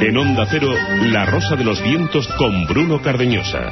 En Onda Cero, La Rosa de los Vientos con Bruno Cardeñosa.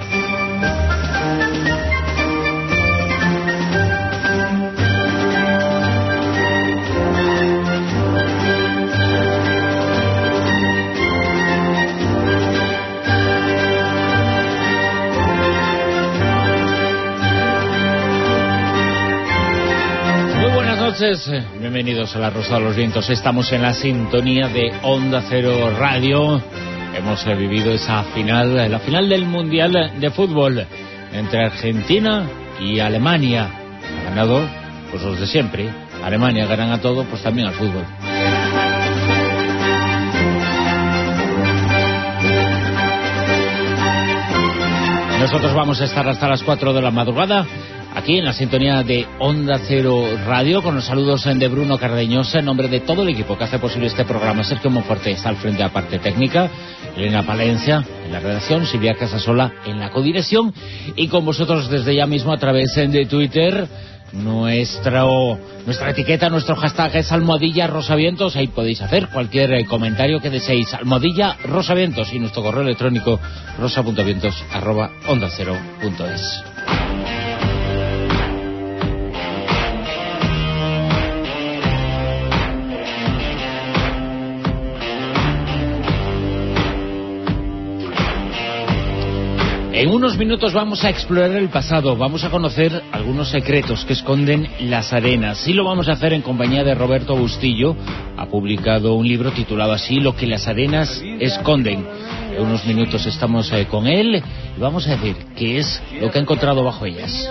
Bienvenidos a La Rosa de los Vientos. Estamos en la sintonía de Onda Cero Radio. Hemos vivido esa final, la final del Mundial de Fútbol entre Argentina y Alemania. Ha ganado pues los de siempre. Alemania ganan a todo, pues también al fútbol. Nosotros vamos a estar hasta las 4 de la madrugada aquí en la sintonía de Onda Cero Radio, con los saludos de Bruno Cardeñosa, en nombre de todo el equipo que hace posible este programa. Sergio Monforte está al frente de la parte técnica, Elena Palencia en la redacción, Silvia Casasola en la codirección, y con vosotros desde ya mismo a través de Twitter. Nuestra etiqueta, nuestro hashtag es @rosavientos. Ahí podéis hacer cualquier comentario que deseéis, @rosavientos, y nuestro correo electrónico rosa.vientos@ondacero.es. En unos minutos vamos a explorar el pasado, vamos a conocer algunos secretos que esconden las arenas. Y lo vamos a hacer en compañía de Roberto Bustillo. Ha publicado un libro titulado así, Lo que las arenas esconden. En unos minutos estamos con él y vamos a decir qué es lo que ha encontrado bajo ellas.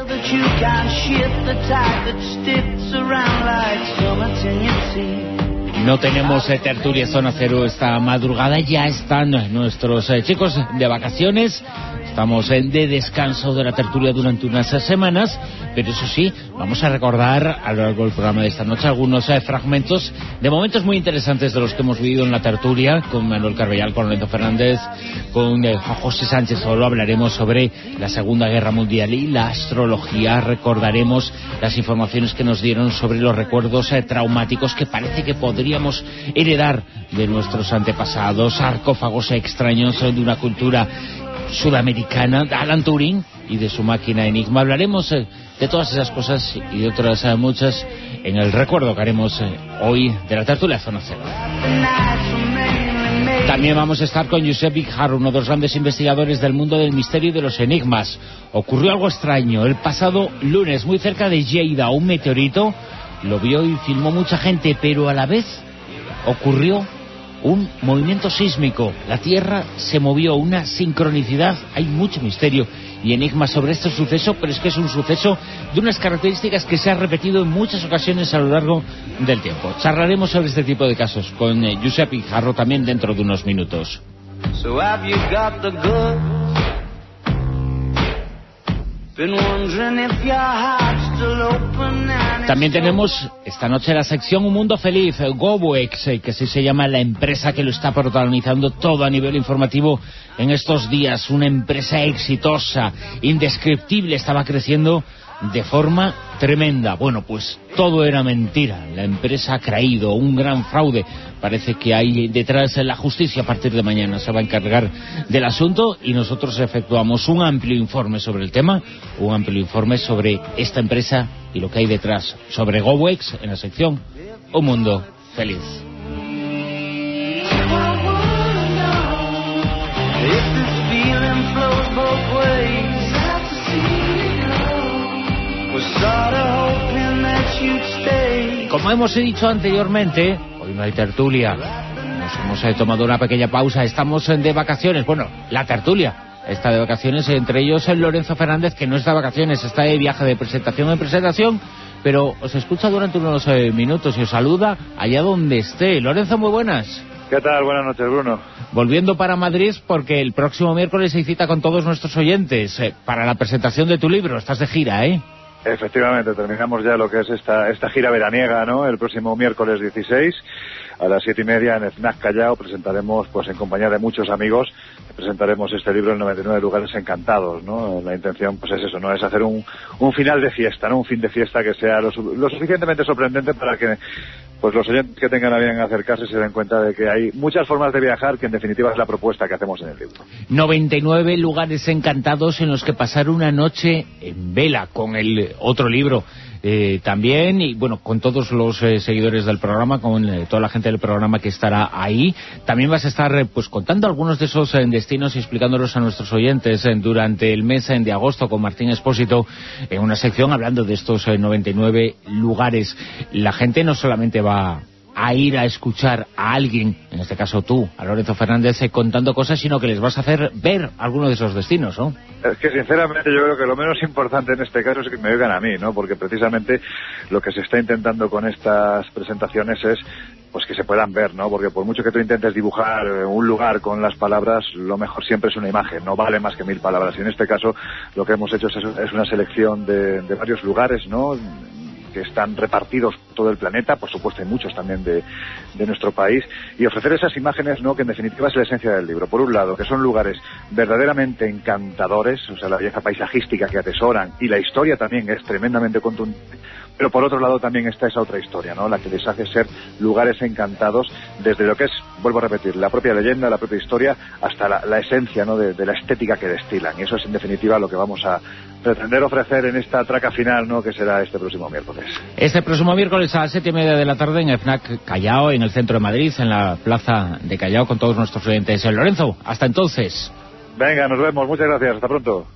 No tenemos tertulia Zona Cero esta madrugada, ya están nuestros chicos de vacaciones. Estamos de descanso de la tertulia durante unas semanas, pero eso sí, vamos a recordar a lo largo del programa de esta noche algunos fragmentos de momentos muy interesantes de los que hemos vivido en la tertulia, con Manuel Carvellal, con Lorenzo Fernández, con Juan José Sánchez. Solo hablaremos sobre la Segunda Guerra Mundial y la astrología. Recordaremos las informaciones que nos dieron sobre los recuerdos traumáticos que parece que podríamos heredar de nuestros antepasados, sarcófagos extraños de una cultura sudamericana, de Alan Turing y de su máquina Enigma. Hablaremos de todas esas cosas y de otras muchas en el recuerdo que haremos hoy de la tertulia Zona Cero. También vamos a estar con Josep Bijar, uno de los grandes investigadores del mundo del misterio y de los enigmas. Ocurrió algo extraño el pasado lunes, muy cerca de Lleida. Un meteorito lo vio y filmó mucha gente, pero a la vez ocurrió un movimiento sísmico. La Tierra se movió, una sincronicidad. Hay mucho misterio y enigma sobre este suceso, pero es que es un suceso de unas características que se ha repetido en muchas ocasiones a lo largo del tiempo. Charlaremos sobre este tipo de casos con Josep Pijarro también dentro de unos minutos. So have you got the goods? También tenemos esta noche la sección Un Mundo Feliz, GoWex, que así se llama la empresa que lo está protagonizando todo a nivel informativo en estos días. Una empresa exitosa, indescriptible, estaba creciendo de forma tremenda. Bueno, pues todo era mentira. La empresa ha creído un gran fraude. Parece que hay detrás la justicia. A partir de mañana se va a encargar del asunto y nosotros efectuamos un amplio informe sobre el tema, un amplio informe sobre esta empresa y lo que hay detrás, sobre GoWex, en la sección Un Mundo Feliz. Como hemos dicho anteriormente, hoy no hay tertulia. Nos hemos tomado una pequeña pausa. Estamos de vacaciones. Bueno, la tertulia está de vacaciones, entre ellos el Lorenzo Fernández, que no está de vacaciones, está de viaje de presentación en presentación, pero os escucha durante unos minutos y os saluda allá donde esté. Lorenzo, muy buenas. ¿Qué tal? Buenas noches, Bruno. Volviendo para Madrid, porque el próximo miércoles se cita con todos nuestros oyentes para la presentación de tu libro. Estás de gira, ¿eh? Efectivamente, terminamos ya lo que es esta gira veraniega, ¿no? El próximo miércoles 16 a las 7:30 en el FNAC Callao presentaremos, pues en compañía de muchos amigos, presentaremos este libro en 99 lugares encantados, ¿no? La intención, pues es eso, ¿no? Es hacer un final de fiesta, ¿no? Un fin de fiesta que sea lo suficientemente sorprendente para que pues los oyentes que tengan a bien acercarse se den cuenta de que hay muchas formas de viajar, que en definitiva es la propuesta que hacemos en el libro. 99 lugares encantados en los que pasar una noche en vela, con el otro libro también, y bueno, con todos los seguidores del programa, con toda la gente del programa que estará ahí. También vas a estar pues contando algunos de esos destinos y explicándolos a nuestros oyentes durante el mes de agosto con Martín Expósito, en una sección hablando de estos 99 lugares. La gente no solamente va a ir a escuchar a alguien, en este caso tú, a Lorenzo Fernández, contando cosas, sino que les vas a hacer ver alguno de esos destinos, ¿no? Es que sinceramente yo creo que lo menos importante en este caso es que me oigan a mí, ¿no? Porque precisamente lo que se está intentando con estas presentaciones es pues que se puedan ver, ¿no? Porque por mucho que tú intentes dibujar un lugar con las palabras, lo mejor siempre es una imagen, no vale más que 1000 palabras. Y en este caso lo que hemos hecho es una selección de varios lugares, ¿no?, que están repartidos por todo el planeta, por supuesto hay muchos también de nuestro país, y ofrecer esas imágenes, ¿no?, que en definitiva es la esencia del libro. Por un lado, que son lugares verdaderamente encantadores, o sea, la belleza paisajística que atesoran, y la historia también es tremendamente contundente, pero por otro lado también está esa otra historia, ¿no?, la que les hace ser lugares encantados desde lo que es, vuelvo a repetir, la propia leyenda, la propia historia, hasta la esencia, ¿no?, de la estética que destilan. Y eso es en definitiva lo que vamos a pretender ofrecer en esta traca final, ¿no?, que será este próximo miércoles. Este próximo miércoles a las 7:30 de la tarde en el FNAC Callao, en el centro de Madrid, en la plaza de Callao, con todos nuestros oyentes. Lorenzo, hasta entonces. Venga, nos vemos, muchas gracias, hasta pronto.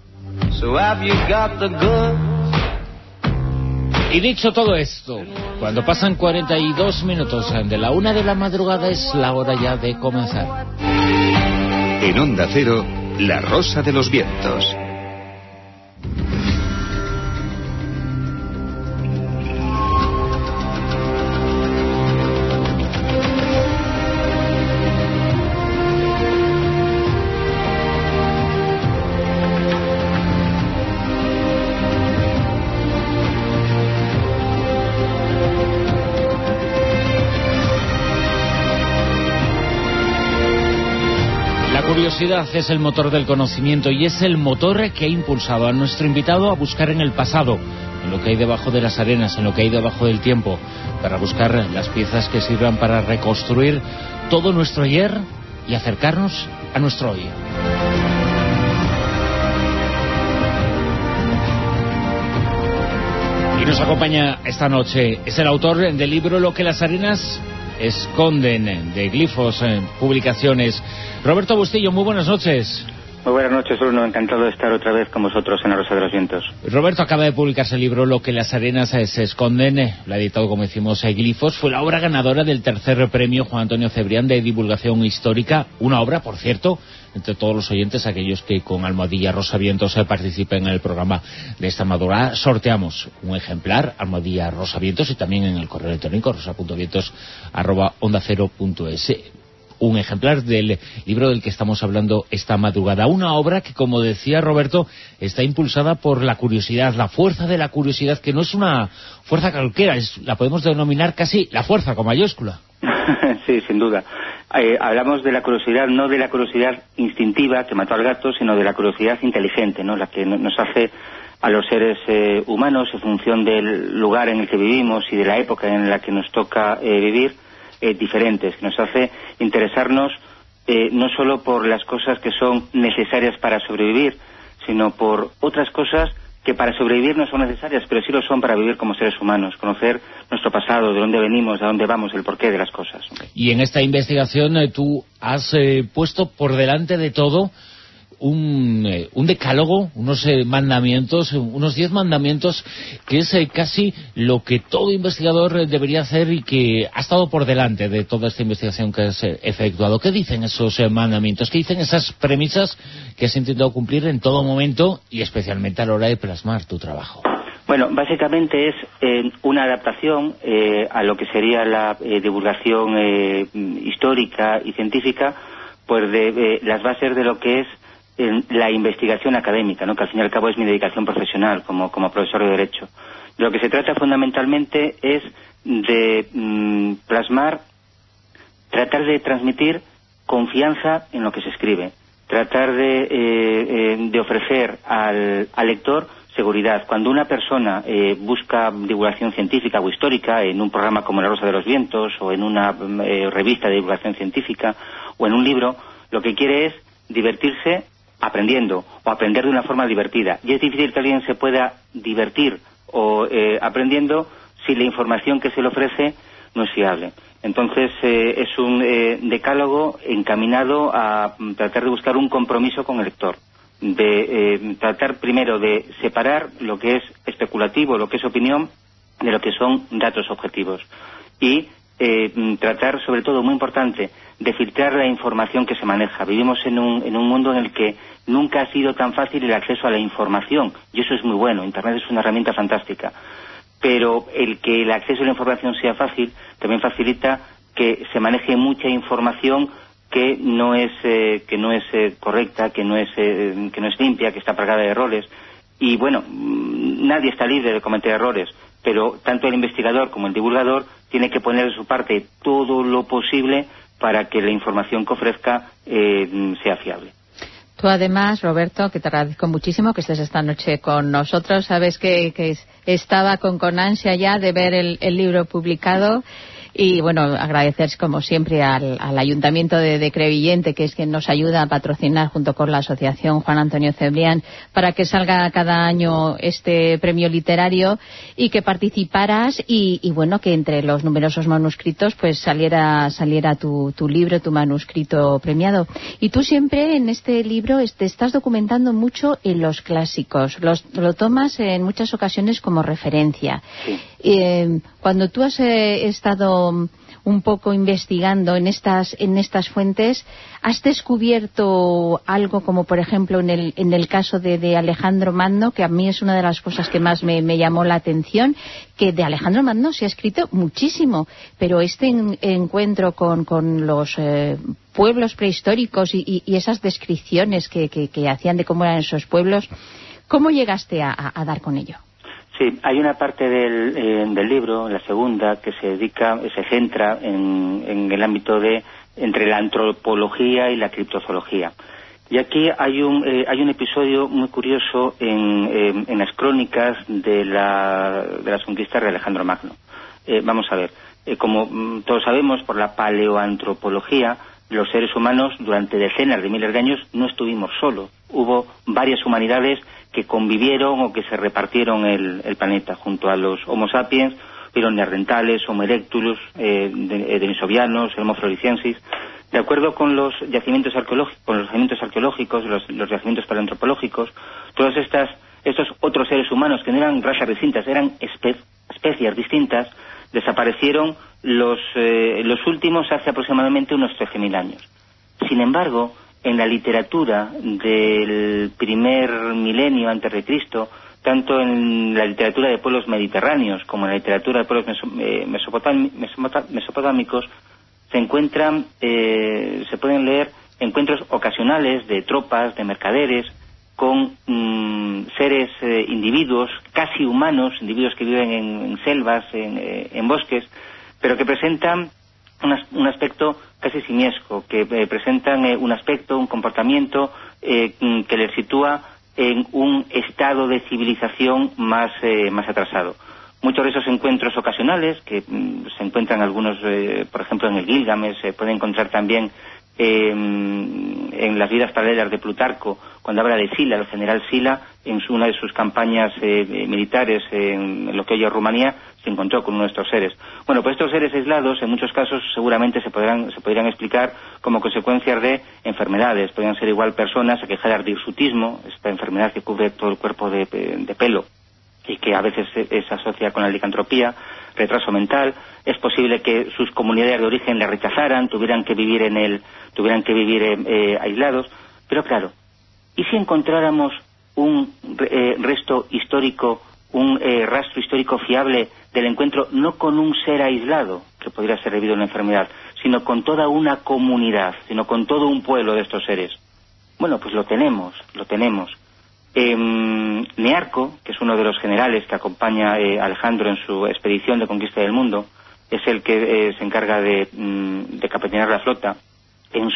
Y dicho todo esto, cuando pasan 42 minutos de la 1 de la madrugada, es la hora ya de comenzar. En Onda Cero, La Rosa de los Vientos. La curiosidad es el motor del conocimiento y es el motor que ha impulsado a nuestro invitado a buscar en el pasado, en lo que hay debajo de las arenas, en lo que hay debajo del tiempo, para buscar las piezas que sirvan para reconstruir todo nuestro ayer y acercarnos a nuestro hoy. Y nos acompaña esta noche, es el autor del libro Lo que las arenas esconden, de Glifos Publicaciones. Roberto Bustillo, muy buenas noches. Muy buenas noches, Bruno. Encantado de estar otra vez con vosotros en La Rosa de los Vientos. Roberto acaba de publicarse el libro Lo que las arenas se esconden. Lo ha editado, como decimos, Glifos. Fue la obra ganadora del tercer premio Juan Antonio Cebrián de divulgación histórica. Una obra, por cierto, entre todos los oyentes, aquellos que con almohadilla Rosavientos participen en el programa de esta madrugada, sorteamos un ejemplar, almohadilla Rosavientos, y también en el correo electrónico rosa.vientos@ondacero.es. Un ejemplar del libro del que estamos hablando esta madrugada. Una obra que, como decía Roberto, está impulsada por la curiosidad, la fuerza de la curiosidad, que no es una fuerza cualquiera, la podemos denominar casi la fuerza con mayúscula. Sí, sin duda. Hablamos de la curiosidad, no de la curiosidad instintiva que mató al gato, sino de la curiosidad inteligente, ¿no?, la que nos hace a los seres humanos, en función del lugar en el que vivimos y de la época en la que nos toca vivir, diferentes, que nos hace interesarnos no solo por las cosas que son necesarias para sobrevivir, sino por otras cosas que para sobrevivir no son necesarias, pero sí lo son para vivir como seres humanos, conocer nuestro pasado, de dónde venimos, de dónde vamos, el porqué de las cosas. Y en esta investigación tú has puesto por delante de todo un decálogo, unos mandamientos, unos 10 mandamientos, que es casi lo que todo investigador debería hacer y que ha estado por delante de toda esta investigación que has efectuado. ¿Qué dicen esos mandamientos? ¿Qué dicen esas premisas que has intentado cumplir en todo momento y especialmente a la hora de plasmar tu trabajo? Bueno, básicamente es una adaptación a lo que sería la divulgación histórica y científica, pues de las bases de lo que es la investigación académica, ¿no?, que al fin y al cabo es mi dedicación profesional como profesor de Derecho. De lo que se trata fundamentalmente es de plasmar, tratar de transmitir confianza en lo que se escribe, tratar de ofrecer al lector seguridad. Cuando una persona busca divulgación científica o histórica en un programa como La Rosa de los Vientos, o en una revista de divulgación científica, o en un libro, lo que quiere es divertirse aprendiendo, o aprender de una forma divertida. Y es difícil que alguien se pueda divertir o aprendiendo si la información que se le ofrece no es fiable. Entonces es un decálogo encaminado a tratar de buscar un compromiso con el lector, de tratar primero de separar lo que es especulativo, lo que es opinión, de lo que son datos objetivos, y tratar, sobre todo, muy importante, de filtrar la información que se maneja. Vivimos en un mundo en el que nunca ha sido tan fácil el acceso a la información, y eso es muy bueno. Internet es una herramienta fantástica, pero el que el acceso a la información sea fácil también facilita que se maneje mucha información que no es correcta, que no es limpia, que está plagada de errores. Y bueno, nadie está libre de cometer errores, pero tanto el investigador como el divulgador tiene que poner de su parte todo lo posible para que la información que ofrezca sea fiable. Tú además, Roberto, que te agradezco muchísimo que estés esta noche con nosotros. Sabes que estaba con ansia ya de ver el libro publicado. Y bueno, agradecer como siempre al Ayuntamiento de Crevillente, que es quien nos ayuda a patrocinar junto con la Asociación Juan Antonio Cebrián para que salga cada año este premio literario, y que participaras y bueno, que entre los numerosos manuscritos pues saliera tu libro, tu manuscrito premiado. Y tú siempre en este libro te estás documentando mucho en los clásicos, lo tomas en muchas ocasiones como referencia. Sí. Cuando tú has estado un poco investigando en estas fuentes, ¿has descubierto algo como, por ejemplo, en el caso de Alejandro Magno, que a mí es una de las cosas que más me llamó la atención, que de Alejandro Magno se ha escrito muchísimo, pero este encuentro con los pueblos prehistóricos y esas descripciones que hacían de cómo eran esos pueblos, ¿cómo llegaste a dar con ello? Sí, hay una parte del libro, la segunda, que se centra en el ámbito entre la antropología y la criptozoología. Y aquí hay un episodio muy curioso en las crónicas de las conquistas de Alejandro Magno. Vamos a ver, como todos sabemos, por la paleoantropología, los seres humanos durante decenas de miles de años no estuvimos solos. Hubo varias humanidades que convivieron o que se repartieron el planeta junto a los Homo sapiens, hubieron neandertales, Homo erectus, denisovianos, Homo floresiensis. De acuerdo con los yacimientos arqueológicos, los yacimientos paleoantropológicos, todos estos otros seres humanos que no eran razas distintas, eran especies distintas, desaparecieron los últimos hace aproximadamente unos 13.000 años. Sin embargo, en la literatura del primer milenio antes de Cristo, tanto en la literatura de pueblos mediterráneos como en la literatura de pueblos mesopotámicos, se pueden leer encuentros ocasionales de tropas, de mercaderes, con seres, individuos casi humanos, individuos que viven en selvas, en bosques, pero que presentan un aspecto casi simiesco, que presentan un aspecto, un comportamiento que les sitúa en un estado de civilización más atrasado. Muchos de esos encuentros ocasionales, que se encuentran algunos, por ejemplo, en el Gilgamesh, se puede encontrar también en las vidas paralelas de Plutarco, cuando habla de Sila, el general Sila, en una de sus campañas militares en lo que hoy es Rumanía, se encontró con uno de estos seres. Bueno, pues estos seres aislados, en muchos casos, seguramente se podrían explicar como consecuencias de enfermedades. Podrían ser igual personas aquejadas de hirsutismo, esta enfermedad que cubre todo el cuerpo de pelo y que a veces se asocia con la licantropía, retraso mental. Es posible que sus comunidades de origen le rechazaran, tuvieran que vivir aislados. Pero claro, ¿y si encontráramos un rastro histórico fiable del encuentro, no con un ser aislado, que podría ser debido a una enfermedad, sino con toda una comunidad, sino con todo un pueblo de estos seres? Bueno, pues lo tenemos. Nearco, que es uno de los generales que acompaña a Alejandro en su expedición de conquista del mundo, es el que se encarga de capitanear la flota. En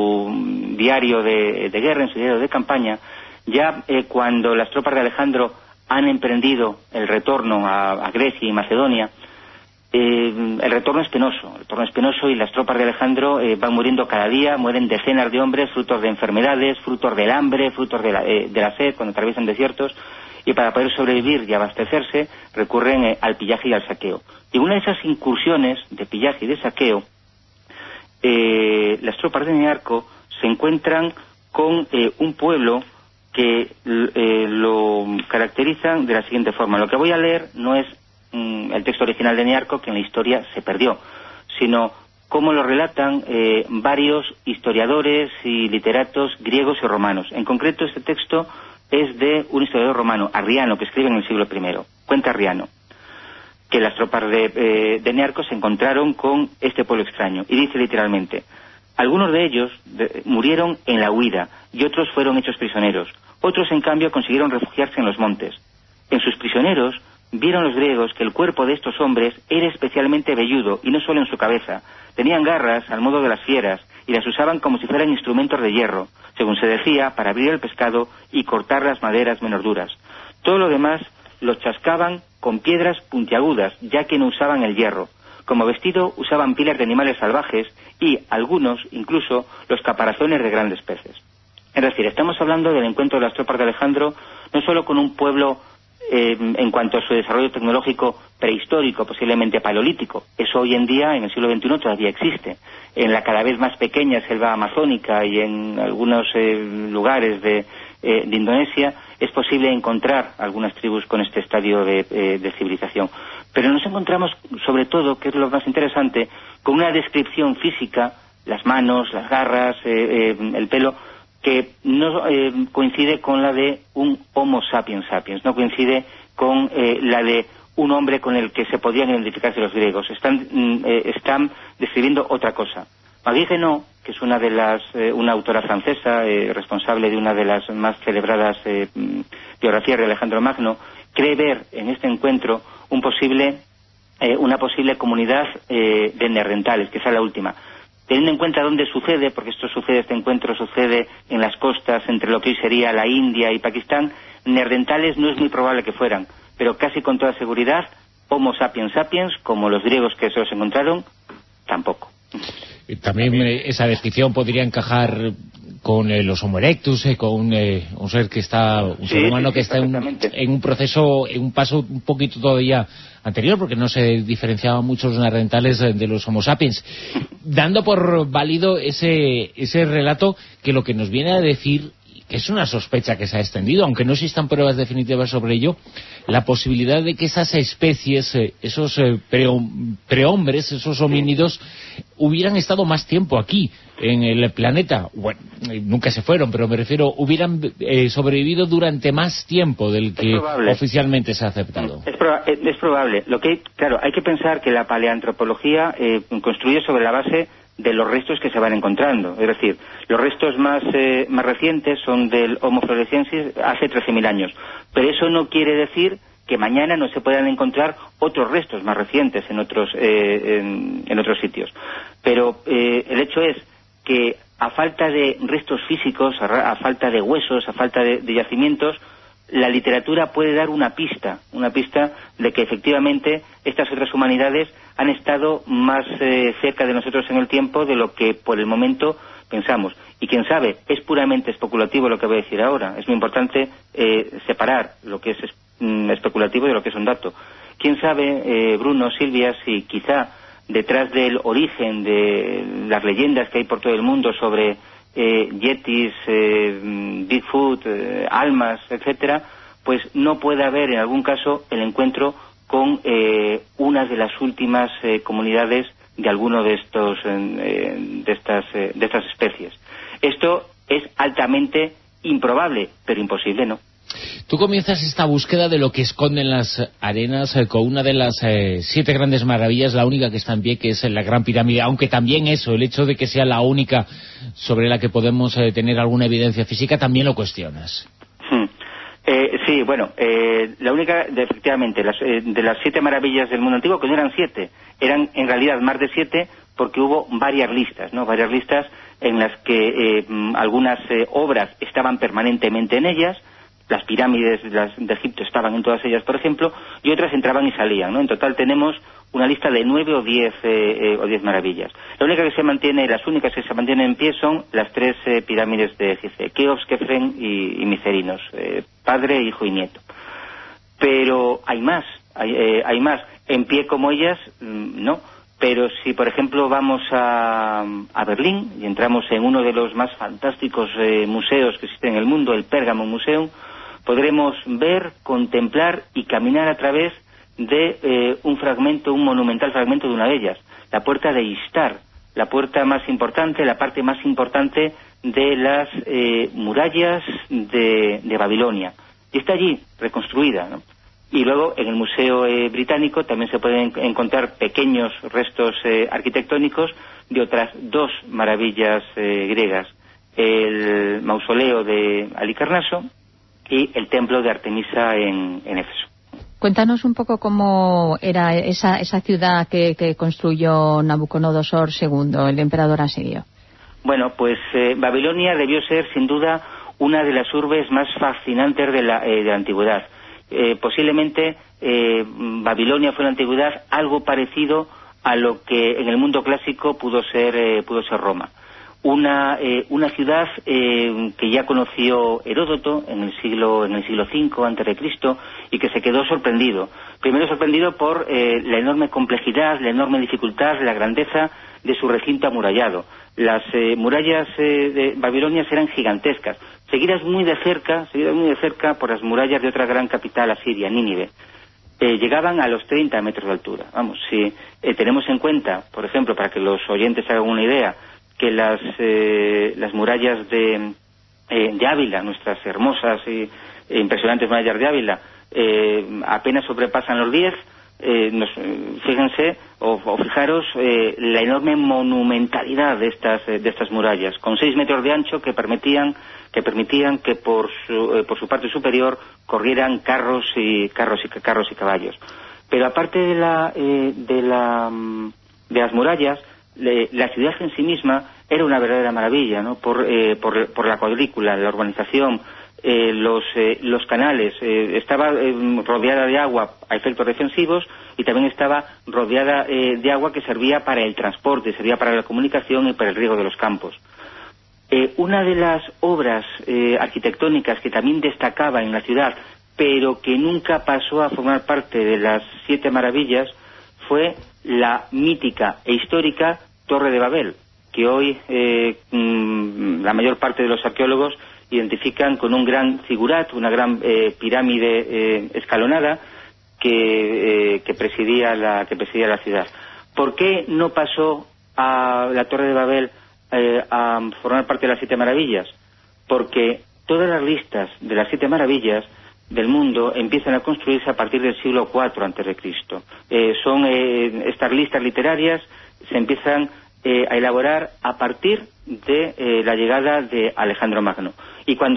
su diario de guerra, en su diario de campaña, ya cuando las tropas de Alejandro han emprendido el retorno a Grecia y Macedonia, el retorno es penoso y las tropas de Alejandro van muriendo cada día, mueren decenas de hombres, frutos de enfermedades, frutos del hambre, frutos de la sed cuando atraviesan desiertos, y para poder sobrevivir y abastecerse recurren al pillaje y al saqueo. Y en una de esas incursiones de pillaje y de saqueo, las tropas de Nearco se encuentran con un pueblo que lo caracterizan de la siguiente forma. Lo que voy a leer no es el texto original de Nearco, que en la historia se perdió, sino cómo lo relatan varios historiadores y literatos griegos y romanos. En concreto, este texto es de un historiador romano, Arriano, que escribe en el siglo I. Cuenta Arriano que las tropas de Nearco se encontraron con este pueblo extraño, y dice literalmente: algunos de ellos murieron en la huida y otros fueron hechos prisioneros. Otros, en cambio, consiguieron refugiarse en los montes. En sus prisioneros vieron los griegos que el cuerpo de estos hombres era especialmente velludo, y no solo en su cabeza. Tenían garras al modo de las fieras, y las usaban como si fueran instrumentos de hierro, según se decía, para abrir el pescado y cortar las maderas menos duras. Todo lo demás lo chascaban con piedras puntiagudas, ya que no usaban el hierro. Como vestido usaban pieles de animales salvajes y, algunos, incluso, los caparazones de grandes peces. Es decir, estamos hablando del encuentro de las tropas de Alejandro no solo con un pueblo en cuanto a su desarrollo tecnológico prehistórico, posiblemente paleolítico. Eso hoy en día, en el siglo XXI, todavía existe. En la cada vez más pequeña selva amazónica y en algunos lugares de Indonesia es posible encontrar algunas tribus con este estadio de civilización. Pero nos encontramos, sobre todo, que es lo más interesante, con una descripción física, las manos, las garras, el pelo, que no coincide con la de un Homo sapiens sapiens, no coincide con la de un hombre con el que se podían identificarse los griegos. Están describiendo otra cosa. Marie Guénot, que es una autora francesa, responsable de una de las más celebradas biografías de Alejandro Magno, cree ver en este encuentro una posible comunidad de neandertales, que sea la última. Teniendo en cuenta dónde sucede, porque este encuentro sucede en las costas entre lo que hoy sería la India y Pakistán, neandertales no es muy probable que fueran, pero casi con toda seguridad, Homo sapiens sapiens, como los griegos que se los encontraron, tampoco. También esa descripción podría encajar con los Homo erectus, con un ser humano que está en un proceso, en un paso un poquito todavía anterior, porque no se diferenciaban mucho los neandertales de los Homo sapiens, dando por válido ese relato que lo que nos viene a decir, que es una sospecha que se ha extendido, aunque no existan pruebas definitivas sobre ello, la posibilidad de que esas especies, esos prehombres, esos homínidos, hubieran estado más tiempo aquí, en el planeta. Bueno, nunca se fueron, pero me refiero, hubieran sobrevivido durante más tiempo del que oficialmente se ha aceptado. Es probable. Claro, hay que pensar que la paleantropología construye sobre la base de los restos que se van encontrando. Es decir, los restos más recientes son del Homo floresiensis hace 13.000 años. Pero eso no quiere decir que mañana no se puedan encontrar otros restos más recientes en otros sitios. Pero el hecho es que a falta de restos físicos, a falta de huesos, a falta de yacimientos, la literatura puede dar una pista de que efectivamente estas otras humanidades han estado más cerca de nosotros en el tiempo de lo que por el momento pensamos. Y quién sabe, es puramente especulativo lo que voy a decir ahora. Es muy importante separar lo que es especulativo de lo que es un dato. Quién sabe, Bruno, Silvia, si quizá detrás del origen de las leyendas que hay por todo el mundo sobre yetis, Bigfoot, almas, etcétera, pues no puede haber en algún caso el encuentro con una de las últimas comunidades de alguno de estas especies. Esto es altamente improbable, pero imposible no. Tú comienzas esta búsqueda de lo que esconden las arenas con una de las 7 grandes maravillas, la única que está en pie, que es la Gran Pirámide, aunque también el hecho de que sea la única sobre la que podemos tener alguna evidencia física, también lo cuestionas. Sí, bueno, la única, efectivamente, de las 7 maravillas del mundo antiguo, que no eran 7, eran en realidad más de 7, porque hubo varias listas, ¿no? Varias listas en las que algunas obras estaban permanentemente en ellas, las pirámides de Egipto estaban en todas ellas, por ejemplo, y otras entraban y salían, ¿no? En total tenemos una lista de 9 o 10 maravillas. Las únicas que se mantienen en pie son las 3 pirámides de Gizeh, Keops, Kefren y Micerinos, padre, hijo y nieto. Pero hay más, hay más. En pie como ellas, no. Pero si, por ejemplo, vamos a Berlín y entramos en uno de los más fantásticos museos que existen en el mundo, el Pergamon Museum, podremos ver, contemplar y caminar a través de un monumental fragmento de una de ellas, la puerta de Istar, la puerta más importante, la parte más importante de las murallas de Babilonia. Y está allí, reconstruida, ¿no? Y luego en el Museo Británico también se pueden encontrar pequeños restos arquitectónicos de otras 2 maravillas griegas, el mausoleo de Halicarnaso y el templo de Artemisa en Éfeso. Cuéntanos un poco cómo era esa ciudad que construyó Nabucodonosor II, el emperador asirio. Bueno, pues Babilonia debió ser sin duda una de las urbes más fascinantes de la antigüedad. Posiblemente Babilonia fue en la antigüedad algo parecido a lo que en el mundo clásico pudo ser Roma. Una ciudad que ya conoció Heródoto en el siglo V a.C. y que se quedó sorprendido. Primero sorprendido por la enorme complejidad, la enorme dificultad, la grandeza de su recinto amurallado. Las murallas de Babilonia eran gigantescas, seguidas muy de cerca por las murallas de otra gran capital asiria, Nínive. Llegaban a los 30 metros de altura. Vamos, si tenemos en cuenta, por ejemplo, para que los oyentes hagan una idea, que las murallas de Ávila, nuestras hermosas e impresionantes murallas de Ávila, apenas sobrepasan los 10, fíjense o fijaros la enorme monumentalidad de estas murallas, con 6 metros de ancho que permitían que por su parte superior corrieran carros y caballos. Pero aparte de las murallas, la ciudad en sí misma era una verdadera maravilla, ¿no? Por la cuadrícula, la urbanización, los canales, estaba rodeada de agua a efectos defensivos y también estaba rodeada de agua que servía para el transporte, servía para la comunicación y para el riego de los campos. Una de las obras arquitectónicas que también destacaba en la ciudad, pero que nunca pasó a formar parte de las 7 maravillas, fue la mítica e histórica Torre de Babel, que hoy la mayor parte de los arqueólogos identifican con un gran zigurat, una gran pirámide escalonada que presidía la ciudad. ¿Por qué no pasó a la Torre de Babel a formar parte de las 7 maravillas? Porque todas las listas de las 7 maravillas del mundo empiezan a construirse a partir del siglo IV a.C. Son estas listas literarias se empiezan a elaborar a partir de la llegada de Alejandro Magno. Y cuando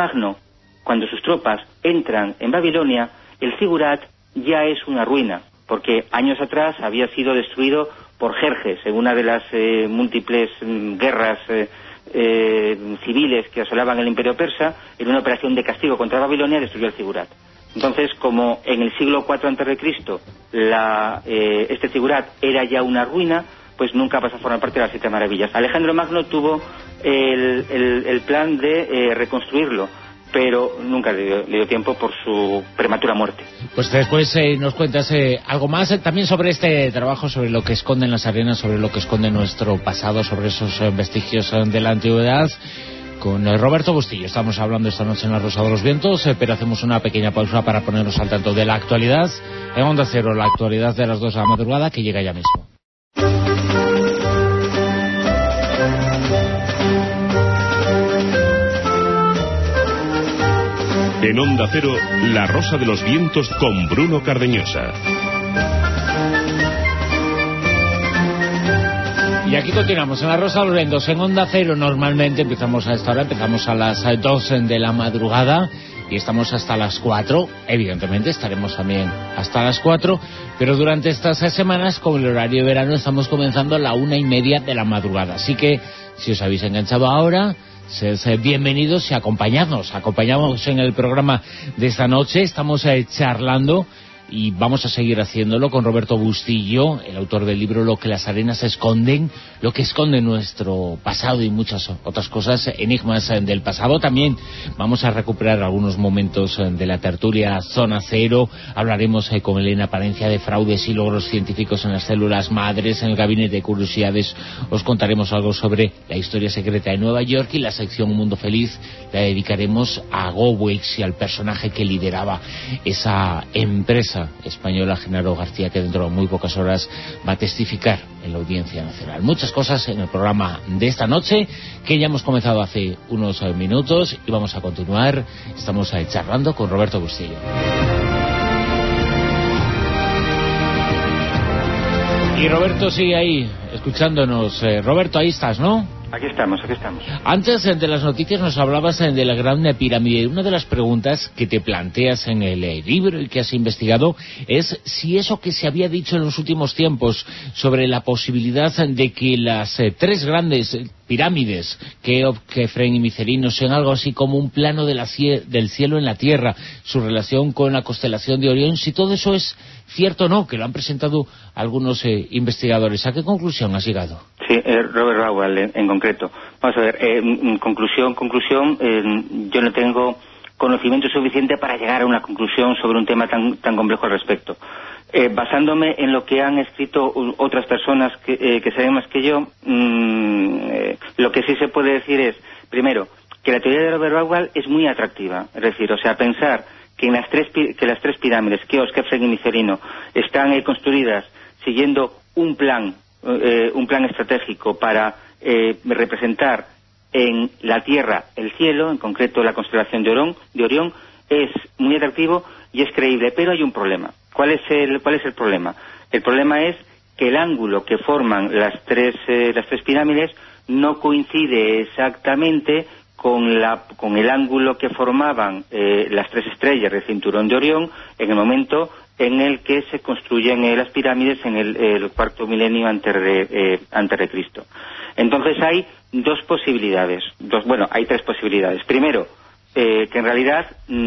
sus tropas entran en Babilonia, el zigurat ya es una ruina, porque años atrás había sido destruido por Jerjes en una de las múltiples guerras civiles que asolaban el imperio persa. En una operación de castigo contra Babilonia destruyó el zigurat. Entonces, como en el siglo IV a.C. Este zigurat era ya una ruina, pues nunca pasó a formar parte de las 7 maravillas. Alejandro Magno tuvo el plan de reconstruirlo, pero nunca le dio tiempo por su prematura muerte. Pues después nos cuentas algo más también sobre este trabajo, sobre lo que esconden las arenas, sobre lo que esconde nuestro pasado, sobre esos vestigios de la antigüedad. Con Roberto Bustillo estamos hablando esta noche en La Rosa de los Vientos, pero hacemos una pequeña pausa para ponernos al tanto de la actualidad. En Onda Cero, la actualidad de las 2 de la madrugada, que llega ya mismo. En Onda Cero, La Rosa de los Vientos con Bruno Cardeñosa. Y aquí continuamos en La Rosa de los Vientos, en Onda Cero. Normalmente empezamos a esta hora, empezamos a las 2 de la madrugada y estamos hasta las 4. Evidentemente estaremos también hasta las 4, pero durante estas semanas, con el horario de verano, estamos comenzando a la 1:30 de la madrugada. Así que, si os habéis enganchado ahora, Sed bienvenidos y acompañadnos en el programa de esta noche. Estamos charlando y vamos a seguir haciéndolo con Roberto Bustillo, el autor del libro Lo que las arenas esconden, lo que esconde nuestro pasado y muchas otras cosas, enigmas del pasado. También vamos a recuperar algunos momentos de la tertulia Zona Cero. Hablaremos con Elena Palencia de fraudes y logros científicos en las células madres. En el Gabinete de Curiosidades os contaremos algo sobre la historia secreta de Nueva York, y la sección Mundo Feliz la dedicaremos a Gowex y al personaje que lideraba esa empresa española, Genaro García, que dentro de muy pocas horas va a testificar en la Audiencia Nacional. Muchas cosas en el programa de esta noche, que ya hemos comenzado hace unos minutos y vamos a continuar. Estamos charlando con Roberto Bustillo. Y Roberto sigue ahí, escuchándonos. Roberto, ahí estás, ¿no? Aquí estamos. Antes de las noticias nos hablabas de la Gran Pirámide. Una de las preguntas que te planteas en el libro y que has investigado es si eso que se había dicho en los últimos tiempos sobre la posibilidad de que las tres grandes pirámides, Keops, Kefren y Micerino, sean algo así como un plano del cielo en la Tierra, su relación con la constelación de Orión, si todo eso es cierto o no, que lo han presentado algunos investigadores. ¿A qué conclusión has llegado? Sí, Robert Bauer en concreto. Vamos a ver, conclusión, yo no tengo conocimiento suficiente para llegar a una conclusión sobre un tema tan complejo al respecto. Basándome en lo que han escrito otras personas que saben más que yo, lo que sí se puede decir es, primero, que la teoría de Robert Bauer es muy atractiva. Es decir, o sea, pensar que las tres pirámides, Keops, Kefren y Micerino, están construidas siguiendo un plan estratégico para representar en la Tierra el cielo, en concreto la constelación de Orión, es muy atractivo y es creíble, pero hay un problema. ¿Cuál es el problema? El problema es que el ángulo que forman las tres pirámides no coincide exactamente con el ángulo que formaban las tres estrellas del cinturón de Orión en el momento en el que se construyen las pirámides en el cuarto milenio antes de Cristo. Entonces hay dos posibilidades. Hay tres posibilidades. Primero, que en realidad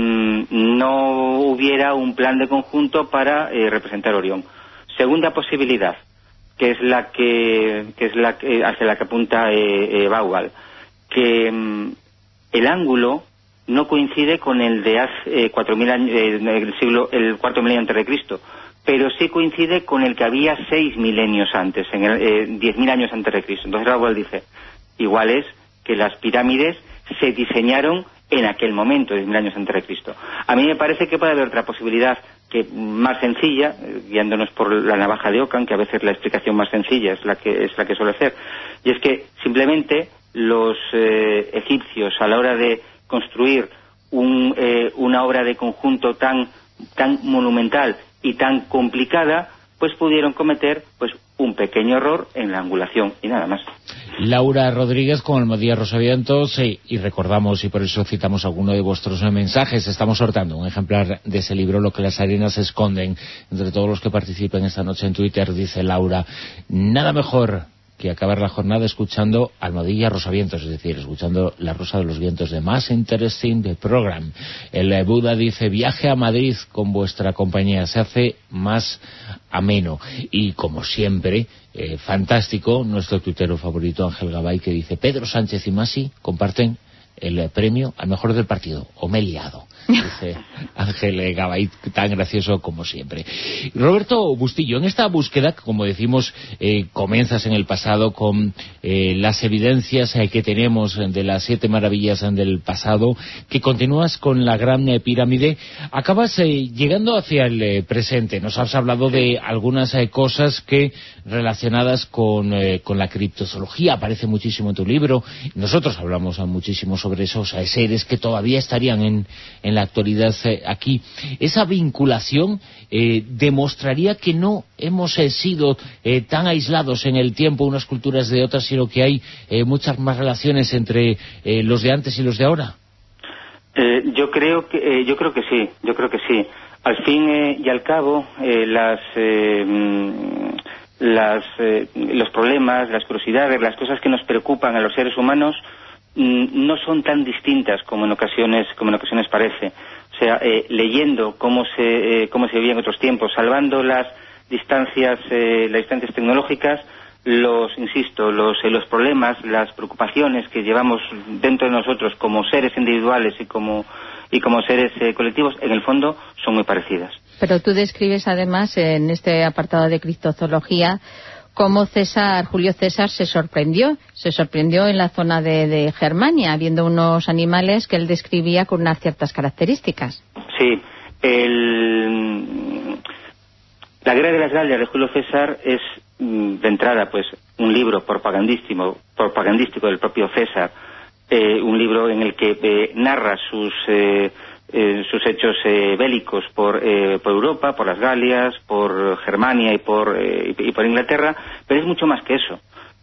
no hubiera un plan de conjunto para representar Orión. Segunda posibilidad, que es la que hacia la que apunta Bauer, que el ángulo no coincide con el de hace 4.000 años, el cuarto milenio antes de Cristo, pero sí coincide con el que había 6 milenios antes, 10.000 años antes de Cristo. Entonces Bauer dice, igual es que las pirámides se diseñaron en aquel momento, 10.000 años antes de Cristo. A mí me parece que puede haber otra posibilidad que más sencilla, guiándonos por la navaja de Ockham, que a veces la explicación más sencilla es la que suele ser, y es que simplemente los egipcios, a la hora de construir una obra de conjunto tan monumental y tan complicada, pues pudieron cometer un pequeño error en la angulación y nada más. Laura Rodríguez con Almodía Rosavientos, y recordamos, y por eso citamos alguno de vuestros mensajes, estamos sorteando un ejemplar de ese libro, Lo que las arenas esconden. Entre todos los que participen esta noche en Twitter, dice Laura, nada mejor que acabar la jornada escuchando Almodía Rosavientos, es decir, escuchando La Rosa de los Vientos, de Más Interesting the Program. El Buda dice, viaje a Madrid con vuestra compañía, se hace más ameno. Y como siempre, fantástico, nuestro tuitero favorito Ángel Gabay, que dice, Pedro Sánchez y Masi comparten el premio al mejor del partido, o me he liado, dice Ángel Gabay, tan gracioso como siempre. Roberto Bustillo, en esta búsqueda, como decimos, comienzas en el pasado con las evidencias que tenemos de las 7 maravillas del pasado, que continúas con la Gran Pirámide, acabas llegando hacia el presente. Nos has hablado de algunas cosas que relacionadas con la criptozoología, aparece muchísimo en tu libro, nosotros hablamos muchísimo sobre esos seres que todavía estarían en la actualidad aquí. Esa vinculación demostraría que no hemos sido tan aislados en el tiempo unas culturas de otras, sino que hay muchas más relaciones entre los de antes y los de ahora. Yo creo que sí. Al fin y al cabo, los problemas, las curiosidades, las cosas que nos preocupan a los seres humanos no son tan distintas como en ocasiones parece. O sea, leyendo cómo se vivía en otros tiempos, salvando las distancias tecnológicas, los problemas, las preocupaciones que llevamos dentro de nosotros como seres individuales y como seres colectivos, en el fondo son muy parecidas. Pero tú describes además en este apartado de criptozoología cómo Julio César se sorprendió en la zona de Germania, viendo unos animales que él describía con unas ciertas características. Sí, La Guerra de las Galias de Julio César es, de entrada, pues un libro propagandístico del propio César, un libro en el que narra sus hechos bélicos por Europa, por las Galias, por Germania y por Inglaterra, pero es mucho más que eso.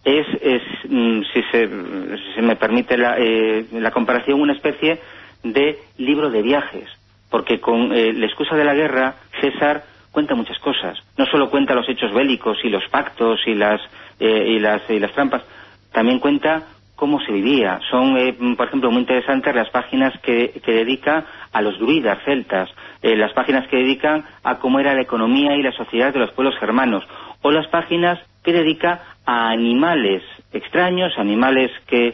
Si se me permite la comparación, una especie de libro de viajes, porque con la excusa de la guerra, César cuenta muchas cosas. No solo cuenta los hechos bélicos y los pactos y las trampas, también cuenta cómo se vivía. Son, por ejemplo, muy interesantes las páginas que dedica a los druidas celtas, las páginas que dedican a cómo era la economía y la sociedad de los pueblos germanos, o las páginas que dedica a animales extraños, animales que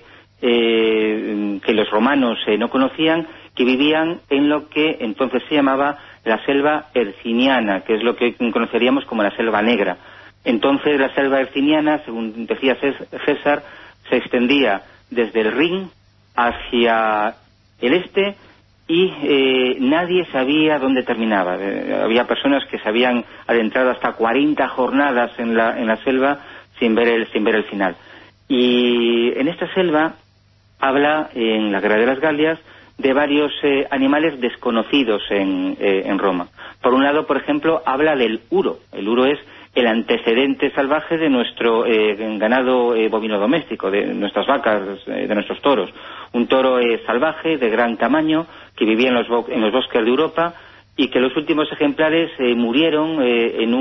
los romanos no conocían, que vivían en lo que entonces se llamaba la selva herciniana, que es lo que conoceríamos como la selva negra. Entonces la selva herciniana, según decía César, se extendía desde el Rin hacia el este y nadie sabía dónde terminaba. Había personas que se habían adentrado hasta 40 jornadas en la selva sin ver el final. Y en esta selva habla, en la Guerra de las Galias, de varios animales desconocidos en Roma. Por un lado, por ejemplo, habla del uro. El uro es el antecedente salvaje de nuestro ganado bovino doméstico, de nuestras vacas, de nuestros toros. Un toro salvaje, de gran tamaño, que vivía en los bosques de Europa y que los últimos ejemplares murieron en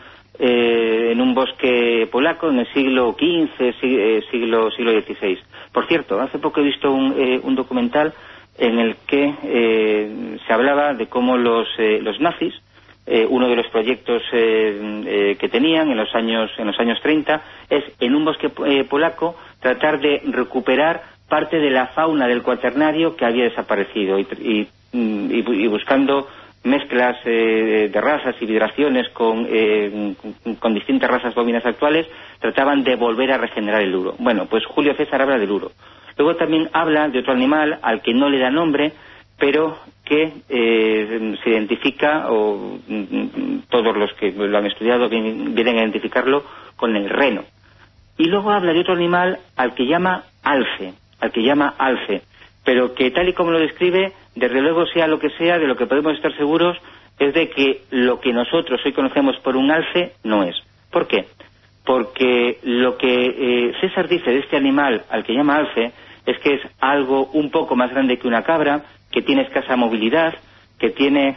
un bosque polaco en el siglo XV, siglo XVI. Por cierto, hace poco he visto un documental en el que se hablaba de cómo los nazis, uno de los proyectos que tenían en los años 30 es, en un bosque polaco, tratar de recuperar parte de la fauna del cuaternario que había desaparecido y buscando mezclas de razas y vibraciones con distintas razas bovinas actuales, trataban de volver a regenerar el uro. Bueno, pues Julio César habla del uro. Luego también habla de otro animal al que no le da nombre, pero que se identifica, o todos los que lo han estudiado vienen a identificarlo con el reno. Y luego habla de otro animal al que llama alce, pero que, tal y como lo describe, desde luego, sea lo que sea, de lo que podemos estar seguros es de que lo que nosotros hoy conocemos por un alce no es. ¿Por qué? Porque lo que César dice de este animal al que llama alce es que es algo un poco más grande que una cabra, que tiene escasa movilidad, que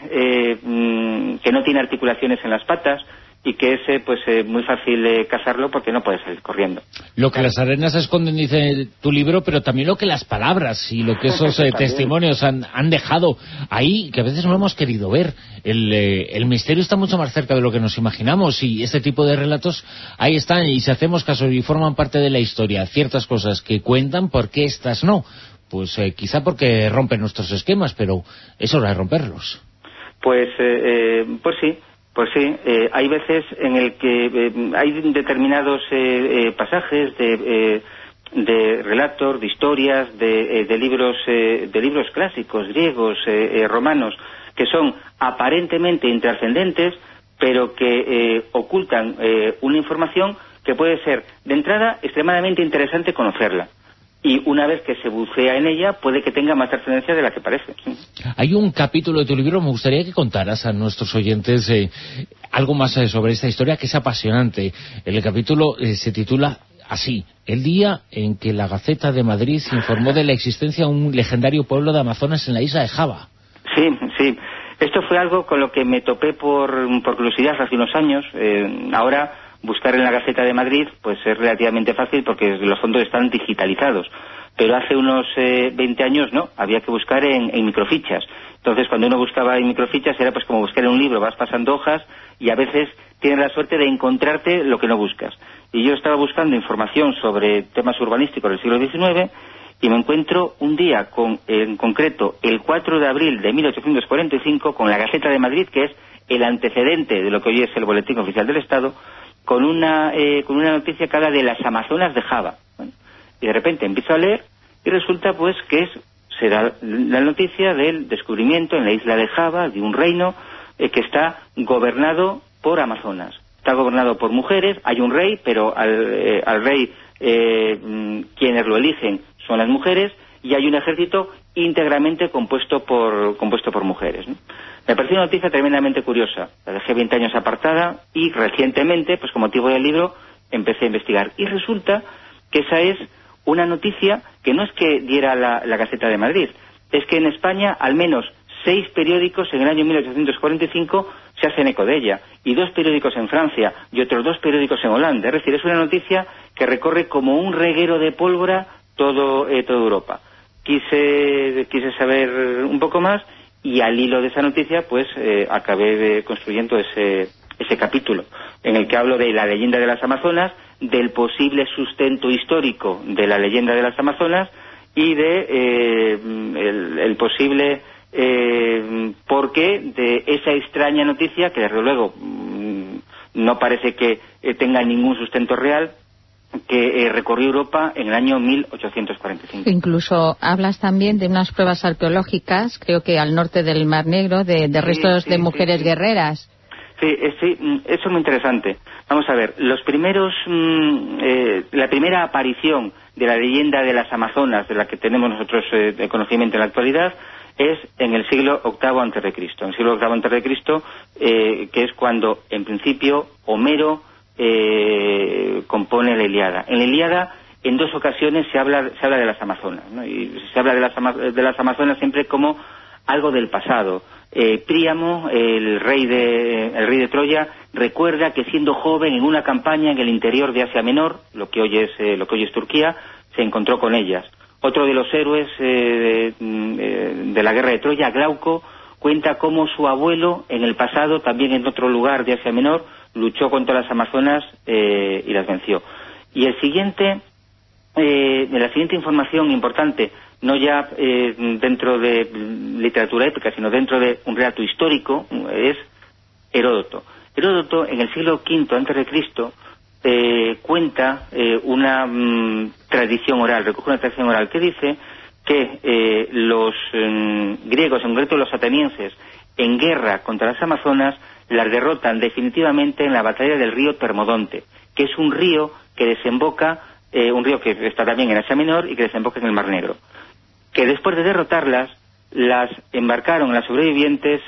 no tiene articulaciones en las patas y que es muy fácil cazarlo porque no puede salir corriendo. Lo que las arenas esconden, dice tu libro, pero también lo que las palabras y lo que esos testimonios han dejado ahí, que a veces no hemos querido ver. El misterio está mucho más cerca de lo que nos imaginamos, y este tipo de relatos ahí están, y si hacemos caso y forman parte de la historia, ciertas cosas que cuentan, ¿por qué estas no? Pues quizá porque rompen nuestros esquemas, pero es hora de romperlos. Pues sí. Pues sí, hay veces en el que hay determinados pasajes de relatos, de historias, de libros clásicos, griegos, romanos, que son aparentemente intrascendentes, pero que ocultan una información que puede ser, de entrada, extremadamente interesante conocerla. Y una vez que se bucea en ella, puede que tenga más trascendencia de la que parece. Hay un capítulo de tu libro, me gustaría que contaras a nuestros oyentes algo más sobre esta historia, que es apasionante. El capítulo se titula así: el día en que la Gaceta de Madrid informó de la existencia de un legendario pueblo de Amazonas en la isla de Java. Sí. Esto fue algo con lo que me topé por curiosidad hace unos años. Ahora, buscar en la Gaceta de Madrid pues es relativamente fácil porque los fondos están digitalizados, Pero hace unos 20 años no, había que buscar en microfichas. Entonces, cuando uno buscaba en microfichas era pues como buscar en un libro, vas pasando hojas y a veces tienes la suerte de encontrarte lo que no buscas. Y yo estaba buscando información sobre temas urbanísticos del siglo XIX y me encuentro un día, en concreto el 4 de abril de 1845, con la Gaceta de Madrid, que es el antecedente de lo que hoy es el Boletín Oficial del Estado, con una noticia que habla de las Amazonas de Java. Bueno, y de repente empiezo a leer y resulta pues que será la noticia del descubrimiento en la isla de Java de un reino que está gobernado por amazonas. Está gobernado por mujeres, hay un rey, pero al rey quienes lo eligen son las mujeres, y hay un ejército íntegramente compuesto por mujeres, ¿no? Me pareció una noticia tremendamente curiosa. La dejé 20 años apartada y recientemente, pues con motivo del libro, empecé a investigar. Y resulta que esa es una noticia que no es que diera la Gaceta de Madrid, es que en España al menos 6 periódicos en el año 1845 se hacen eco de ella, y 2 periódicos en Francia y otros 2 periódicos en Holanda. Es decir, es una noticia que recorre como un reguero de pólvora toda Europa. Quise saber un poco más y al hilo de esa noticia pues acabé construyendo ese capítulo en el que hablo de la leyenda de las Amazonas, del posible sustento histórico de la leyenda de las Amazonas y de el posible porqué de esa extraña noticia que desde luego no parece que tenga ningún sustento real, que recorrió Europa en el año 1845. Incluso hablas también de unas pruebas arqueológicas, creo que al norte del Mar Negro, de restos de mujeres guerreras. Sí, eso es muy interesante. Vamos a ver, la primera aparición de la leyenda de las Amazonas, de la que tenemos nosotros de conocimiento en la actualidad, es en el siglo VIII a.C. En el siglo VIII a.C., que es cuando, en principio, Homero compone la Ilíada. En la Ilíada, en 2 ocasiones se habla de las Amazonas, ¿no? Y se habla de las Amazonas siempre como algo del pasado. Príamo, el rey de Troya, recuerda que siendo joven en una campaña en el interior de Asia Menor, lo que hoy es Turquía, se encontró con ellas. Otro de los héroes de la guerra de Troya, Glauco, cuenta cómo su abuelo, en el pasado, también en otro lugar de Asia Menor, luchó contra las Amazonas y las venció. Y la siguiente información importante, no ya dentro de literatura épica, sino dentro de un relato histórico, es Heródoto. Heródoto, en el siglo V a.C., cuenta una tradición oral, recoge una tradición oral que dice que los griegos, en concreto los atenienses, en guerra contra las Amazonas, las derrotan definitivamente en la batalla del río Termodonte, que es un río que desemboca, un río que está también en Asia Menor y que desemboca en el Mar Negro. Que después de derrotarlas, las embarcaron las sobrevivientes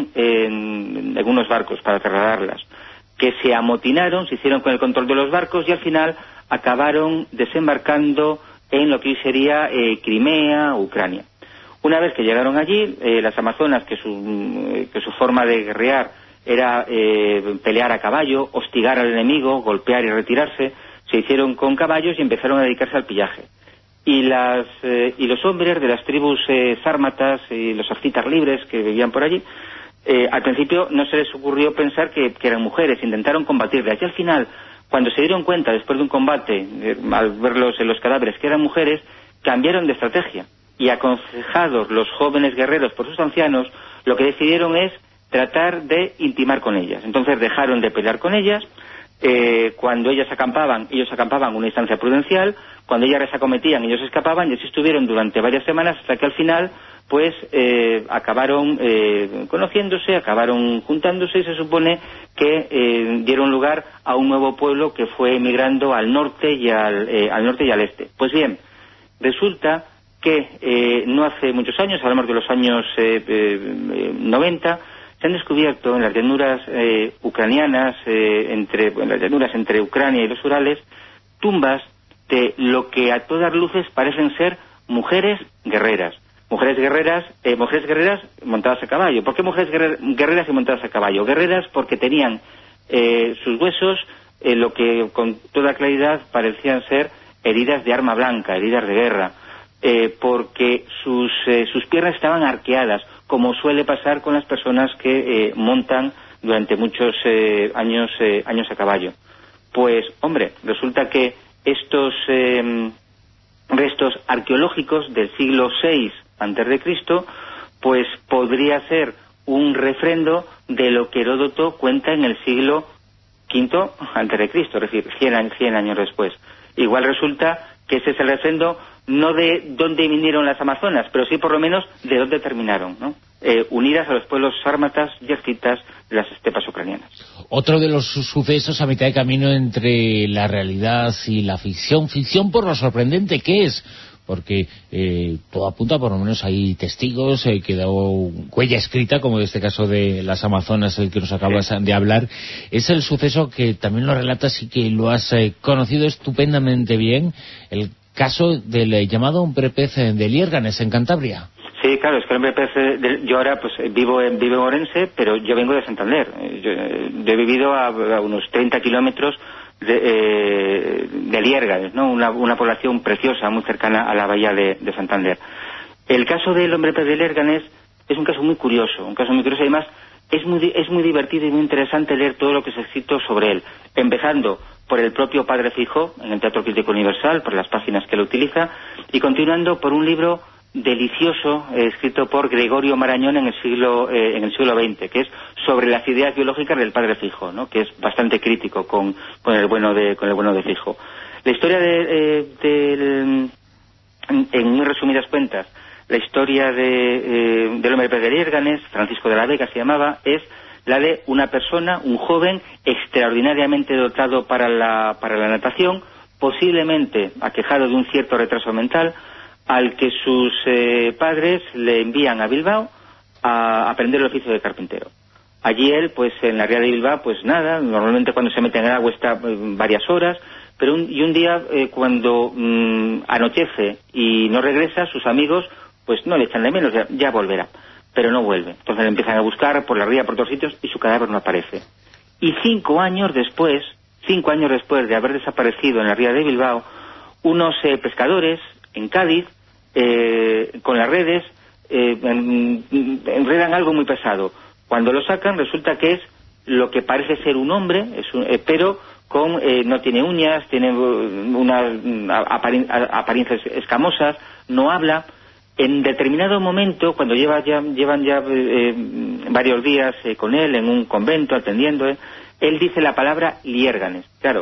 en algunos barcos para trasladarlas, que se amotinaron, se hicieron con el control de los barcos y al final acabaron desembarcando en lo que hoy sería Crimea, Ucrania. Una vez que llegaron allí, las Amazonas, que su forma de guerrear era pelear a caballo, hostigar al enemigo, golpear y retirarse, se hicieron con caballos y empezaron a dedicarse al pillaje. Y los hombres de las tribus sármatas y los arcitas libres que vivían por allí, al principio no se les ocurrió pensar que eran mujeres, intentaron combatirlas y al final, cuando se dieron cuenta después de un combate, al verlos en los cadáveres que eran mujeres, cambiaron de estrategia y, aconsejados los jóvenes guerreros por sus ancianos, lo que decidieron es tratar de intimar con ellas. Entonces dejaron de pelear con ellas. Cuando ellos acampaban una distancia prudencial. Cuando ellas les acometían, ellos escapaban, y así estuvieron durante varias semanas hasta que al final pues acabaron conociéndose, acabaron juntándose y se supone que dieron lugar a un nuevo pueblo que fue emigrando al norte y al este. Pues bien, resulta que no hace muchos años, hablamos de los años 90, se han descubierto en las llanuras ucranianas, en las llanuras entre Ucrania y los Urales, tumbas de lo que a todas luces parecen ser mujeres guerreras. Mujeres guerreras montadas a caballo. ¿Por qué mujeres guerreras y montadas a caballo? Guerreras porque tenían sus huesos lo que con toda claridad parecían ser heridas de arma blanca, heridas de guerra. porque sus piernas estaban arqueadas, como suele pasar con las personas que montan durante muchos años a caballo. Pues, hombre, resulta que estos restos arqueológicos del siglo VI a.C., pues podría ser un refrendo de lo que Heródoto cuenta en el siglo V a.C., es decir, 100 años después. Igual resulta que ese es el refrendo no de dónde vinieron las amazonas, pero sí por lo menos de dónde terminaron, ¿no? Unidas a los pueblos sármatas y escitas de las estepas ucranianas. Otro de los sucesos a mitad de camino entre la realidad y la ficción por lo sorprendente que es, porque todo apunta, por lo menos hay testigos, quedó huella escrita, como en este caso de las amazonas, el que nos acabas de hablar. Es el suceso que también lo relatas y que lo has conocido estupendamente bien, el caso del llamado hombre pez de Liérganes, en Cantabria. Sí, claro, es que el hombre pez, yo ahora pues vivo en Orense, pero yo vengo de Santander. Yo he vivido a unos 30 kilómetros de Liérganes, ¿no? Una población preciosa, muy cercana a la bahía de Santander. El caso del hombre pez de Liérganes es un caso muy curioso, además es muy divertido y muy interesante leer todo lo que se ha escrito sobre él, empezando por el propio Padre Feijóo en el Teatro Crítico Universal, por las páginas que lo utiliza, y continuando por un libro delicioso escrito por Gregorio Marañón en el siglo XX, que es sobre las ideas biológicas del Padre Feijóo, ¿no? Que es bastante crítico con el bueno de Feijóo. La historia en muy resumidas cuentas, la historia del hombre pez de Liérganes, Francisco de la Vega se llamaba, es la de una persona, un joven extraordinariamente dotado para la natación, posiblemente aquejado de un cierto retraso mental, al que sus padres le envían a Bilbao a aprender el oficio de carpintero. Allí él, pues en la ría de Bilbao, pues nada, normalmente cuando se mete en el agua está varias horas, pero un día cuando anochece y no regresa, sus amigos pues no le echan de menos, ya volverá, pero no vuelve. Entonces le empiezan a buscar por la ría, por todos sitios, y su cadáver no aparece. Y 5 años después de haber desaparecido en la ría de Bilbao, unos pescadores en Cádiz, con las redes, enredan algo muy pesado. Cuando lo sacan resulta que es lo que parece ser un hombre, pero no tiene uñas, tiene unas apariencias escamosas, no habla. En determinado momento, cuando llevan ya varios días con él en un convento atendiendo, él dice la palabra Liérganes. Claro,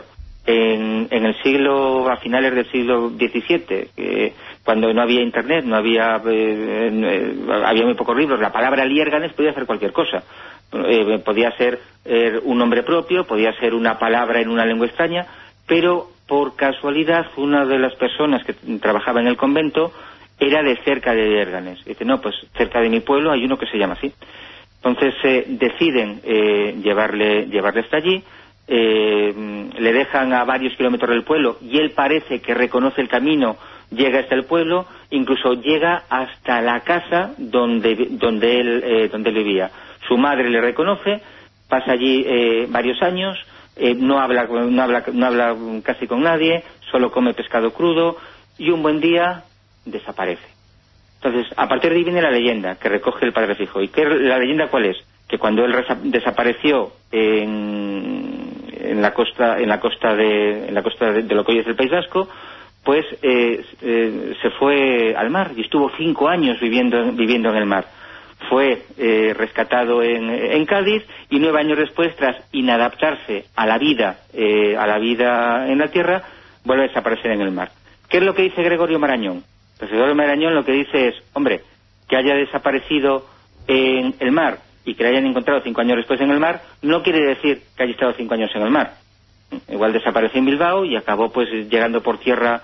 a finales del siglo XVII, cuando no había internet, había muy pocos libros, la palabra Liérganes podía ser cualquier cosa. Podía ser un nombre propio, podía ser una palabra en una lengua extraña, pero por casualidad una de las personas que trabajaba en el convento era de cerca de Liérganes. Dice, no, pues cerca de mi pueblo hay uno que se llama así. Entonces deciden llevarle hasta allí, le dejan a varios kilómetros del pueblo y él parece que reconoce el camino, llega hasta el pueblo, incluso llega hasta la casa donde él vivía. Su madre le reconoce, pasa allí varios años, no habla casi con nadie, solo come pescado crudo y un buen día desaparece. Entonces, a partir de ahí viene la leyenda que recoge el Padre Feijóo. ¿Y la leyenda cuál es? Que cuando él desapareció en la costa de lo que hoy es el País Vasco, pues se fue al mar y estuvo 5 años viviendo en el mar. Fue rescatado en Cádiz y 9 años después, tras inadaptarse a la vida en la tierra, vuelve a desaparecer en el mar. ¿Qué es lo que dice Gregorio Marañón? Pues Gregorio Marañón lo que dice es, hombre, que haya desaparecido en el mar y que le hayan encontrado 5 años después en el mar, no quiere decir que haya estado 5 años en el mar. Igual desapareció en Bilbao y acabó pues llegando por tierra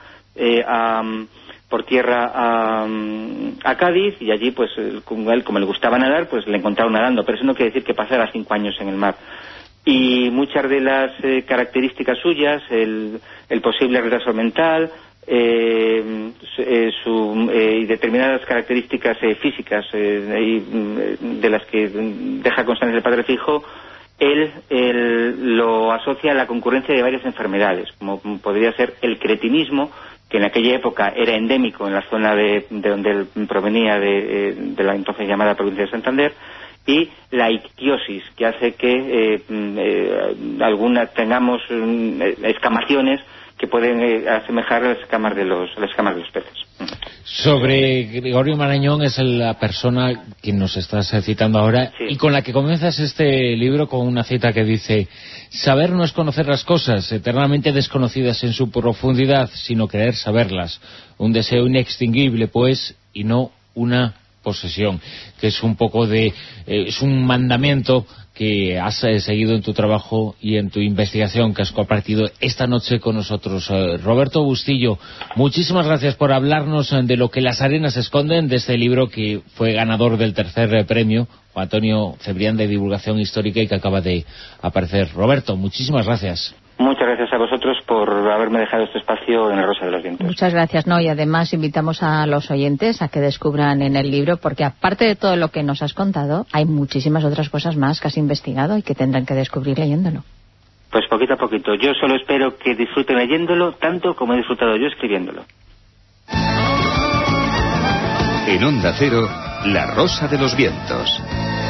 a Cádiz, y allí pues como le gustaba nadar, pues le encontraron nadando, pero eso no quiere decir que pasara 5 años en el mar. Y muchas de las características suyas, el posible retraso mental, y determinadas características físicas de las que deja constancia el Padre Feijóo, él lo asocia a la concurrencia de varias enfermedades, como podría ser el cretinismo, que en aquella época era endémico en la zona de donde él provenía, de la entonces llamada provincia de Santander, y la ictiosis, que hace que tengamos escamaciones que pueden asemejar a las escamas de los peces. Sobre Gregorio Marañón, es la persona que nos estás citando ahora, sí, y con la que comienzas este libro con una cita que dice: saber no es conocer las cosas eternamente desconocidas en su profundidad, sino querer saberlas. Un deseo inextinguible, pues, y no una posesión, que es un poco es un mandamiento que has seguido en tu trabajo y en tu investigación que has compartido esta noche con nosotros. Roberto Bustillo, muchísimas gracias por hablarnos de lo que las arenas esconden, de este libro que fue ganador del tercer premio Juan Antonio Cebrián de Divulgación Histórica y que acaba de aparecer. Roberto, muchísimas gracias. Muchas gracias a vosotros por haberme dejado este espacio en La Rosa de los Vientos. Muchas gracias, y además invitamos a los oyentes a que descubran en el libro, porque aparte de todo lo que nos has contado, hay muchísimas otras cosas más que has investigado y que tendrán que descubrir leyéndolo. Pues poquito a poquito. Yo solo espero que disfruten leyéndolo tanto como he disfrutado yo escribiéndolo. En Onda Cero, La Rosa de los Vientos.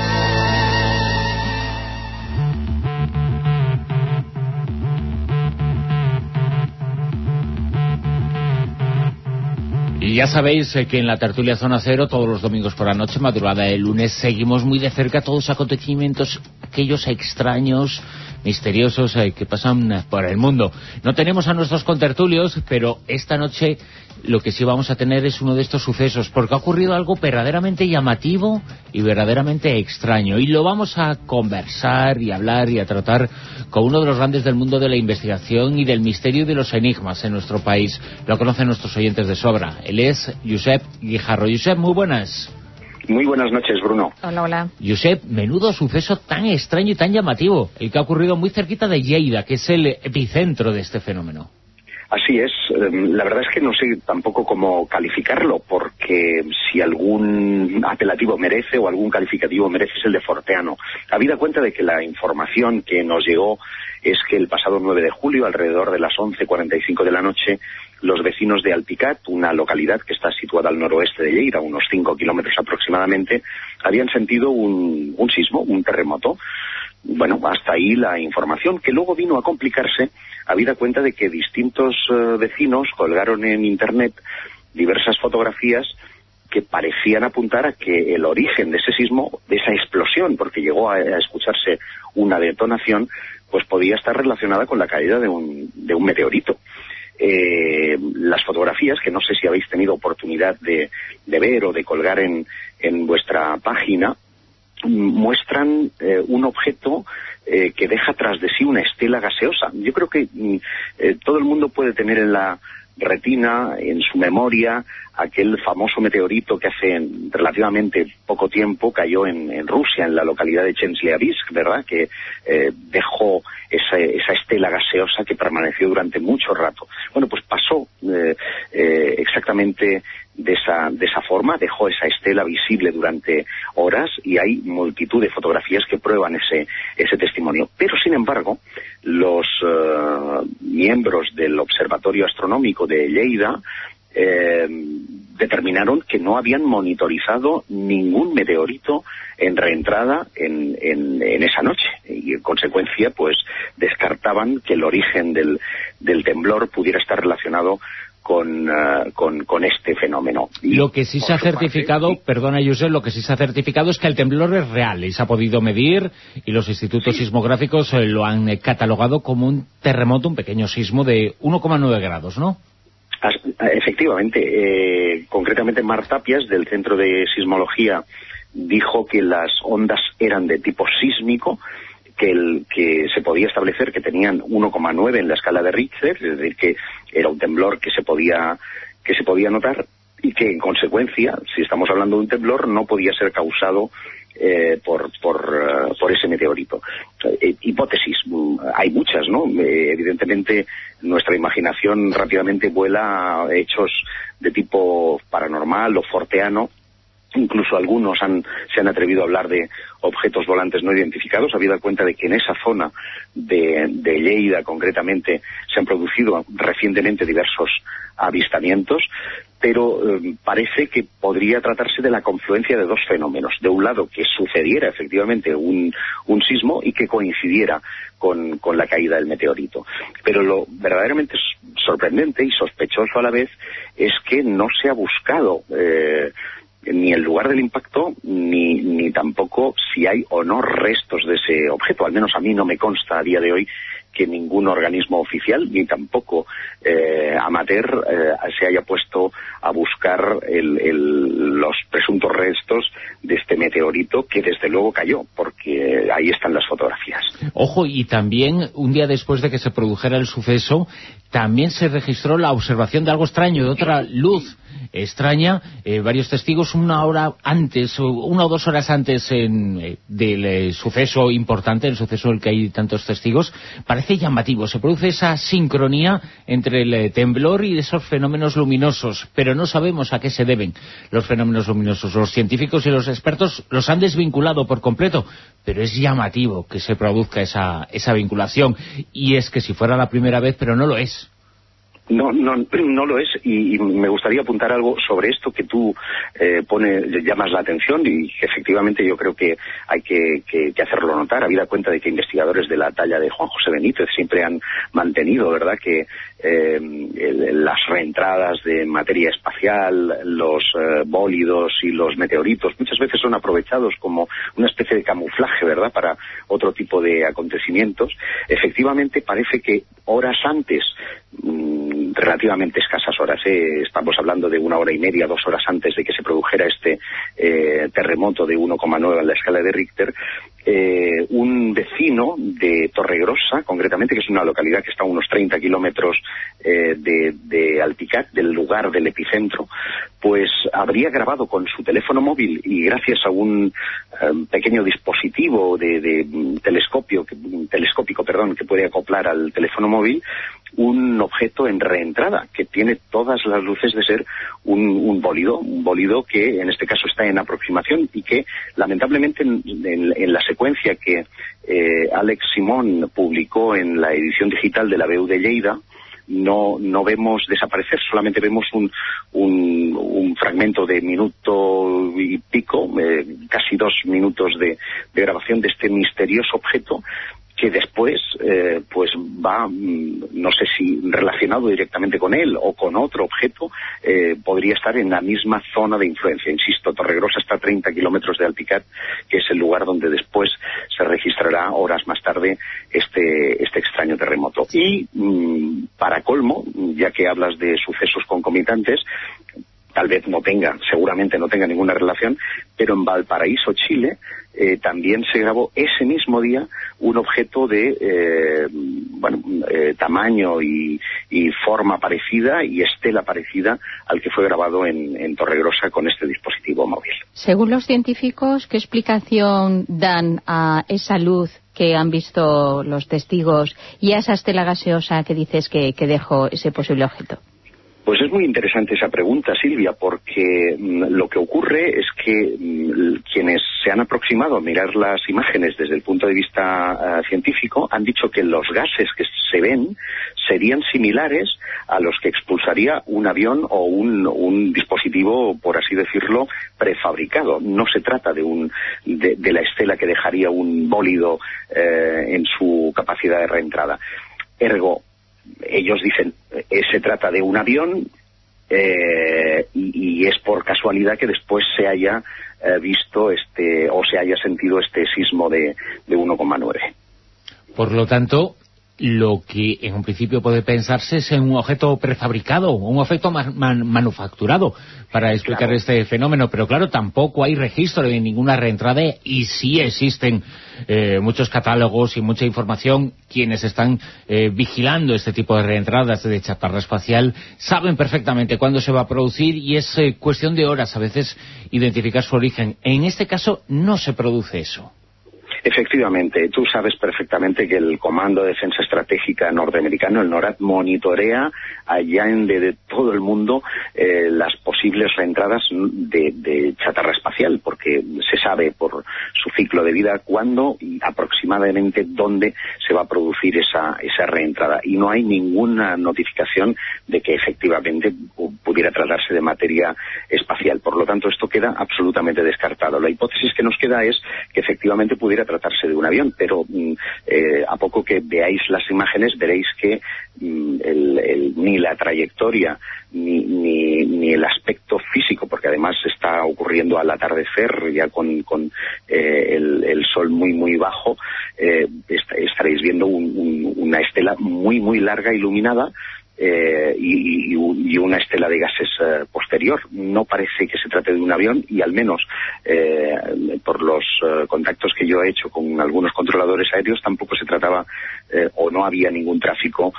Y ya sabéis que en la tertulia Zona Cero, todos los domingos por la noche, madrugada del lunes, seguimos muy de cerca todos los acontecimientos, aquellos extraños, misteriosos que pasan por el mundo. No tenemos a nuestros contertulios, pero esta noche lo que sí vamos a tener es uno de estos sucesos, porque ha ocurrido algo verdaderamente llamativo y verdaderamente extraño. Y lo vamos a conversar y hablar y a tratar con uno de los grandes del mundo de la investigación y del misterio y de los enigmas en nuestro país. Lo conocen nuestros oyentes de sobra. Él es Josep Guijarro. Josep, muy buenas. Muy buenas noches, Bruno. Hola, hola. Josep, menudo suceso tan extraño y tan llamativo, el que ha ocurrido muy cerquita de Lleida, que es el epicentro de este fenómeno. Así es. La verdad es que no sé tampoco cómo calificarlo, porque si algún apelativo merece o algún calificativo merece es el de forteano. Habida cuenta de que la información que nos llegó es que el pasado 9 de julio, alrededor de las 11:45 de la noche, los vecinos de Alpicat, una localidad que está situada al noroeste de Lleida, unos 5 kilómetros aproximadamente, habían sentido un sismo, un terremoto. Bueno, hasta ahí la información, que luego vino a complicarse, habida cuenta de que distintos vecinos colgaron en internet diversas fotografías que parecían apuntar a que el origen de ese sismo, de esa explosión, porque llegó a escucharse una detonación, pues podía estar relacionada con la caída de un meteorito. Las fotografías, que no sé si habéis tenido oportunidad de ver o de colgar en vuestra página, muestran un objeto que deja tras de sí una estela gaseosa. Yo creo que todo el mundo puede tener en la retina, en su memoria, aquel famoso meteorito que hace relativamente poco tiempo cayó en Rusia, en la localidad de Chelyabinsk, ¿verdad?, que dejó esa estela gaseosa que permaneció durante mucho rato. Bueno, pues pasó exactamente de esa forma, dejó esa estela visible durante horas, y hay multitud de fotografías que prueban ese testimonio. Pero, sin embargo, los miembros del Observatorio Astronómico de Lleida determinaron que no habían monitorizado ningún meteorito en reentrada en esa noche, y en consecuencia pues descartaban que el origen del temblor pudiera estar relacionado con este fenómeno. Y lo que sí se ha certificado, perdona Josep, lo que sí se ha certificado es que el temblor es real y se ha podido medir, y los institutos sismográficos lo han catalogado como un terremoto, un pequeño sismo de 1,9 grados, ¿no? Efectivamente, concretamente Mar Tapias, del Centro de Sismología, dijo que las ondas eran de tipo sísmico, que se podía establecer que tenían 1,9 en la escala de Richter, es decir, que era un temblor que se podía notar, y que en consecuencia, si estamos hablando de un temblor, no podía ser causado por ese meteorito. Hipótesis, hay muchas, ¿no? Evidentemente nuestra imaginación rápidamente vuela a hechos de tipo paranormal o forteano, Incluso algunos se han atrevido a hablar de objetos volantes no identificados, habida cuenta de que en esa zona de Lleida, concretamente, se han producido recientemente diversos avistamientos, pero parece que podría tratarse de la confluencia de dos fenómenos. De un lado, que sucediera efectivamente un sismo y que coincidiera con la caída del meteorito. Pero lo verdaderamente sorprendente y sospechoso a la vez es que no se ha buscado ni el lugar del impacto, ni tampoco si hay o no restos de ese objeto. Al menos a mí no me consta a día de hoy que ningún organismo oficial, ni tampoco amateur, se haya puesto a buscar los presuntos restos de este meteorito, que desde luego cayó, porque ahí están las fotografías. Ojo, y también, un día después de que se produjera el suceso, también se registró la observación de algo extraño, de otra luz extraña. Varios testigos, una o 2 horas antes del suceso importante, el suceso en el que hay tantos testigos, parece llamativo. Se produce esa sincronía entre el temblor y esos fenómenos luminosos, pero no sabemos a qué se deben los fenómenos luminosos. Los científicos y los expertos los han desvinculado por completo, pero es llamativo que se produzca esa vinculación. Y es que si fuera la primera vez, pero no lo es. No lo es, y me gustaría apuntar algo sobre esto que tú llamas la atención, y que efectivamente yo creo que hay que hacerlo notar, habida cuenta de que investigadores de la talla de Juan José Benítez siempre han mantenido, ¿verdad?, que las reentradas de materia espacial, los bólidos y los meteoritos muchas veces son aprovechados como una especie de camuflaje, ¿verdad?, para otro tipo de acontecimientos. Efectivamente parece que horas antes, relativamente escasas horas, estamos hablando de 1 hora y media, 2 horas antes de que se produjera este terremoto de 1,9 en la escala de Richter, un vecino de Torregrosa, concretamente, que es una localidad que está a unos 30 kilómetros de Alpicat, del lugar del epicentro, pues habría grabado con su teléfono móvil, y gracias a un pequeño dispositivo telescópico, que puede acoplar al teléfono móvil, un objeto en reentrada que tiene todas las luces de ser un bólido que en este caso está en aproximación, y que lamentablemente en la secuencia que Alex Simón publicó en la edición digital de la BU de Lleida, no vemos desaparecer, solamente vemos un fragmento de minuto y pico, casi 2 minutos de grabación de este misterioso objeto, que después pues va, no sé si relacionado directamente con él o con otro objeto, podría estar en la misma zona de influencia. Insisto, Torregrosa está a 30 kilómetros de Alpicat, que es el lugar donde después se registrará horas más tarde este extraño terremoto. Y para colmo, ya que hablas de sucesos concomitantes, tal vez seguramente no tenga ninguna relación, pero en Valparaíso, Chile, también se grabó ese mismo día un objeto de tamaño y forma parecida y estela parecida al que fue grabado en Torregrosa con este dispositivo móvil. Según los científicos, ¿qué explicación dan a esa luz que han visto los testigos y a esa estela gaseosa que dices que dejó ese posible objeto? Pues es muy interesante esa pregunta, Silvia, porque lo que ocurre es que quienes se han aproximado a mirar las imágenes desde el punto de vista científico han dicho que los gases que se ven serían similares a los que expulsaría un avión o un dispositivo, por así decirlo, prefabricado. No se trata de la estela que dejaría un bólido en su capacidad de reentrada. Ergo, ellos dicen, se trata de un avión y es por casualidad que después se haya visto o se haya sentido este sismo de 1,9. Por lo tanto, lo que en un principio puede pensarse es en un objeto prefabricado, un objeto manufacturado para explicar este fenómeno, pero claro, tampoco hay registro de ninguna reentrada, y sí existen muchos catálogos y mucha información. Quienes están vigilando este tipo de reentradas de chatarra espacial saben perfectamente cuándo se va a producir, y es cuestión de horas a veces identificar su origen. En este caso no se produce eso. Efectivamente, tú sabes perfectamente que el Comando de Defensa Estratégica norteamericano, el NORAD, monitorea allá de todo el mundo las posibles reentradas de chatarra espacial, porque se sabe por su ciclo de vida cuándo y aproximadamente dónde se va a producir esa reentrada. Y no hay ninguna notificación de que efectivamente pudiera tratarse de materia espacial. Por lo tanto, esto queda absolutamente descartado. La hipótesis que nos queda es que efectivamente pudiera tratarse de un avión, pero a poco que veáis las imágenes veréis que ni la trayectoria ni el aspecto físico, porque además está ocurriendo al atardecer ya con el sol muy muy bajo, estaréis viendo una estela muy muy larga iluminada y una estela de gases posterior. No parece que se trate de un avión, y al menos por los contactos que yo he hecho con algunos controladores aéreos tampoco se trataba o no había ningún tráfico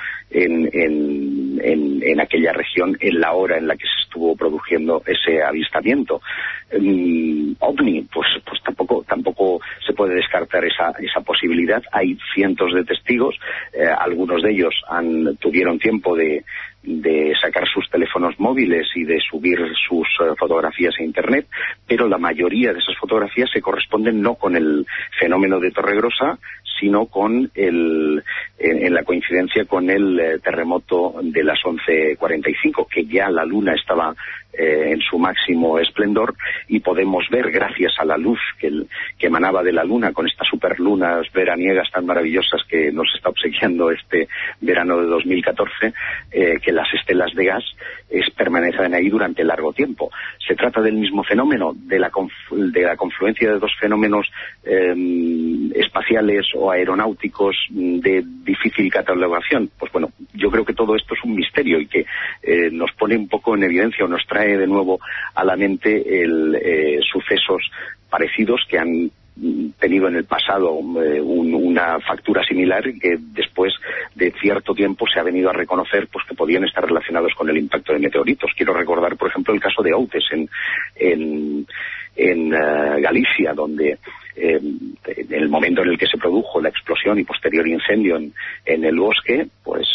en aquella región en la hora en la que se estuvo produciendo ese avistamiento. OVNI, pues tampoco se puede descartar esa posibilidad. Hay cientos de testigos, algunos de ellos tuvieron tiempo de sacar sus teléfonos móviles y de subir sus fotografías a internet, pero la mayoría de esas fotografías se corresponden no con el fenómeno de Torregrosa, sino en la coincidencia con el terremoto de las 11:45, que ya la luna estaba en su máximo esplendor, y podemos ver, gracias a la luz que emanaba de la luna, con estas superlunas veraniegas tan maravillosas que nos está obsequiando este verano de 2014, que las estelas de gas permanecen ahí durante largo tiempo. Se trata del mismo fenómeno, de la confluencia de dos fenómenos espaciales o aeronáuticos de difícil catalogación. Pues bueno, yo creo que todo esto es un misterio y que nos pone un poco en evidencia, o nos trae de nuevo a la mente sucesos parecidos que han tenido en el pasado una factura similar, y que después de cierto tiempo se ha venido a reconocer pues que podían estar relacionados con el impacto de meteoritos. Quiero recordar, por ejemplo, el caso de Outes en Galicia, donde en el momento en el que se produjo la explosión y posterior incendio en el bosque, pues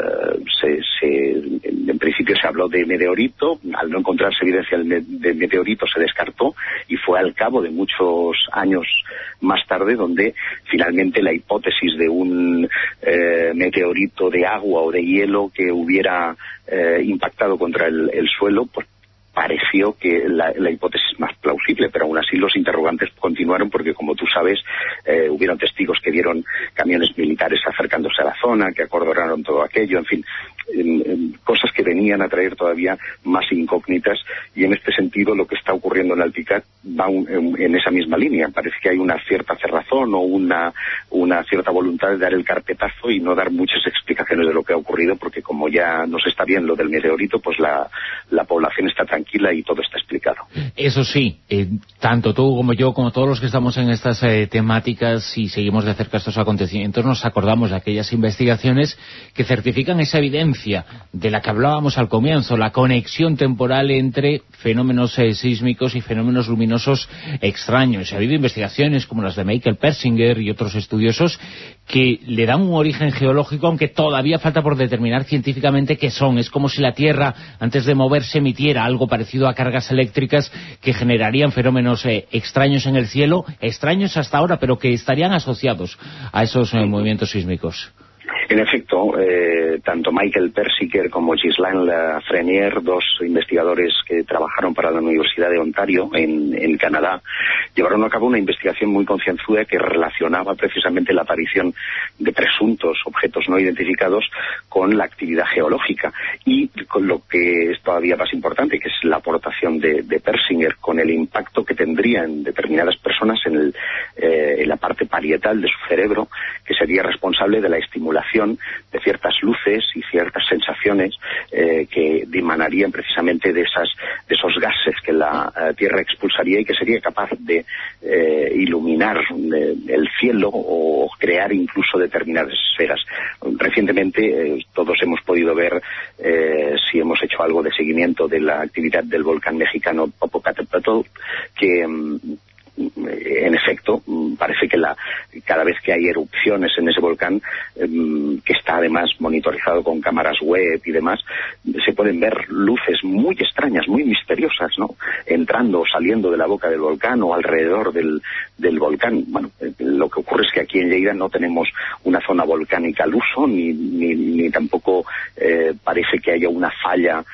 en principio se habló de meteorito. Al no encontrarse evidencia de meteorito se descartó, y fue al cabo de muchos años más tarde donde finalmente la hipótesis de un meteorito de agua o de hielo que hubiera impactado contra el suelo, pues pareció que la hipótesis más plausible, pero aún así los interrogantes continuaron, porque como tú sabes, hubieron testigos que vieron camiones militares acercándose a la zona, que acordonaron todo aquello, en fin, cosas que venían a traer todavía más incógnitas, y en este sentido lo que está ocurriendo en Alpicat va en esa misma línea. Parece que hay una cierta cerrazón o una cierta voluntad de dar el carpetazo y no dar muchas explicaciones de lo que ha ocurrido, porque como ya nos está bien lo del meteorito, pues la población está tranquila y todo está explicado. Eso sí, tanto tú como yo, como todos los que estamos en estas temáticas y seguimos de cerca estos acontecimientos, nos acordamos de aquellas investigaciones que certifican esa evidencia de la que hablábamos al comienzo, la conexión temporal entre fenómenos sísmicos y fenómenos luminosos extraños. Ha habido investigaciones como las de Michael Persinger y otros estudiosos que le dan un origen geológico, aunque todavía falta por determinar científicamente qué son. Es como si la Tierra, antes de moverse, emitiera algo parecido a cargas eléctricas que generarían fenómenos extraños en el cielo, extraños hasta ahora, pero que estarían asociados a esos movimientos sísmicos. En efecto, tanto Michael Persinger como Ghislain Lafrenière, dos investigadores que trabajaron para la Universidad de Ontario en Canadá, llevaron a cabo una investigación muy concienzuda que relacionaba precisamente la aparición de presuntos objetos no identificados con la actividad geológica, y con lo que es todavía más importante, que es la aportación de Persinger, con el impacto que tendría en determinadas personas en la parte parietal de su cerebro, que sería responsable de la estimulación de ciertas luces y ciertas sensaciones que dimanarían precisamente de esos gases que la Tierra expulsaría, y que sería capaz de iluminar el cielo o crear incluso determinadas esferas. Recientemente todos hemos podido ver, si hemos hecho algo de seguimiento de la actividad del volcán mexicano Popocatépetl, que en efecto, parece que cada vez que hay erupciones en ese volcán, que está además monitorizado con cámaras web y demás, se pueden ver luces muy extrañas, muy misteriosas, ¿no? Entrando o saliendo de la boca del volcán o alrededor del volcán. Bueno, lo que ocurre es que aquí en Lleida no tenemos una zona volcánica al uso, ni tampoco parece que haya una falla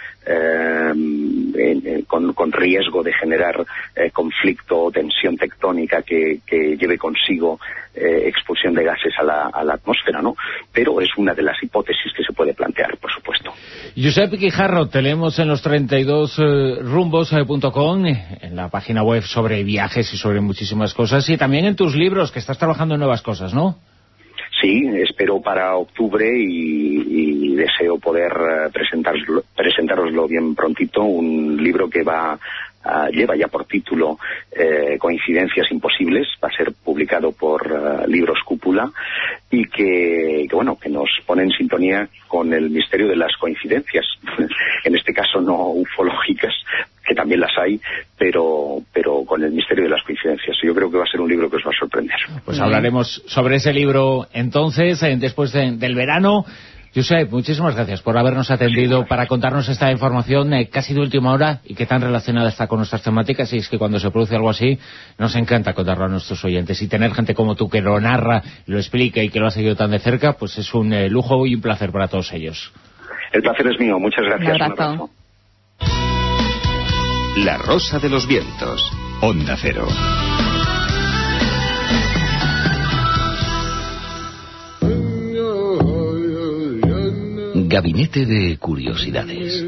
con riesgo de generar conflicto o tensión tectónica que lleve consigo expulsión de gases a la atmósfera, ¿no? Pero es una de las hipótesis que se puede plantear, por supuesto. Josep Guijarro, te leemos en los 32rumbos.com, en la página web sobre viajes y sobre muchísimas cosas, y también en tus libros, que estás trabajando en nuevas cosas, ¿no? Sí, espero para octubre y deseo poder presentároslo bien prontito, un libro que lleva ya por título Coincidencias Imposibles, va a ser publicado por Libros Cúpula, y que nos pone en sintonía con el misterio de las coincidencias, en este caso no ufológicas, que también las hay, pero con el misterio de las coincidencias. Yo creo que va a ser un libro que os va a sorprender. Pues hablaremos sobre ese libro entonces, después del verano. Josep, muchísimas gracias por habernos atendido para contarnos esta información casi de última hora y que tan relacionada está con nuestras temáticas. Y es que cuando se produce algo así, nos encanta contarlo a nuestros oyentes. Y tener gente como tú que lo narra, lo explica y que lo ha seguido tan de cerca, pues es un lujo y un placer para todos ellos. El placer es mío. Muchas gracias. Un abrazo. La Rosa de los Vientos, Onda Cero. Gabinete de Curiosidades.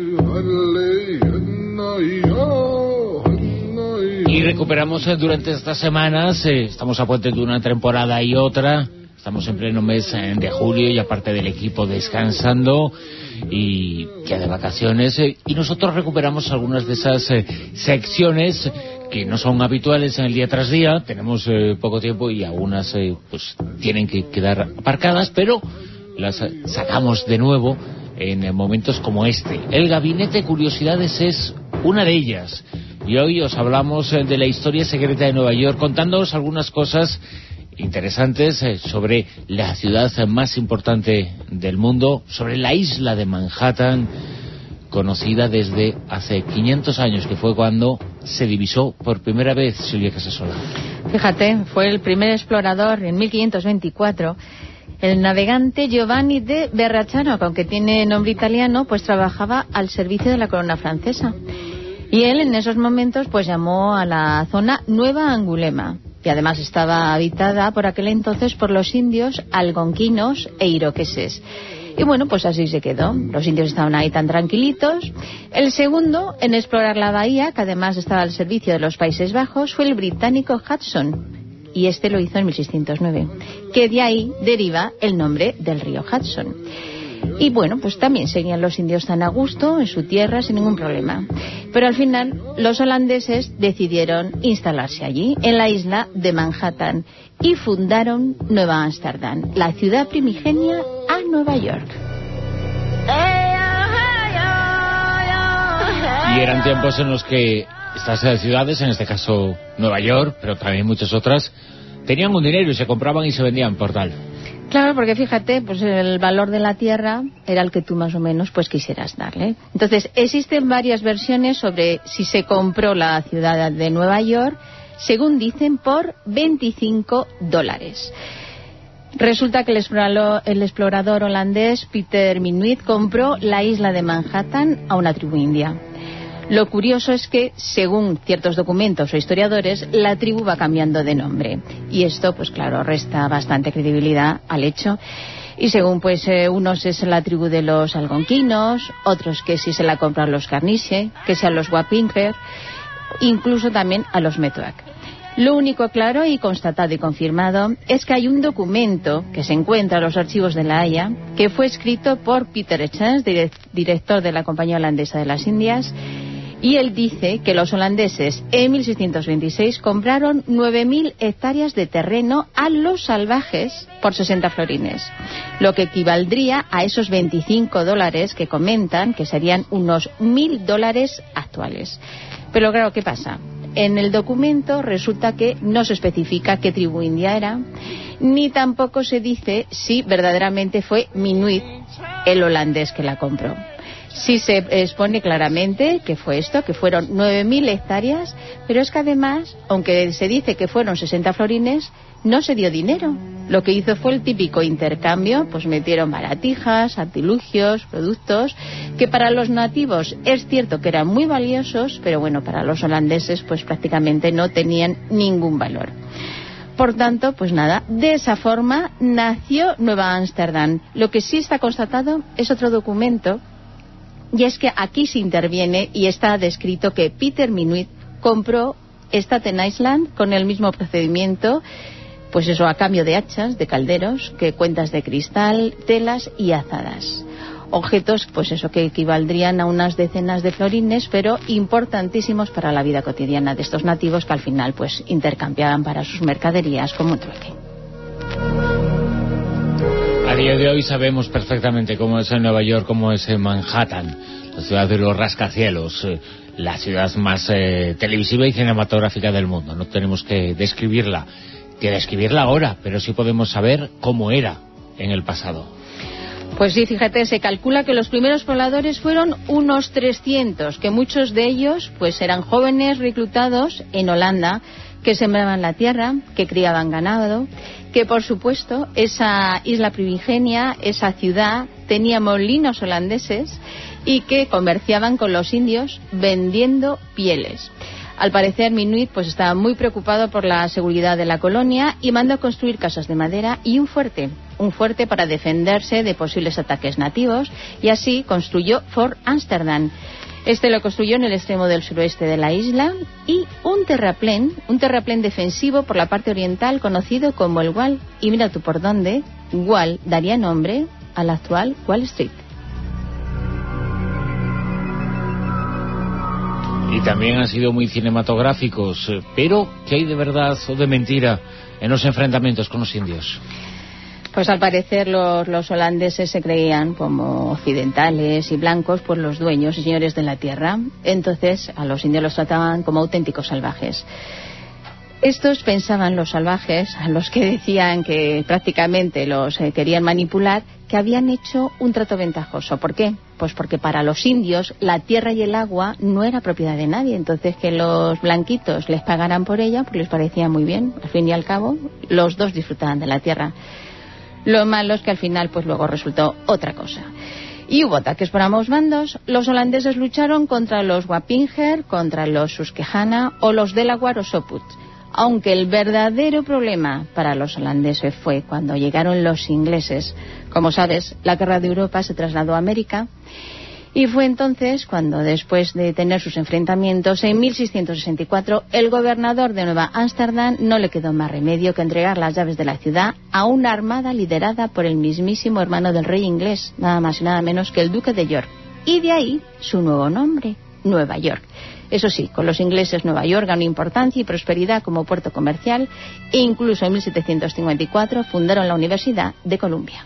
Y recuperamos durante estas semanas, estamos a puente de una temporada y otra, estamos en pleno mes de julio y aparte del equipo descansando y ya de vacaciones, y nosotros recuperamos algunas de esas secciones que no son habituales en el día tras día. Tenemos poco tiempo y algunas pues tienen que quedar aparcadas, pero las sacamos de nuevo en momentos como este. El Gabinete de Curiosidades es una de ellas, y hoy os hablamos de la historia secreta de Nueva York, contándoos algunas cosas interesantes sobre la ciudad más importante del mundo, sobre la isla de Manhattan, conocida desde hace 500 años, que fue cuando se divisó por primera vez. Silvia Casasola. Fíjate, fue el primer explorador en 1524. El navegante Giovanni de Verrazzano, que aunque tiene nombre italiano, pues trabajaba al servicio de la corona francesa. Y él en esos momentos pues llamó a la zona Nueva Angulema, y además estaba habitada por aquel entonces por los indios algonquinos e iroqueses. Y bueno, pues así se quedó. Los indios estaban ahí tan tranquilitos. El segundo en explorar la bahía, que además estaba al servicio de los Países Bajos, fue el británico Hudson. Y este lo hizo en 1609, que de ahí deriva el nombre del río Hudson. Y bueno, pues también seguían los indios tan a gusto en su tierra sin ningún problema. Pero al final los holandeses decidieron instalarse allí, en la isla de Manhattan, y fundaron Nueva Ámsterdam, la ciudad primigenia a Nueva York. Y eran tiempos en los que estas ciudades, en este caso Nueva York, pero también muchas otras, tenían un dinero y se compraban y se vendían por tal. Claro, porque fíjate, pues el valor de la tierra era el que tú más o menos pues quisieras darle. Entonces, existen varias versiones sobre si se compró la ciudad de Nueva York, según dicen, por $25. Resulta que el explorador holandés Peter Minuit compró la isla de Manhattan a una tribu india. Lo curioso es que, según ciertos documentos o historiadores, la tribu va cambiando de nombre. Y esto, pues claro, resta bastante credibilidad al hecho. Y según, pues, unos es la tribu de los algonquinos, otros que si se la compran los Carniche, que sean los Wappinger, incluso también a los Metoac. Lo único claro y constatado y confirmado es que hay un documento que se encuentra en los archivos de La Haya, que fue escrito por Peter Echens, director de la Compañía Holandesa de las Indias, y él dice que los holandeses en 1626 compraron 9.000 hectáreas de terreno a los salvajes por 60 florines, lo que equivaldría a esos $25 que comentan, que serían unos $1.000 actuales. Pero claro, ¿qué pasa? en el documento resulta que no se especifica qué tribu india era, ni tampoco se dice si verdaderamente fue Minuit, el holandés que la compró. Sí se expone claramente que fue esto, que fueron 9.000 hectáreas, pero es que además, aunque se dice que fueron 60 florines, no se dio dinero. Lo que hizo fue el típico intercambio, pues metieron baratijas, artilugios, productos, que para los nativos es cierto que eran muy valiosos, pero bueno, para los holandeses pues prácticamente no tenían ningún valor. Por tanto, pues nada, de esa forma nació Nueva Ámsterdam. Lo que sí está constatado es otro documento, y es que aquí se interviene y está descrito que Peter Minuit compró Staten Island con el mismo procedimiento, pues eso, a cambio de hachas, de calderos, que cuentas de cristal, telas y azadas. Objetos, pues eso, que equivaldrían a unas decenas de florines, pero importantísimos para la vida cotidiana de estos nativos que al final pues intercambiaban para sus mercaderías como un trueque. A día de hoy sabemos perfectamente cómo es en Nueva York, cómo es en Manhattan, la ciudad de los rascacielos, la ciudad más televisiva y cinematográfica del mundo. No tenemos que describirla ahora, pero sí podemos saber cómo era en el pasado. Pues sí, fíjate, se calcula que los primeros pobladores fueron unos 300, que muchos de ellos pues eran jóvenes reclutados en Holanda, que sembraban la tierra, que criaban ganado, que por supuesto esa isla primigenia, esa ciudad, tenía molinos holandeses y que comerciaban con los indios vendiendo pieles. Al parecer Minuit pues estaba muy preocupado por la seguridad de la colonia y mandó construir casas de madera y un fuerte para defenderse de posibles ataques nativos, y así construyó Fort Amsterdam. Este lo construyó en el extremo del suroeste de la isla, y un terraplén defensivo por la parte oriental conocido como el Wall. Y mira tú por dónde, Wall daría nombre a la actual Wall Street. Y también han sido muy cinematográficos, pero ¿qué hay de verdad o de mentira en los enfrentamientos con los indios? Pues al parecer los holandeses se creían como occidentales y blancos, pues los dueños y señores de la tierra. Entonces a los indios los trataban como auténticos salvajes. Estos pensaban, los salvajes, a los que decían que prácticamente los querían manipular, que habían hecho un trato ventajoso. ¿Por qué? Pues porque para los indios la tierra y el agua no era propiedad de nadie. Entonces que los blanquitos les pagaran por ella, pues les parecía muy bien. Al fin y al cabo, los dos disfrutaban de la tierra. Lo malo es que al final pues luego resultó otra cosa. Y hubo ataques por ambos bandos. Los holandeses lucharon contra los Wappinger, contra los Susquehanna o los Delaware o Soput. Aunque el verdadero problema para los holandeses fue cuando llegaron los ingleses. Como sabes, la guerra de Europa se trasladó a América, y fue entonces cuando, después de tener sus enfrentamientos en 1664, el gobernador de Nueva Ámsterdam no le quedó más remedio que entregar las llaves de la ciudad a una armada liderada por el mismísimo hermano del rey inglés, nada más y nada menos que el duque de York. Y de ahí su nuevo nombre, Nueva York. Eso sí, con los ingleses Nueva York ganó importancia y prosperidad como puerto comercial, e incluso en 1754 fundaron la Universidad de Columbia.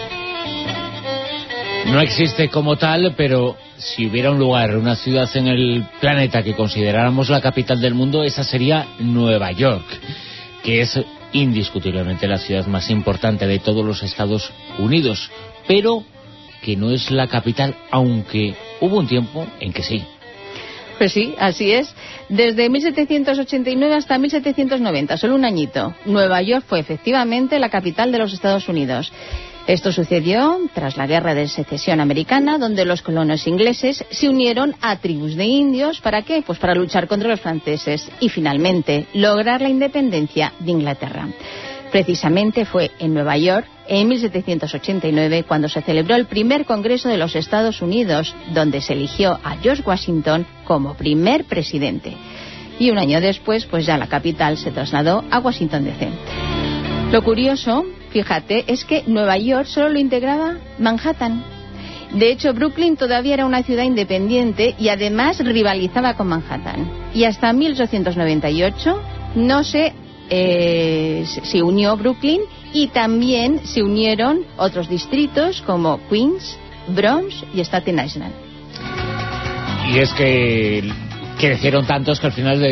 No existe como tal, pero si hubiera un lugar, una ciudad en el planeta que consideráramos la capital del mundo, esa sería Nueva York, que es indiscutiblemente la ciudad más importante de todos los Estados Unidos, pero que no es la capital, aunque hubo un tiempo en que sí. Pues sí, así es. Desde 1789 hasta 1790, solo un añito, Nueva York fue efectivamente la capital de los Estados Unidos. Esto sucedió tras la Guerra de Secesión Americana, donde los colonos ingleses se unieron a tribus de indios. ¿Para qué? Pues para luchar contra los franceses y finalmente lograr la independencia de Inglaterra. Precisamente fue en Nueva York, en 1789, cuando se celebró el primer Congreso de los Estados Unidos, donde se eligió a George Washington como primer presidente. Y un año después, pues ya la capital se trasladó a Washington D.C. Lo curioso, fíjate, es que Nueva York solo lo integraba Manhattan. De hecho, Brooklyn todavía era una ciudad independiente y además rivalizaba con Manhattan. Y hasta 1898 no se unió Brooklyn, y también se unieron otros distritos como Queens, Bronx y Staten Island. Y es que crecieron tantos que al final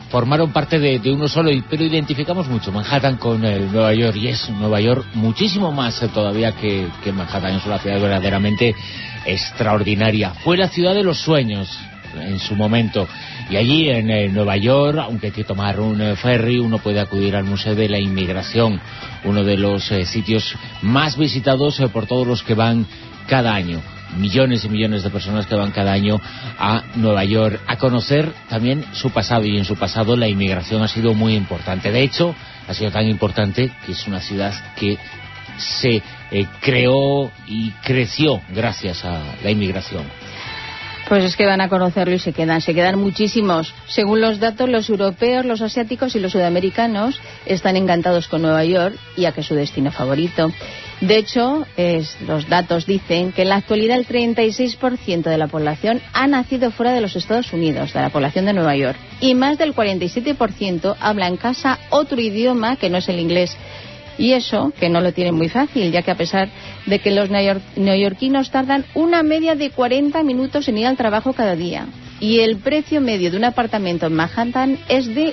formaron parte de uno solo, pero identificamos mucho Manhattan con Nueva York, y es Nueva York muchísimo más todavía que Manhattan. Es una ciudad verdaderamente extraordinaria. Fue la ciudad de los sueños en su momento, y allí en Nueva York, aunque hay que tomar un ferry, uno puede acudir al Museo de la Inmigración, uno de los sitios más visitados por todos los que van cada año. Millones y millones de personas que van cada año a Nueva York a conocer también su pasado, y en su pasado la inmigración ha sido muy importante. De hecho, ha sido tan importante que es una ciudad que se creó y creció gracias a la inmigración. Pues es que van a conocerlo y se quedan muchísimos. Según los datos, los europeos, los asiáticos y los sudamericanos están encantados con Nueva York, ya que es su destino favorito. De hecho, los datos dicen que en la actualidad el 36% de la población ha nacido fuera de los Estados Unidos, de la población de Nueva York, y más del 47% habla en casa otro idioma que no es el inglés. Y eso, que no lo tienen muy fácil, ya que a pesar de que los neoyorquinos tardan una media de 40 minutos en ir al trabajo cada día, y el precio medio de un apartamento en Manhattan es de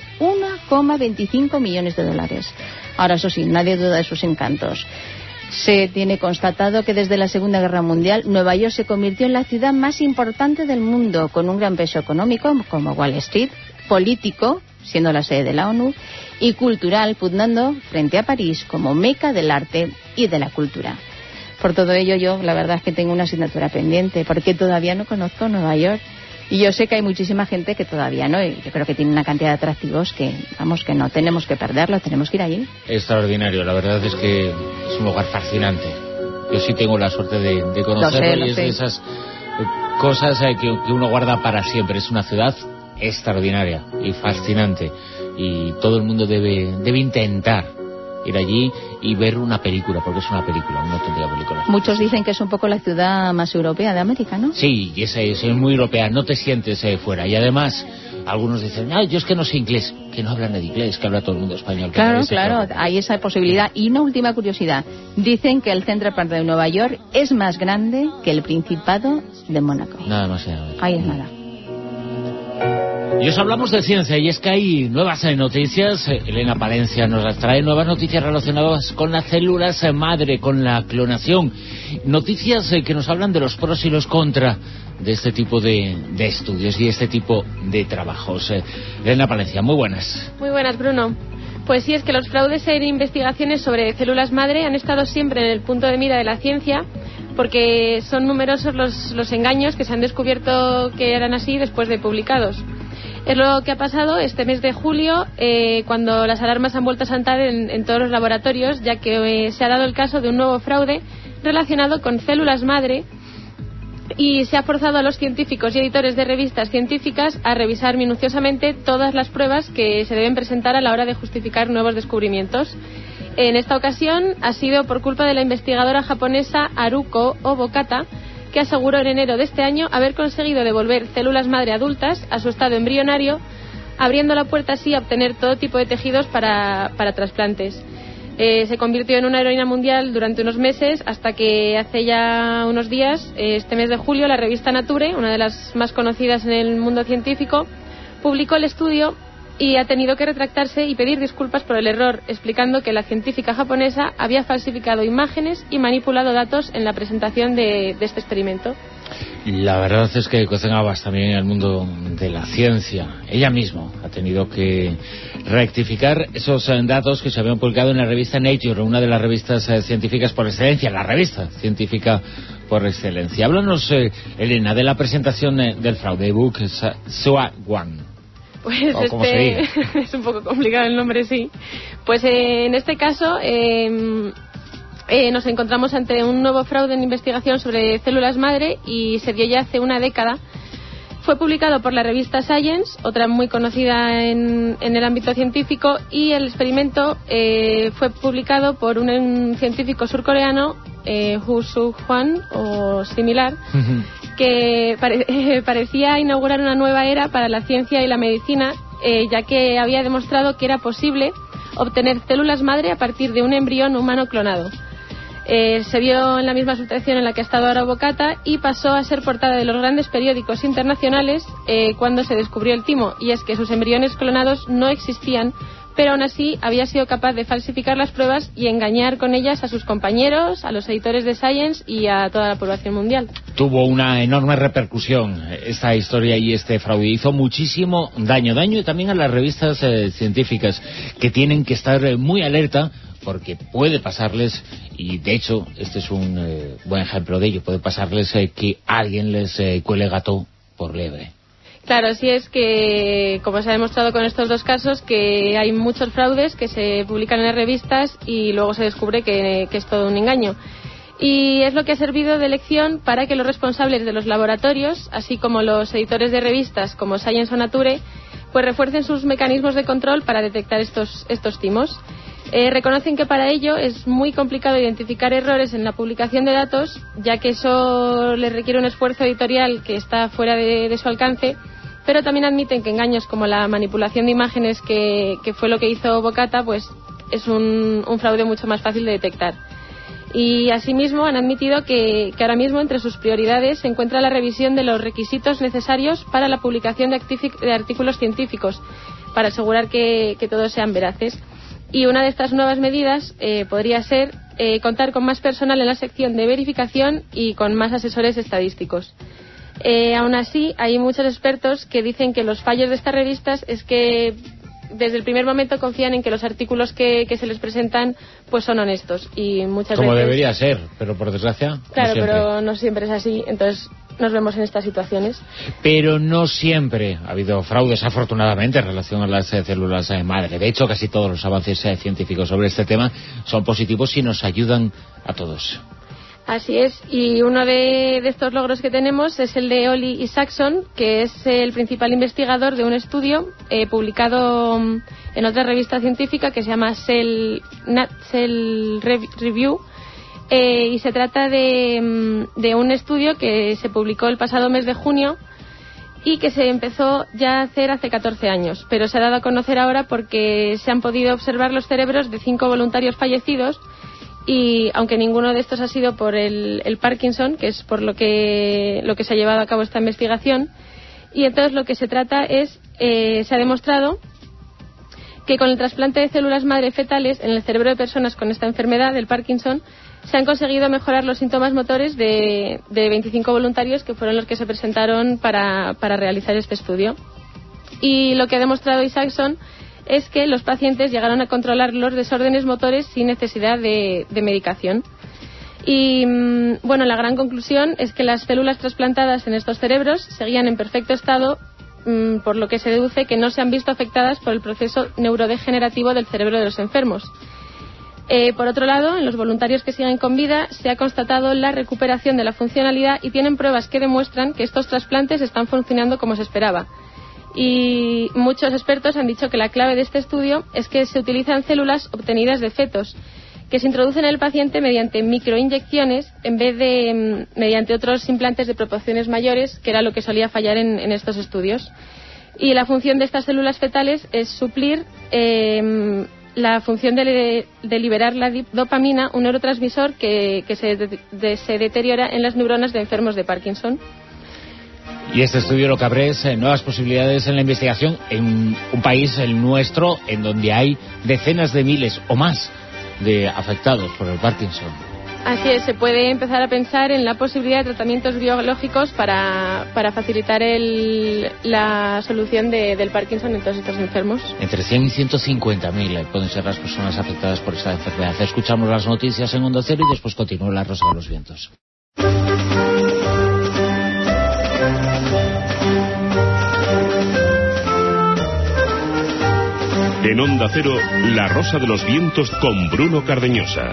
1,25 millones de dólares. Ahora, eso sí, nadie duda de sus encantos. Se tiene constatado que desde la Segunda Guerra Mundial Nueva York se convirtió en la ciudad más importante del mundo, con un gran peso económico, como Wall Street, político, siendo la sede de la ONU, y cultural, pugnando frente a París como meca del arte y de la cultura. Por todo ello, yo la verdad es que tengo una asignatura pendiente, porque todavía no conozco Nueva York, y yo sé que hay muchísima gente que todavía no, y yo creo que tiene una cantidad de atractivos que, vamos, que no tenemos que perderlo, tenemos que ir allí. Extraordinario, la verdad es que es un lugar fascinante. Yo sí tengo la suerte de conocerlo, y es de esas cosas que uno guarda para siempre. Es una ciudad extraordinaria y fascinante, y todo el mundo debe intentar ir allí y ver una película, porque es una auténtica película. Muchos dicen que es un poco la ciudad más europea de América, ¿no? Sí, y es muy europea, no te sientes fuera. Y además, algunos dicen, yo es que no sé inglés, que no hablan de inglés, que habla todo el mundo español. Claro, hay esa posibilidad. Y una última curiosidad, dicen que el Central Park de Nueva York es más grande que el Principado de Mónaco. Nada más. Ahí es nada. Y os hablamos de ciencia, y es que hay nuevas noticias. Elena Palencia nos las trae, nuevas noticias relacionadas con las células madre, con la clonación. Noticias que nos hablan de los pros y los contras de este tipo de estudios y este tipo de trabajos. Elena Palencia, muy buenas. Muy buenas, Bruno. Pues sí, es que los fraudes en investigaciones sobre células madre han estado siempre en el punto de mira de la ciencia, porque son numerosos los engaños que se han descubierto que eran así después de publicados. Es lo que ha pasado este mes de julio, cuando las alarmas han vuelto a saltar en todos los laboratorios, ya que se ha dado el caso de un nuevo fraude relacionado con células madre, y se ha forzado a los científicos y editores de revistas científicas a revisar minuciosamente todas las pruebas que se deben presentar a la hora de justificar nuevos descubrimientos. En esta ocasión ha sido por culpa de la investigadora japonesa Haruko Obokata, que aseguró en enero de este año haber conseguido devolver células madre adultas a su estado embrionario, abriendo la puerta así a obtener todo tipo de tejidos para trasplantes. Se convirtió en una heroína mundial durante unos meses, hasta que hace ya unos días, este mes de julio, la revista Nature, una de las más conocidas en el mundo científico, publicó el estudio y ha tenido que retractarse y pedir disculpas por el error, explicando que la científica japonesa había falsificado imágenes y manipulado datos en la presentación de este experimento. La verdad es que cocinabas también en el mundo de la ciencia. Ella misma ha tenido que rectificar esos datos que se habían publicado en la revista Nature, una de las revistas científicas por excelencia, la revista científica por excelencia. Háblanos, Elena, de la presentación del fraude, Book Swag-One. Pues es un poco complicado el nombre, sí. Pues en este caso nos encontramos ante un nuevo fraude en investigación sobre células madre, y se dio ya hace una década. Fue publicado por la revista Science, otra muy conocida en el ámbito científico, y el experimento fue publicado por un científico surcoreano, Hu Soo-hwan o similar, que parecía inaugurar una nueva era para la ciencia y la medicina, ya que había demostrado que era posible obtener células madre a partir de un embrión humano clonado. Se vio en la misma situación en la que ha estado ahora Bocata y pasó a ser portada de los grandes periódicos internacionales cuando se descubrió el timo, y es que sus embriones clonados no existían, pero aún así había sido capaz de falsificar las pruebas y engañar con ellas a sus compañeros, a los editores de Science y a toda la población mundial. Tuvo una enorme repercusión esta historia y este fraude. Hizo muchísimo daño también a las revistas científicas, que tienen que estar muy alerta, porque puede pasarles, y de hecho este es un buen ejemplo de ello, puede pasarles que alguien les cuele gato por liebre. Claro, sí, es que, como se ha demostrado con estos dos casos, que hay muchos fraudes que se publican en las revistas y luego se descubre que es todo un engaño. Y es lo que ha servido de lección para que los responsables de los laboratorios, así como los editores de revistas como Science o Nature, pues refuercen sus mecanismos de control para detectar estos timos. Reconocen que para ello es muy complicado identificar errores en la publicación de datos, ya que eso les requiere un esfuerzo editorial que está fuera de su alcance, pero también admiten que engaños como la manipulación de imágenes, que fue lo que hizo Bocata, pues es un fraude mucho más fácil de detectar. Y asimismo han admitido que ahora mismo entre sus prioridades se encuentra la revisión de los requisitos necesarios para la publicación de artículos científicos, para asegurar que todos sean veraces. Y una de estas nuevas medidas podría ser contar con más personal en la sección de verificación y con más asesores estadísticos. Aún así, hay muchos expertos que dicen que los fallos de estas revistas es que desde el primer momento confían en que los artículos que se les presentan pues son honestos, y muchas como veces... debería ser, pero por desgracia claro, no siempre. pero no siempre es así, entonces nos vemos en estas situaciones. Pero no siempre ha habido fraudes, afortunadamente, en relación a las células madre. De hecho, casi todos los avances científicos sobre este tema son positivos y nos ayudan a todos. Así es, y uno de estos logros que tenemos es el de Oli Isaacson, que es el principal investigador de un estudio publicado en otra revista científica que se llama Cell Review, y se trata de un estudio que se publicó el pasado mes de junio y que se empezó ya a hacer hace 14 años, pero se ha dado a conocer ahora porque se han podido observar los cerebros de 5 voluntarios fallecidos. Y aunque ninguno de estos ha sido por el Parkinson, que es por lo que se ha llevado a cabo esta investigación, y entonces lo que se trata es, se ha demostrado que con el trasplante de células madre fetales en el cerebro de personas con esta enfermedad del Parkinson se han conseguido mejorar los síntomas motores de 25 voluntarios que fueron los que se presentaron para realizar este estudio. Y lo que ha demostrado Isaacson es que los pacientes llegaron a controlar los desórdenes motores sin necesidad de medicación. Y bueno, la gran conclusión es que las células trasplantadas en estos cerebros seguían en perfecto estado, por lo que se deduce que no se han visto afectadas por el proceso neurodegenerativo del cerebro de los enfermos. Por otro lado, en los voluntarios que siguen con vida se ha constatado la recuperación de la funcionalidad y tienen pruebas que demuestran que estos trasplantes están funcionando como se esperaba. Y muchos expertos han dicho que la clave de este estudio es que se utilizan células obtenidas de fetos, que se introducen en el paciente mediante microinyecciones en vez de mediante otros implantes de proporciones mayores, que era lo que solía fallar en estos estudios. Y la función de estas células fetales es suplir la función de liberar la dopamina, un neurotransmisor que se deteriora en las neuronas de enfermos de Parkinson. Y este estudio lo que abre es nuevas posibilidades en la investigación en un país, el nuestro, en donde hay decenas de miles o más de afectados por el Parkinson. Así es, se puede empezar a pensar en la posibilidad de tratamientos biológicos para facilitar la solución del Parkinson en todos estos enfermos. Entre 100 y 150.000 pueden ser las personas afectadas por esta enfermedad. Escuchamos las noticias en Onda Cero y después continúa La Rosa de los Vientos. En Onda Cero, La Rosa de los Vientos con Bruno Cardeñosa.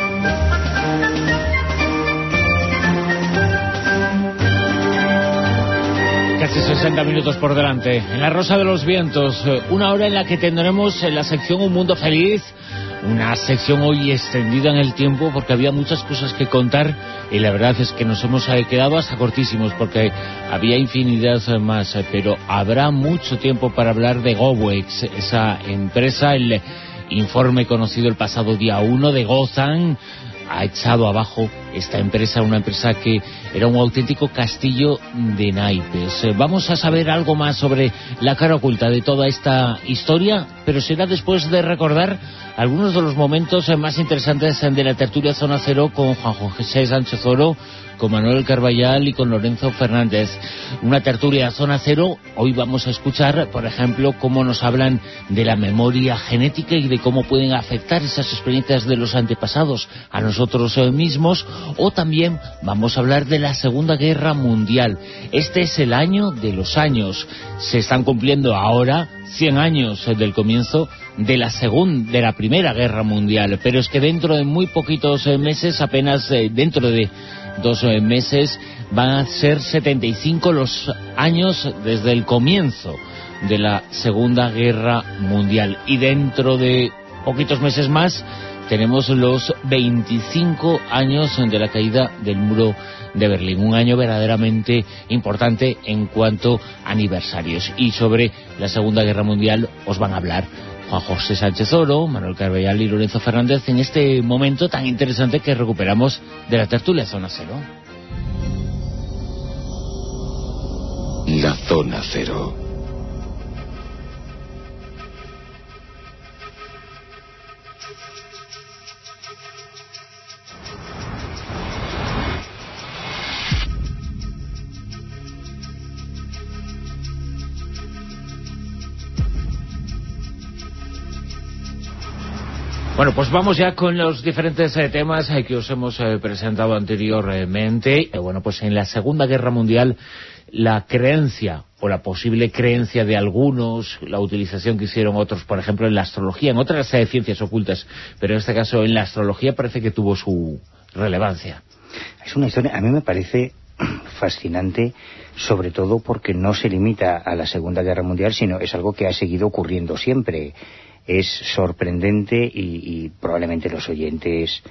Casi 60 minutos por delante. En La Rosa de los Vientos, una hora en la que tendremos en la sección Un Mundo Feliz, una sección hoy extendida en el tiempo porque había muchas cosas que contar y la verdad es que nos hemos quedado hasta cortísimos porque había infinidad más, pero habrá mucho tiempo para hablar de GoWex, esa empresa, el informe conocido el pasado día 1 de Gotham ha echado abajo esta empresa, una empresa que era un auténtico castillo de naipes. Vamos a saber algo más sobre la cara oculta de toda esta historia, pero será después de recordar algunos de los momentos más interesantes de la tertulia Zona Cero con Juan José Sánchez Oro, con Manuel Carballal y con Lorenzo Fernández. Una tertulia Zona Cero. Hoy vamos a escuchar, por ejemplo, cómo nos hablan de la memoria genética y de cómo pueden afectar esas experiencias de los antepasados a nosotros mismos, o también vamos a hablar de la Segunda Guerra Mundial. Este es el año de los años. Se están cumpliendo ahora 100 años del comienzo de la Primera Guerra Mundial, pero es que dentro de muy poquitos meses, apenas dentro de 2 meses, van a ser 75 los años desde el comienzo de la Segunda Guerra Mundial, y dentro de poquitos meses más tenemos los 25 años de la caída del muro de Berlín, un año verdaderamente importante en cuanto a aniversarios. Y sobre la Segunda Guerra Mundial os van a hablar Juan José Sánchez Oro, Manuel Carballal y Lorenzo Fernández en este momento tan interesante que recuperamos de la tertulia Zona Cero. La Zona Cero. Bueno, pues vamos ya con los diferentes temas que os hemos presentado anteriormente. Bueno, pues en la Segunda Guerra Mundial, la creencia o la posible creencia de algunos, la utilización que hicieron otros, por ejemplo, en la astrología, en otras ciencias ocultas, pero en este caso en la astrología parece que tuvo su relevancia. Es una historia, a mí me parece fascinante, sobre todo porque no se limita a la Segunda Guerra Mundial, sino es algo que ha seguido ocurriendo siempre. Es sorprendente y probablemente los oyentes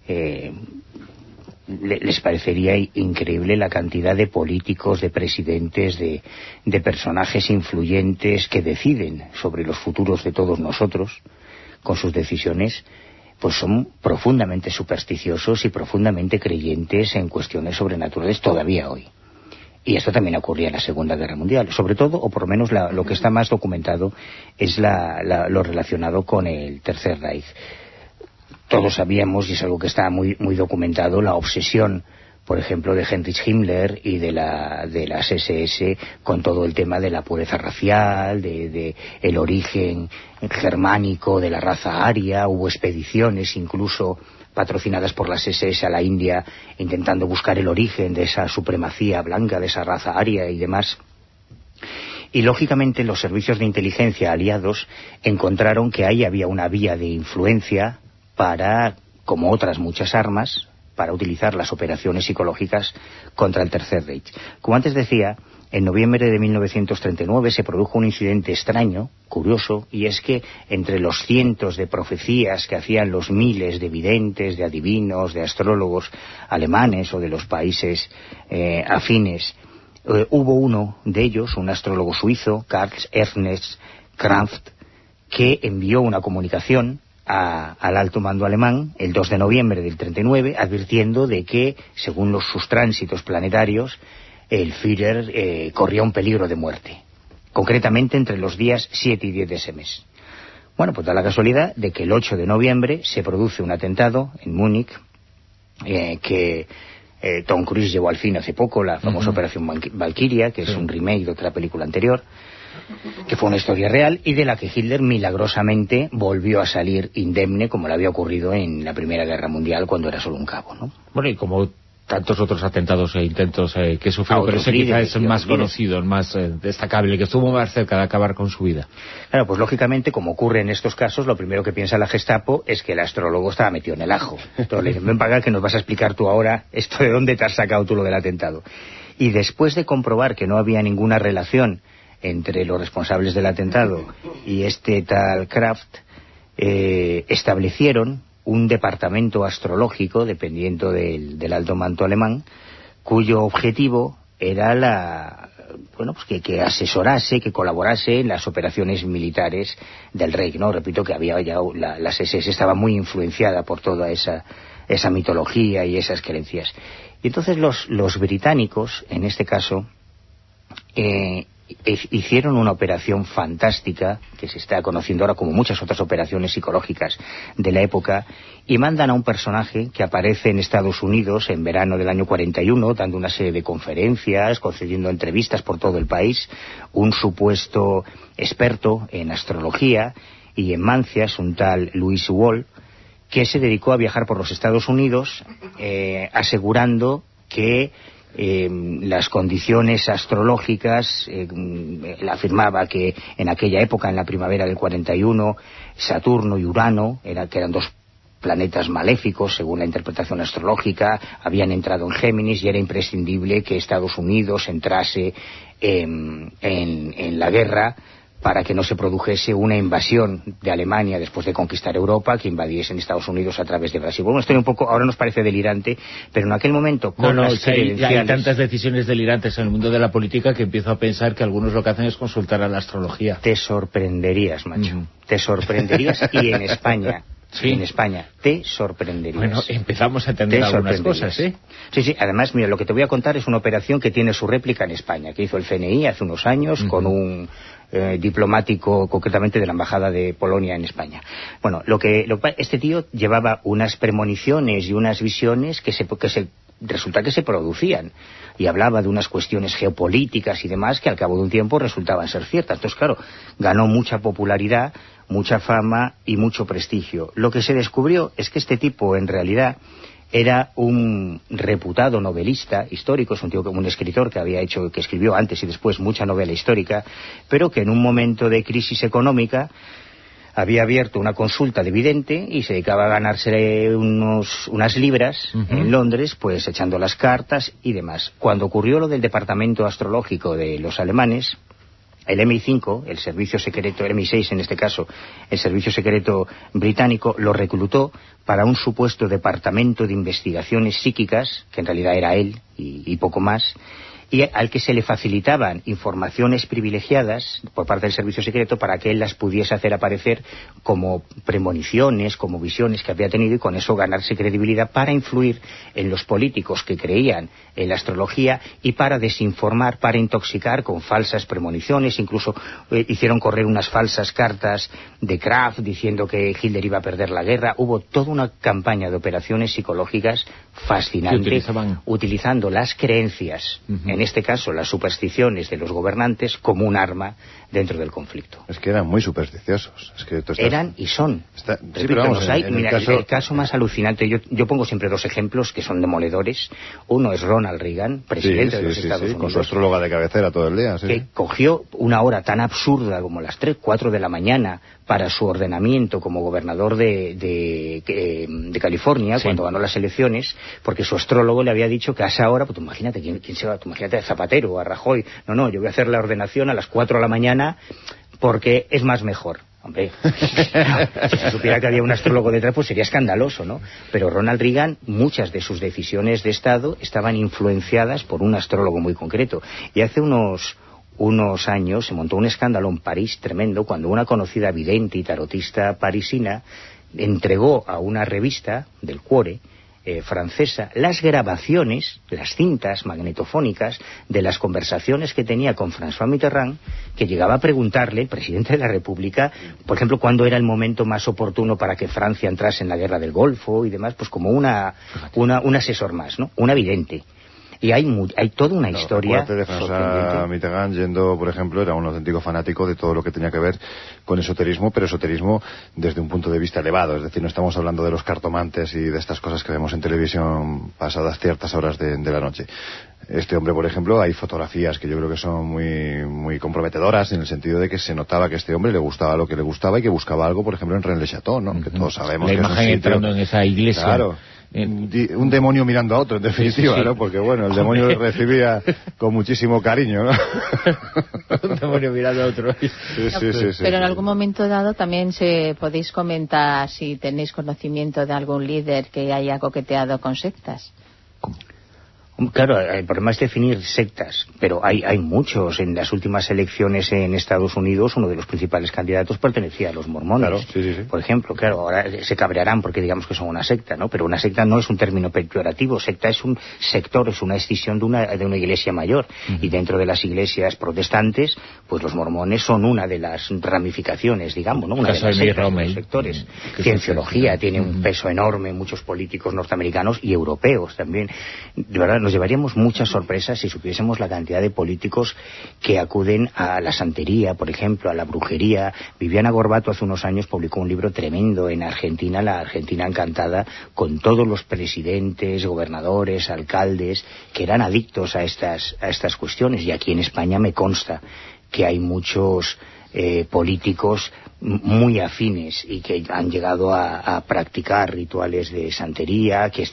les parecería increíble la cantidad de políticos, de presidentes, de personajes influyentes que deciden sobre los futuros de todos nosotros con sus decisiones, pues son profundamente supersticiosos y profundamente creyentes en cuestiones sobrenaturales todavía hoy. Y esto también ocurría en la Segunda Guerra Mundial. Sobre todo, o por lo menos lo que está más documentado, es lo relacionado con el Tercer Reich. Todos sabíamos, y es algo que está muy, muy documentado, la obsesión, por ejemplo, de Heinrich Himmler y de las SS con todo el tema de la pureza racial, de el origen germánico de la raza aria. Hubo expediciones incluso patrocinadas por las SS a la India, intentando buscar el origen de esa supremacía blanca, de esa raza aria y demás. Y lógicamente los servicios de inteligencia aliados encontraron que ahí había una vía de influencia para, como otras muchas armas, para utilizar las operaciones psicológicas contra el Tercer Reich. Como antes decía, en noviembre de 1939 se produjo un incidente extraño, curioso, y es que entre los cientos de profecías que hacían los miles de videntes, de adivinos, de astrólogos alemanes o de los países afines, hubo uno de ellos, un astrólogo suizo, Karl Ernst Kraft, que envió una comunicación al alto mando alemán el 2 de noviembre del 39, advirtiendo de que, según sus tránsitos planetarios, el Führer corría un peligro de muerte, concretamente entre los días 7 y 10 de ese mes. Bueno, pues da la casualidad de que el 8 de noviembre se produce un atentado en Múnich, que Tom Cruise llevó al fin hace poco, la famosa Operación Valkyria, que es un remake de otra película anterior, que fue una historia real y de la que Hitler milagrosamente volvió a salir indemne, como le había ocurrido en la Primera Guerra Mundial cuando era solo un cabo, ¿no? Bueno, y como tantos otros atentados e intentos que sufrió, pero ese quizá es el más conocido, el más destacable, que estuvo más cerca de acabar con su vida. Claro, pues lógicamente, como ocurre en estos casos, lo primero que piensa la Gestapo es que el astrólogo estaba metido en el ajo. Entonces le dicen, ven para acá que nos vas a explicar tú ahora esto de dónde te has sacado tú lo del atentado. Y después de comprobar que no había ninguna relación entre los responsables del atentado y este tal Kraft, establecieron un departamento astrológico dependiendo del alto mando alemán, cuyo objetivo era que asesorase, que colaborase en las operaciones militares del Reich, ¿no? Repito que había ya las SS estaba muy influenciada por toda esa esa mitología y esas creencias. Y entonces los británicos, en este caso, hicieron una operación fantástica, que se está conociendo ahora como muchas otras operaciones psicológicas de la época, y mandan a un personaje que aparece en Estados Unidos en verano del año 41, dando una serie de conferencias, concediendo entrevistas por todo el país, un supuesto experto en astrología y en mancias, un tal Louis Wall, que se dedicó a viajar por los Estados Unidos asegurando que las condiciones astrológicas, él afirmaba que en aquella época, en la primavera del 41, Saturno y Urano, que eran dos planetas maléficos, según la interpretación astrológica, habían entrado en Géminis y era imprescindible que Estados Unidos entrase en la guerra para que no se produjese una invasión de Alemania después de conquistar Europa, que invadiesen Estados Unidos a través de Brasil. Bueno, esto un poco, ahora nos parece delirante, pero en aquel momento... hay tantas decisiones delirantes en el mundo de la política que empiezo a pensar que algunos lo que hacen es consultar a la astrología. Te sorprenderías, macho. Te sorprenderías, y en España... Sí. En España, te sorprenderías. Bueno, empezamos a entender algunas cosas, ¿eh? Sí, además, mira, lo que te voy a contar es una operación que tiene su réplica en España, que hizo el CNI hace unos años con un diplomático, concretamente de la Embajada de Polonia en España. Bueno, este tío llevaba unas premoniciones y unas visiones que resulta que se producían, y hablaba de unas cuestiones geopolíticas y demás que al cabo de un tiempo resultaban ser ciertas. Entonces, claro, ganó mucha popularidad, mucha fama y mucho prestigio. Lo que se descubrió es que este tipo en realidad era un reputado novelista histórico, es un tío, un escritor que escribió antes y después mucha novela histórica, pero que en un momento de crisis económica había abierto una consulta de vidente y se dedicaba a ganarse unas libras en Londres, pues echando las cartas y demás. Cuando ocurrió lo del departamento astrológico de los alemanes, el MI5, el servicio secreto, el MI6 en este caso, el servicio secreto británico, lo reclutó para un supuesto departamento de investigaciones psíquicas, que en realidad era él y poco más, y al que se le facilitaban informaciones privilegiadas por parte del servicio secreto para que él las pudiese hacer aparecer como premoniciones, como visiones que había tenido, y con eso ganarse credibilidad para influir en los políticos que creían en la astrología y para desinformar, para intoxicar con falsas premoniciones. Incluso hicieron correr unas falsas cartas de Kraft diciendo que Hitler iba a perder la guerra. Hubo toda una campaña de operaciones psicológicas fascinante, utilizando las creencias, en este caso las supersticiones de los gobernantes, como un arma dentro del conflicto. Es que eran muy supersticiosos. Eran y son. El caso más alucinante, yo pongo siempre dos ejemplos que son demoledores. Uno es Ronald Reagan, presidente de los Estados Unidos, con su astróloga de cabecera todo el día. Que cogió una hora tan absurda como las 3, 4 de la mañana para su ordenamiento como gobernador de California, cuando ganó las elecciones, porque su astrólogo le había dicho que a esa hora, pues imagínate, ¿quién se va? Imagínate a Zapatero, a Rajoy. No, yo voy a hacer la ordenación a las 4 de la mañana porque es más mejor. Hombre, si se supiera que había un astrólogo detrás, pues sería escandaloso, ¿no? Pero Ronald Reagan, muchas de sus decisiones de Estado estaban influenciadas por un astrólogo muy concreto. Y hace unos años se montó un escándalo en París tremendo cuando una conocida vidente y tarotista parisina entregó a una revista del Cuore francesa las grabaciones, las cintas magnetofónicas de las conversaciones que tenía con François Mitterrand, que llegaba a preguntarle, el presidente de la República, por ejemplo, cuándo era el momento más oportuno para que Francia entrase en la guerra del Golfo y demás, pues como un asesor más, ¿no? Una vidente. Y hay toda una historia de François Mitterrand yendo, por ejemplo, era un auténtico fanático de todo lo que tenía que ver con esoterismo, pero esoterismo desde un punto de vista elevado. Es decir, no estamos hablando de los cartomantes y de estas cosas que vemos en televisión pasadas ciertas horas de la noche. Este hombre, por ejemplo, hay fotografías que yo creo que son muy, muy comprometedoras, en el sentido de que se notaba que a este hombre le gustaba lo que le gustaba y que buscaba algo, por ejemplo, en Rennes-le-Château, ¿no? Que todos sabemos la que imagen es un entrando en esa iglesia. Claro. Un demonio mirando a otro, en definitiva, ¿no? Porque, bueno, el demonio le recibía con muchísimo cariño, ¿no? Un demonio mirando a otro. Sí. Pero en algún momento dado también podéis comentar si tenéis conocimiento de algún líder que haya coqueteado con sectas. Claro, el problema es definir sectas, pero hay muchos. En las últimas elecciones en Estados Unidos, uno de los principales candidatos pertenecía a los mormones. Claro, sí. Por ejemplo, claro, ahora se cabrearán porque digamos que son una secta, ¿no? Pero una secta no es un término peyorativo. Secta es un sector, es una escisión de una iglesia mayor. Y dentro de las iglesias protestantes, pues los mormones son una de las ramificaciones, digamos, ¿no? Una de las sectas, de los sectores. Cienciología tiene un peso enorme, muchos políticos norteamericanos y europeos también. De verdad, nos llevaríamos muchas sorpresas si supiésemos la cantidad de políticos que acuden a la santería, por ejemplo, a la brujería. Viviana Gorbato hace unos años publicó un libro tremendo en Argentina, La Argentina Encantada, con todos los presidentes, gobernadores, alcaldes que eran adictos a estas cuestiones. Y aquí en España me consta que hay muchos políticos muy afines y que han llegado a practicar rituales de santería, que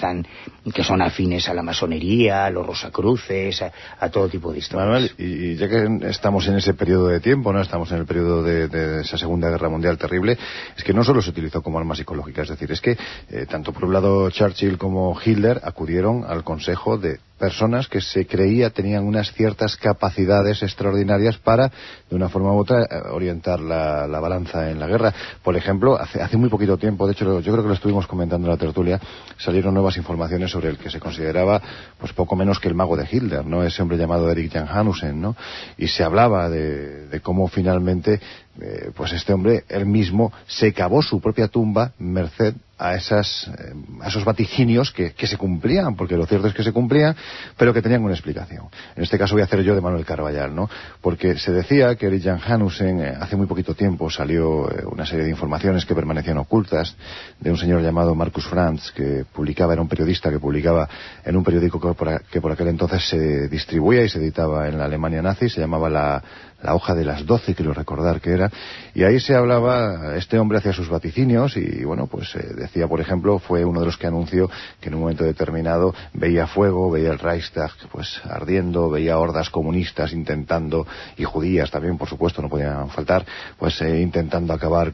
son afines a la masonería, a los rosacruces, a todo tipo de historias. Manuel, y ya que estamos en ese periodo de tiempo, ¿no? Estamos en el periodo de esa Segunda Guerra Mundial terrible, es que no solo se utilizó como arma psicológica, es decir, es que tanto por un lado Churchill como Hitler acudieron al consejo de personas que se creía tenían unas ciertas capacidades extraordinarias para, de una forma u otra, orientar la balanza en la guerra. Por ejemplo, hace muy poquito tiempo, de hecho yo creo que lo estuvimos comentando en la tertulia, salieron nuevas informaciones sobre el que se consideraba pues poco menos que el mago de Hitler, ¿no? Ese hombre llamado Erich Jan Hanussen, ¿no? Y se hablaba de cómo finalmente pues este hombre, él mismo, se cavó su propia tumba merced a esos vaticinios que se cumplían, porque lo cierto es que se cumplían, pero que tenían una explicación. En este caso voy a hacer yo de Manuel Carballal, ¿no? Porque se decía que Erich Jan Hanussen, hace muy poquito tiempo salió una serie de informaciones que permanecían ocultas de un señor llamado Markus Franz, que era un periodista que publicaba en un periódico que por aquel entonces se distribuía y se editaba en la Alemania nazi, se llamaba la hoja de las 12, quiero recordar que era, y ahí se hablaba, este hombre hacía sus vaticinios y bueno, pues decía, por ejemplo, fue uno de los que anunció que en un momento determinado veía fuego, veía el Reichstag pues ardiendo, veía hordas comunistas intentando, y judías también, por supuesto, no podían faltar, pues intentando acabar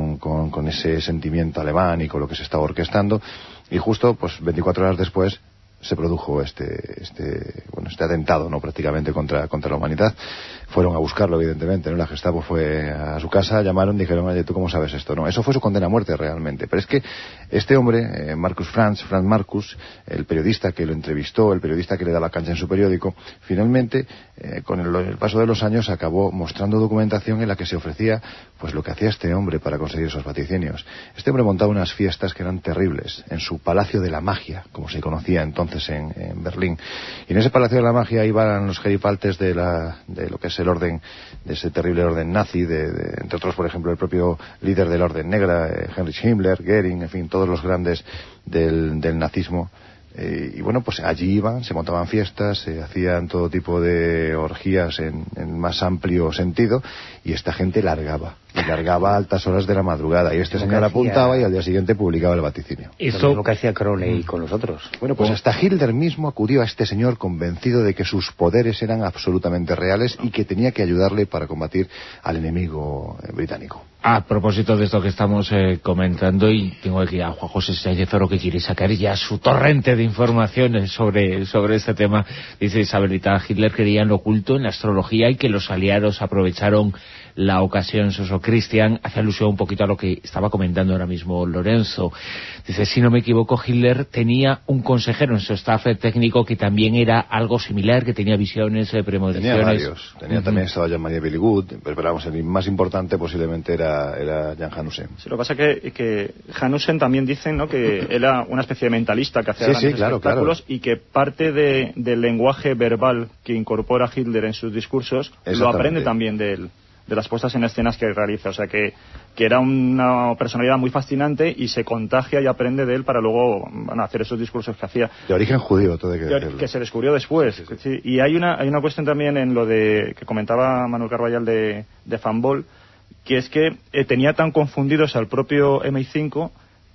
con ese sentimiento alemán y con lo que se estaba orquestando, y justo pues 24 horas después se produjo este atentado, no, prácticamente contra la humanidad. Fueron a buscarlo, evidentemente, ¿no? La Gestapo fue a su casa, llamaron, dijeron, oye, ¿tú cómo sabes esto? No, eso fue su condena a muerte realmente. Pero es que este hombre, Franz Markus, el periodista que lo entrevistó, el periodista que le daba cancha en su periódico, finalmente, con el paso de los años, acabó mostrando documentación en la que se ofrecía pues lo que hacía este hombre para conseguir esos vaticinios. Este hombre montaba unas fiestas que eran terribles en su Palacio de la Magia, como se conocía entonces en Berlín. Y en ese Palacio de la Magia iban los geripaltes de lo que es el orden, de ese terrible orden nazi, entre otros, por ejemplo, el propio líder del Orden Negra, Heinrich Himmler, Goering, en fin, todos los grandes del nazismo. Y bueno, pues allí iban, se montaban fiestas, se hacían todo tipo de orgías en más amplio sentido, y esta gente largaba a altas horas de la madrugada, y este señor apuntaba y al día siguiente publicaba el vaticinio. Eso es lo que hacía Crowley con los otros. Bueno, pues hasta Hitler mismo acudió a este señor convencido de que sus poderes eran absolutamente reales y que tenía que ayudarle para combatir al enemigo británico. A propósito de esto que estamos comentando, y tengo aquí a Juan José Sallezoro, que quiere sacar ya su torrente de informaciones sobre este tema. Dice Isabelita, Hitler creía en lo oculto, en la astrología, y que los aliados aprovecharon la ocasión. Soso Cristian hace alusión un poquito a lo que estaba comentando ahora mismo Lorenzo. Dice, si no me equivoco, Hitler tenía un consejero en su staff técnico que también era algo similar, que tenía visiones, premoniciones. Tenía varios. También estaba Jean-Marie Billy-Good, pero vamos, el más importante posiblemente era Jan Hanussen. Sí, lo que pasa es que Hanussen también dicen, ¿no?, que era una especie de mentalista que hacía grandes espectáculos, y que parte del lenguaje verbal que incorpora Hitler en sus discursos lo aprende también de las puestas en escenas que realiza. O sea que era una personalidad muy fascinante y se contagia y aprende de él para luego hacer esos discursos que hacía. De origen judío, todo hay que decirlo. Que se descubrió después. Sí. Sí. Y hay una cuestión también en lo que comentaba Manuel Carballal de Fanbol, que es que tenía tan confundidos al propio MI5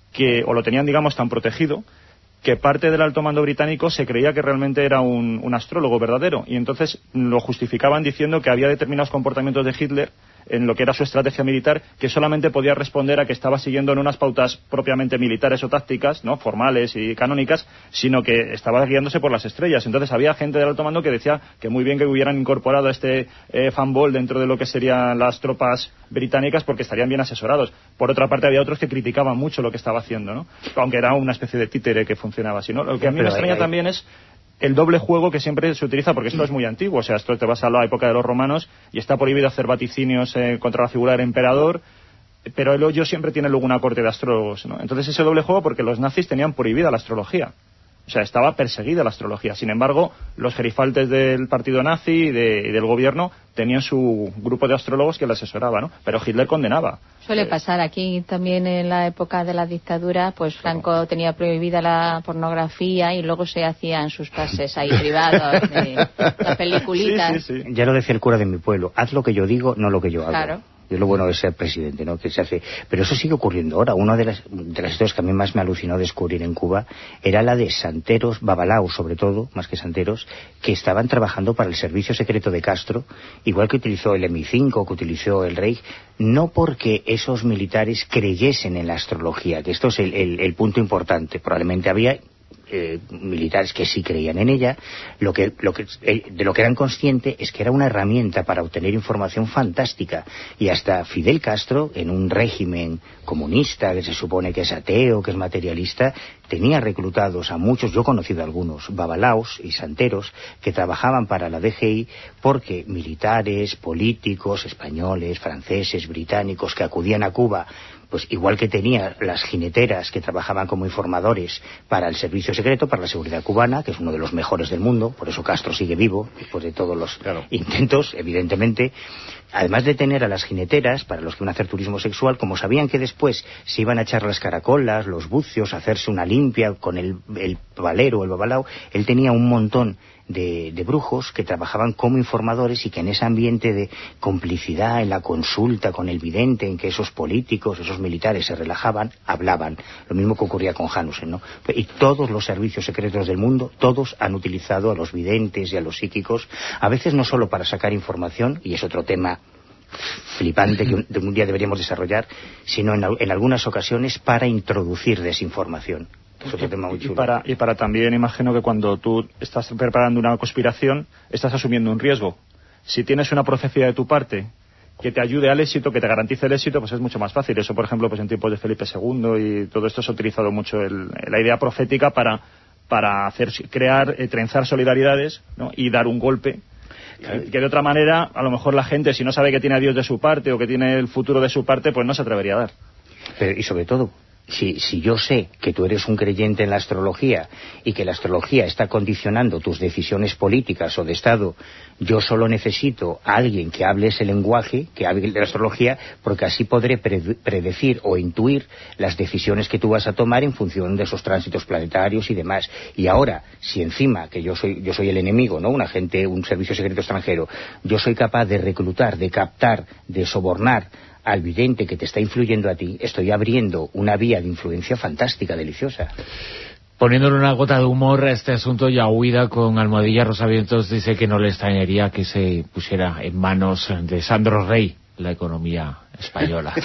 o lo tenían, digamos, tan protegido, que parte del alto mando británico se creía que realmente era un astrólogo verdadero, y entonces lo justificaban diciendo que había determinados comportamientos de Hitler en lo que era su estrategia militar, que solamente podía responder a que estaba siguiendo en unas pautas propiamente militares o tácticas, ¿no?, formales y canónicas, sino que estaba guiándose por las estrellas. Entonces había gente del alto mando que decía que muy bien que hubieran incorporado a este fanball dentro de lo que serían las tropas británicas porque estarían bien asesorados. Por otra parte había otros que criticaban mucho lo que estaba haciendo, ¿no?, aunque era una especie de títere que funcionaba así, ¿no? Lo que a mí me extraña también es el doble juego que siempre se utiliza, porque esto es muy antiguo, o sea, esto te vas a la época de los romanos y está prohibido hacer vaticinios contra la figura del emperador, pero el hoyo siempre tiene luego una corte de astrólogos, ¿no? Entonces ese doble juego, porque los nazis tenían prohibida la astrología, o sea, estaba perseguida la astrología. Sin embargo, los gerifaltes del partido nazi y del gobierno tenían su grupo de astrólogos que le asesoraba, ¿no? Pero Hitler condenaba. Suele pasar aquí también en la época de la dictadura, pues Franco tenía prohibida la pornografía y luego se hacían sus pases ahí privados de las peliculitas. Sí. Ya lo decía el cura de mi pueblo, haz lo que yo digo, no lo que yo hago. Claro. Es lo bueno de ser presidente, ¿no?, que se hace. Pero eso sigue ocurriendo ahora. Una de las historias que a mí más me alucinó descubrir en Cuba era la de santeros, babalaos sobre todo, más que santeros, que estaban trabajando para el servicio secreto de Castro, igual que utilizó el MI5, que utilizó el Reich, no porque esos militares creyesen en la astrología, que esto es el punto importante. Probablemente había militares que sí creían en ella. De lo que eran conscientes es que era una herramienta para obtener información fantástica, y hasta Fidel Castro, en un régimen comunista que se supone que es ateo, que es materialista, tenía reclutados a muchos, yo he conocido a algunos babalaos y santeros que trabajaban para la DGI, porque militares, políticos españoles, franceses, británicos que acudían a Cuba, pues igual que tenía las jineteras que trabajaban como informadores para el servicio secreto, para la seguridad cubana, que es uno de los mejores del mundo, por eso Castro sigue vivo, después de todos los intentos, evidentemente. Además de tener a las jineteras, para los que iban a hacer turismo sexual, como sabían que después se iban a echar las caracolas, los bucios, a hacerse una limpia con el valero, el babalao, él tenía un montón de brujos que trabajaban como informadores, y que en ese ambiente de complicidad, en la consulta con el vidente, en que esos políticos, esos militares se relajaban, hablaban. Lo mismo que ocurría con Hanussen, ¿no? Y todos los servicios secretos del mundo, todos han utilizado a los videntes y a los psíquicos, a veces no solo para sacar información, y es otro tema flipante que un día deberíamos desarrollar, sino en algunas ocasiones para introducir desinformación. Es otro tema muy chulo. Y para también, imagino que cuando tú estás preparando una conspiración, estás asumiendo un riesgo. Si tienes una profecía de tu parte que te ayude al éxito, que te garantice el éxito, pues es mucho más fácil. Eso, por ejemplo, pues en tiempos de Felipe II y todo esto se ha utilizado mucho la idea profética para trenzar solidaridades, ¿no?, y dar un golpe. Que de otra manera, a lo mejor la gente, si no sabe que tiene a Dios de su parte o que tiene el futuro de su parte, pues no se atrevería a dar. Y sobre todo, si yo sé que tú eres un creyente en la astrología y que la astrología está condicionando tus decisiones políticas o de Estado, yo solo necesito a alguien que hable ese lenguaje, que hable de la astrología, porque así podré predecir o intuir las decisiones que tú vas a tomar en función de esos tránsitos planetarios y demás. Y ahora, si encima, que yo soy el enemigo, ¿no?, un agente, un servicio secreto extranjero, yo soy capaz de reclutar, de captar, de sobornar al vidente que te está influyendo a ti, estoy abriendo una vía de influencia fantástica, deliciosa. Poniéndole una gota de humor a este asunto, Yahuida con Almohadilla Rosavientos dice que no le extrañaría que se pusiera en manos de Sandro Rey la economía española.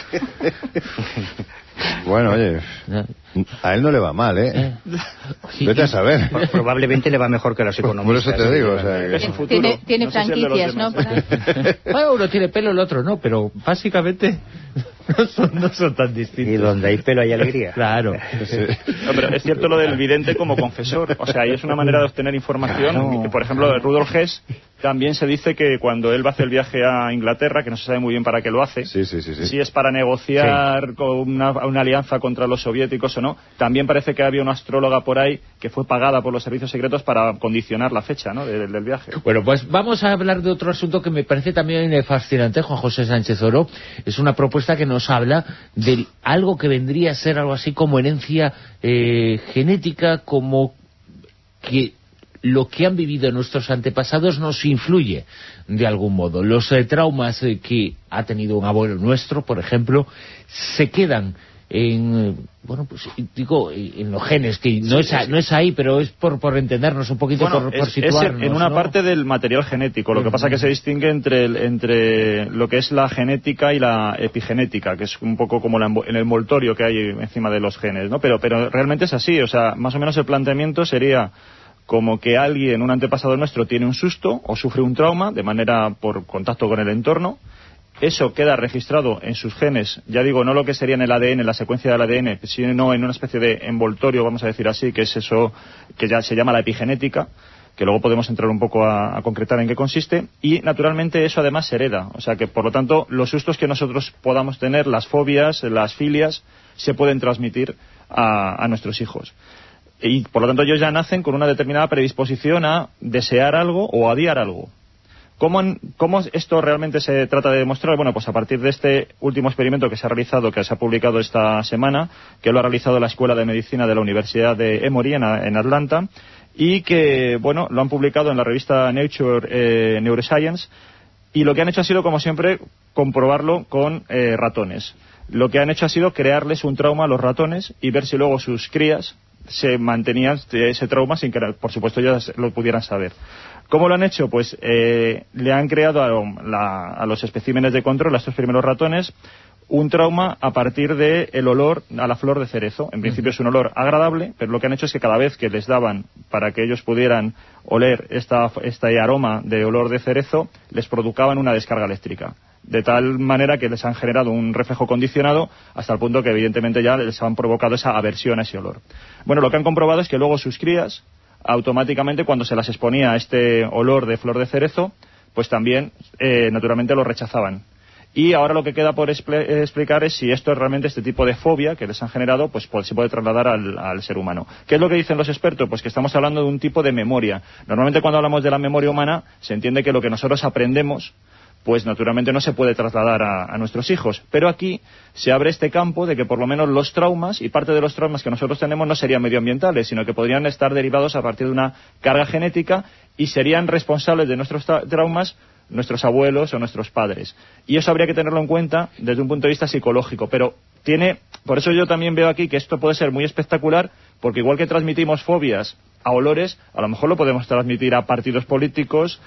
Bueno, oye, a él no le va mal, ¿eh? Vete a saber. Probablemente le va mejor que a los economistas. Por eso te digo, o sea, tiene no franquicias, ¿no? Bueno, uno tiene pelo, el otro no, pero básicamente no son tan distintos. Y donde hay pelo hay alegría. Claro. Sí. No, pero es cierto lo del vidente como confesor. O sea, ahí es una manera de obtener información. Claro. Por ejemplo, Rudolf Hess también se dice que cuando él va a hacer el viaje a Inglaterra, que no se sabe muy bien para qué lo hace, sí. si es para negociar con una alianza contra los soviéticos o no, también parece que había una astróloga por ahí que fue pagada por los servicios secretos para condicionar la fecha, ¿no?, del viaje. Bueno, pues vamos a hablar de otro asunto que me parece también fascinante, Juan José Sánchez Oro. Es una propuesta que nos habla de algo que vendría a ser algo así como herencia genética, como que lo que han vivido nuestros antepasados nos influye de algún modo. Los traumas que ha tenido un abuelo nuestro, por ejemplo, se quedan en los genes, que no es ahí, pero es por entendernos un poquito, por situarnos. Es en una parte del material genético. Lo que pasa es que se distingue entre lo que es la genética y la epigenética, que es un poco como el envoltorio que hay encima de los genes, ¿no? Pero realmente es así. O sea, más o menos el planteamiento sería como que alguien, un antepasado nuestro, tiene un susto o sufre un trauma de manera por contacto con el entorno. Eso queda registrado en sus genes, ya digo, no lo que sería en el ADN, en la secuencia del ADN, sino en una especie de envoltorio, vamos a decir así, que es eso que ya se llama la epigenética, que luego podemos entrar un poco a concretar en qué consiste, y naturalmente eso además se hereda. O sea que, por lo tanto, los sustos que nosotros podamos tener, las fobias, las filias, se pueden transmitir a nuestros hijos. Y, por lo tanto, ellos ya nacen con una determinada predisposición a desear algo o a odiar algo. ¿Cómo esto realmente se trata de demostrar? Bueno, pues a partir de este último experimento que se ha realizado, que se ha publicado esta semana, que lo ha realizado la Escuela de Medicina de la Universidad de Emory en Atlanta, y que, bueno, lo han publicado en la revista Nature Neuroscience, y lo que han hecho ha sido, como siempre, comprobarlo con ratones. Lo que han hecho ha sido crearles un trauma a los ratones y ver si luego sus crías se mantenían ese trauma sin que, por supuesto, ellos lo pudieran saber. ¿Cómo lo han hecho? Pues le han creado a los especímenes de control, a estos primeros ratones, un trauma a partir del olor a la flor de cerezo. En principio es un olor agradable, pero lo que han hecho es que cada vez que les daban para que ellos pudieran oler este aroma de olor de cerezo, les producaban una descarga eléctrica. De tal manera que les han generado un reflejo condicionado hasta el punto que evidentemente ya les han provocado esa aversión a ese olor. Bueno, lo que han comprobado es que luego sus crías, automáticamente cuando se las exponía a este olor de flor de cerezo, pues también naturalmente lo rechazaban. Y ahora lo que queda por explicar es si esto es realmente este tipo de fobia que les han generado, pues se puede trasladar al ser humano. ¿Qué es lo que dicen los expertos? Pues que estamos hablando de un tipo de memoria. Normalmente cuando hablamos de la memoria humana se entiende que lo que nosotros aprendemos pues naturalmente no se puede trasladar a nuestros hijos. Pero aquí se abre este campo de que por lo menos los traumas, y parte de los traumas que nosotros tenemos no serían medioambientales, sino que podrían estar derivados a partir de una carga genética y serían responsables de nuestros traumas nuestros abuelos o nuestros padres. Y eso habría que tenerlo en cuenta desde un punto de vista psicológico. Pero por eso yo también veo aquí que esto puede ser muy espectacular, porque igual que transmitimos fobias a olores, a lo mejor lo podemos transmitir a partidos políticos,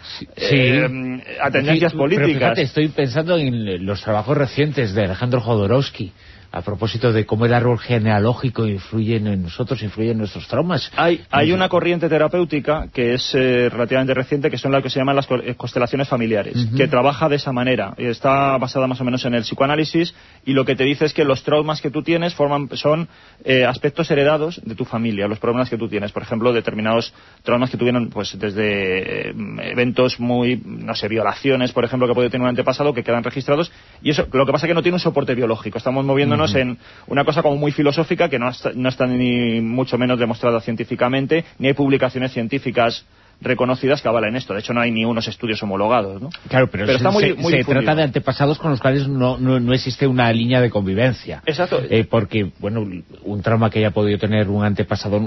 a tendencias políticas. Pero fíjate, estoy pensando en los trabajos recientes de Alejandro Jodorowsky, a propósito de cómo el árbol genealógico influye en nosotros, influye en nuestros traumas. Hay una corriente terapéutica que es relativamente reciente, que son las que se llaman las constelaciones familiares, que trabaja de esa manera. Está basada más o menos en el psicoanálisis, y lo que te dice es que los traumas que tú tienes son aspectos heredados de tu familia, los problemas que tú tienes. Por ejemplo, determinados traumas que tuvieron pues desde eventos violaciones, por ejemplo, que puede tener un antepasado, que quedan registrados, y eso lo que pasa es que no tiene un soporte biológico. Estamos moviéndonos en una cosa como muy filosófica que no está ni mucho menos demostrada científicamente, ni hay publicaciones científicas reconocidas que avalen esto. De hecho, no hay ni unos estudios homologados, ¿no? Claro, pero está muy se trata de antepasados con los cuales no existe una línea de convivencia. Exacto. Porque, bueno, un trauma que haya podido tener un antepasado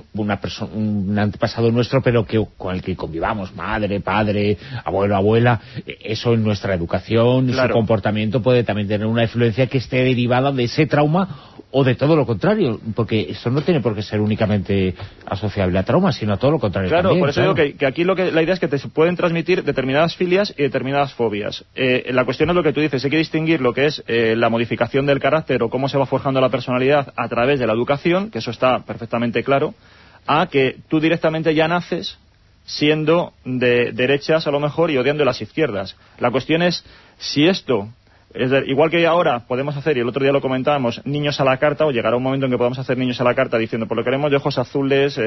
nuestro, pero con el que convivamos, madre, padre, abuelo, abuela, eso en nuestra educación, su comportamiento puede también tener una influencia que esté derivada de ese trauma, o de todo lo contrario, porque eso no tiene por qué ser únicamente asociable a traumas, sino a todo lo contrario. Claro, también, por eso digo que aquí la idea es que te pueden transmitir determinadas filias y determinadas fobias. La cuestión es lo que tú dices, hay que distinguir lo que es la modificación del carácter o cómo se va forjando la personalidad a través de la educación, que eso está perfectamente claro, a que tú directamente ya naces siendo de derechas a lo mejor y odiando las izquierdas. La cuestión es si esto... igual que ahora podemos hacer, y el otro día lo comentábamos, niños a la carta, o llegará un momento en que podamos hacer niños a la carta diciendo, pues lo queremos de ojos azules,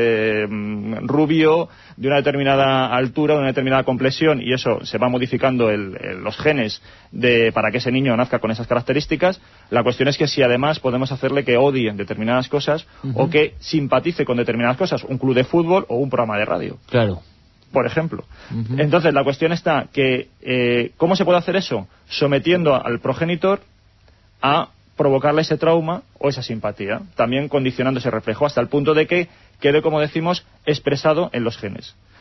rubio, de una determinada altura, de una determinada complexión, y eso se va modificando los genes para que ese niño nazca con esas características. La cuestión es que si además podemos hacerle que odie determinadas cosas, o que simpatice con determinadas cosas, un club de fútbol o un programa de radio. Claro. Por ejemplo. Entonces, la cuestión está que, ¿cómo se puede hacer eso? Sometiendo al progenitor a provocarle ese trauma o esa simpatía, también condicionando ese reflejo, hasta el punto de que quede, como decimos, expresado en los genes.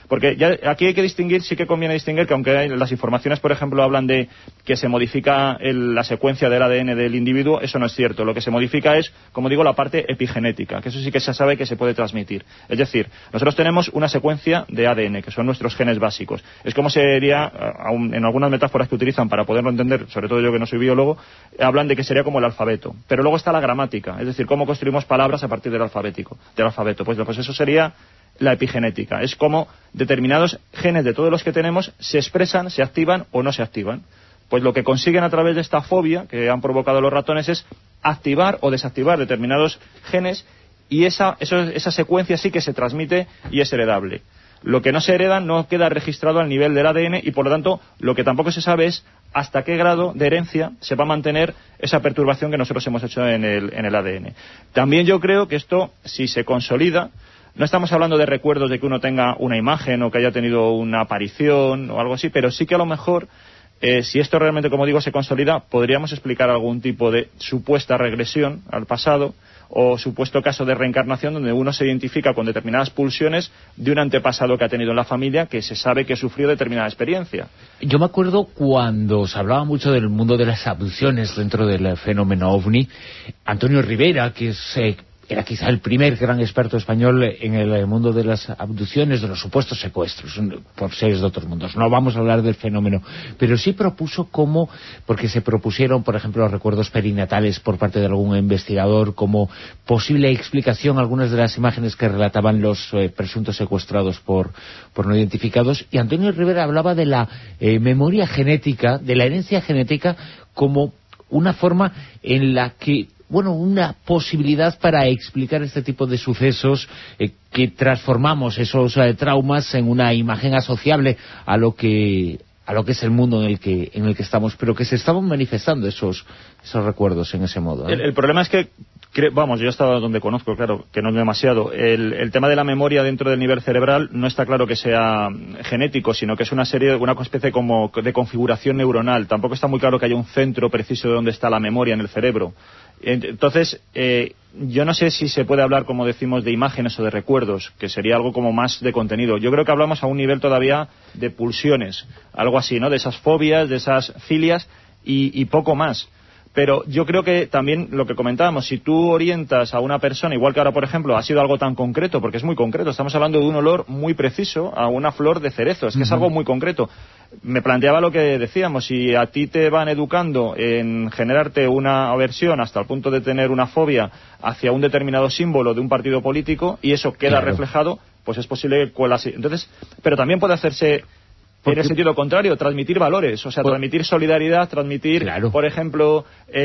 Porque ya aquí hay que distinguir, sí que conviene distinguir que aunque las informaciones, por ejemplo, hablan de que se modifica la secuencia del ADN del individuo, eso no es cierto. Lo que se modifica es, como digo, la parte epigenética, que eso sí que se sabe que se puede transmitir. Es decir, nosotros tenemos una secuencia de ADN, que son nuestros genes básicos. Es como sería, en algunas metáforas que utilizan para poderlo entender, sobre todo yo que no soy biólogo, hablan de que sería como el alfabeto. Pero luego está la gramática, es decir, cómo construimos palabras a partir del alfabeto. Pues eso sería la epigenética. Es como determinados genes de todos los que tenemos se expresan, se activan o no se activan. Pues lo que consiguen a través de esta fobia que han provocado los ratones es activar o desactivar determinados genes, y esa secuencia sí que se transmite y es heredable. Lo que no se hereda no queda registrado al nivel del ADN, y por lo tanto lo que tampoco se sabe es hasta qué grado de herencia se va a mantener esa perturbación que nosotros hemos hecho en el ADN. También yo creo que esto, si se consolida, no estamos hablando de recuerdos de que uno tenga una imagen o que haya tenido una aparición o algo así, pero sí que a lo mejor, si esto realmente, como digo, se consolida, podríamos explicar algún tipo de supuesta regresión al pasado o supuesto caso de reencarnación donde uno se identifica con determinadas pulsiones de un antepasado que ha tenido en la familia que se sabe que sufrió determinada experiencia. Yo me acuerdo cuando se hablaba mucho del mundo de las abducciones dentro del fenómeno OVNI, Antonio Rivera, que era quizá el primer gran experto español en el mundo de las abducciones, de los supuestos secuestros por seres de otros mundos. No vamos a hablar del fenómeno, pero sí propuso porque se propusieron, por ejemplo, los recuerdos perinatales por parte de algún investigador como posible explicación a algunas de las imágenes que relataban los presuntos secuestrados por no identificados. Y Antonio Rivera hablaba de la memoria genética, de la herencia genética, como una forma en la que una posibilidad para explicar este tipo de sucesos, que transformamos esos traumas en una imagen asociable a lo que es el mundo en el que estamos, pero que se estaban manifestando esos recuerdos en ese modo. El problema es que, yo he estado donde conozco, claro, que no es demasiado. El tema de la memoria dentro del nivel cerebral no está claro que sea genético, sino que es una especie como de configuración neuronal. Tampoco está muy claro que haya un centro preciso de donde está la memoria en el cerebro. Entonces, yo no sé si se puede hablar, como decimos, de imágenes o de recuerdos, que sería algo como más de contenido. Yo creo que hablamos a un nivel todavía de pulsiones, algo así, ¿no? De esas fobias, de esas filias y poco más. Pero yo creo que también lo que comentábamos, si tú orientas a una persona, igual que ahora, por ejemplo, ha sido algo tan concreto, porque es muy concreto, estamos hablando de un olor muy preciso a una flor de cerezo, es que es algo muy concreto. Me planteaba lo que decíamos, si a ti te van educando en generarte una aversión hasta el punto de tener una fobia hacia un determinado símbolo de un partido político, y eso queda reflejado, pues es posible que entonces, pero también puede hacerse en el sentido contrario, transmitir valores, o sea, transmitir solidaridad, transmitir, por ejemplo,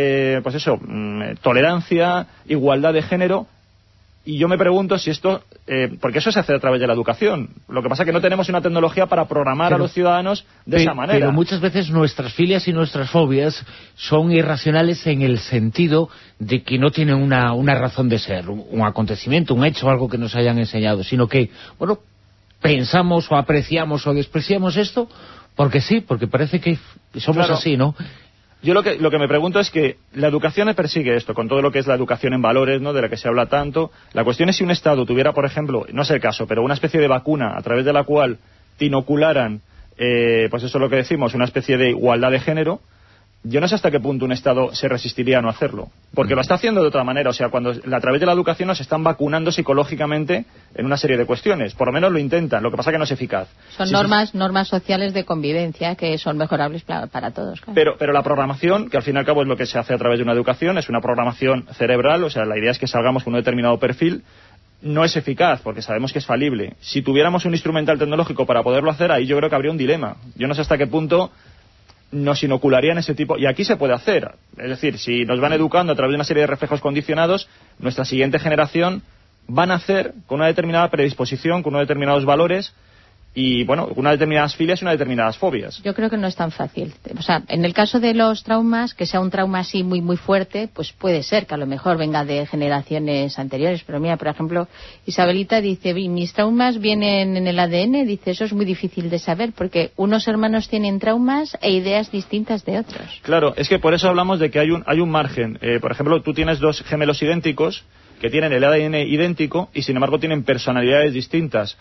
tolerancia, igualdad de género. Y yo me pregunto si esto, porque eso se hace a través de la educación. Lo que pasa es que no tenemos una tecnología para programar a los ciudadanos de esa manera. Pero muchas veces nuestras filias y nuestras fobias son irracionales en el sentido de que no tienen una razón de ser, un acontecimiento, un hecho, algo que nos hayan enseñado, sino que, pensamos o apreciamos o despreciamos esto porque sí, porque parece que somos así, ¿no? Yo lo que me pregunto es que la educación persigue esto, con todo lo que es la educación en valores, ¿no?, de la que se habla tanto. La cuestión es si un Estado tuviera, por ejemplo, no es el caso, pero una especie de vacuna a través de la cual te inocularan, pues eso es lo que decimos, una especie de igualdad de género. Yo no sé hasta qué punto un Estado se resistiría a no hacerlo, porque lo está haciendo de otra manera. O sea, cuando a través de la educación nos están vacunando psicológicamente en una serie de cuestiones, por lo menos lo intentan, lo que pasa es que no es eficaz. Son normas sociales de convivencia que son mejorables para todos. Claro. Pero la programación, que al fin y al cabo es lo que se hace a través de una educación, es una programación cerebral, o sea, la idea es que salgamos con un determinado perfil. No es eficaz, porque sabemos que es falible. Si tuviéramos un instrumental tecnológico para poderlo hacer, ahí yo creo que habría un dilema. Yo no sé hasta qué punto nos inocularían ese tipo, y aquí se puede hacer, es decir, si nos van educando a través de una serie de reflejos condicionados, nuestra siguiente generación va a nacer con una determinada predisposición, con unos determinados valores y, unas determinadas filias y unas determinadas fobias. Yo creo que no es tan fácil. O sea, en el caso de los traumas, que sea un trauma así muy muy fuerte, pues puede ser que a lo mejor venga de generaciones anteriores. Pero mira, por ejemplo, Isabelita dice, mis traumas vienen en el ADN, dice, eso es muy difícil de saber, porque unos hermanos tienen traumas e ideas distintas de otros. Claro, es que por eso hablamos de que hay un margen. Por ejemplo, tú tienes dos gemelos idénticos, que tienen el ADN idéntico, y sin embargo tienen personalidades distintas.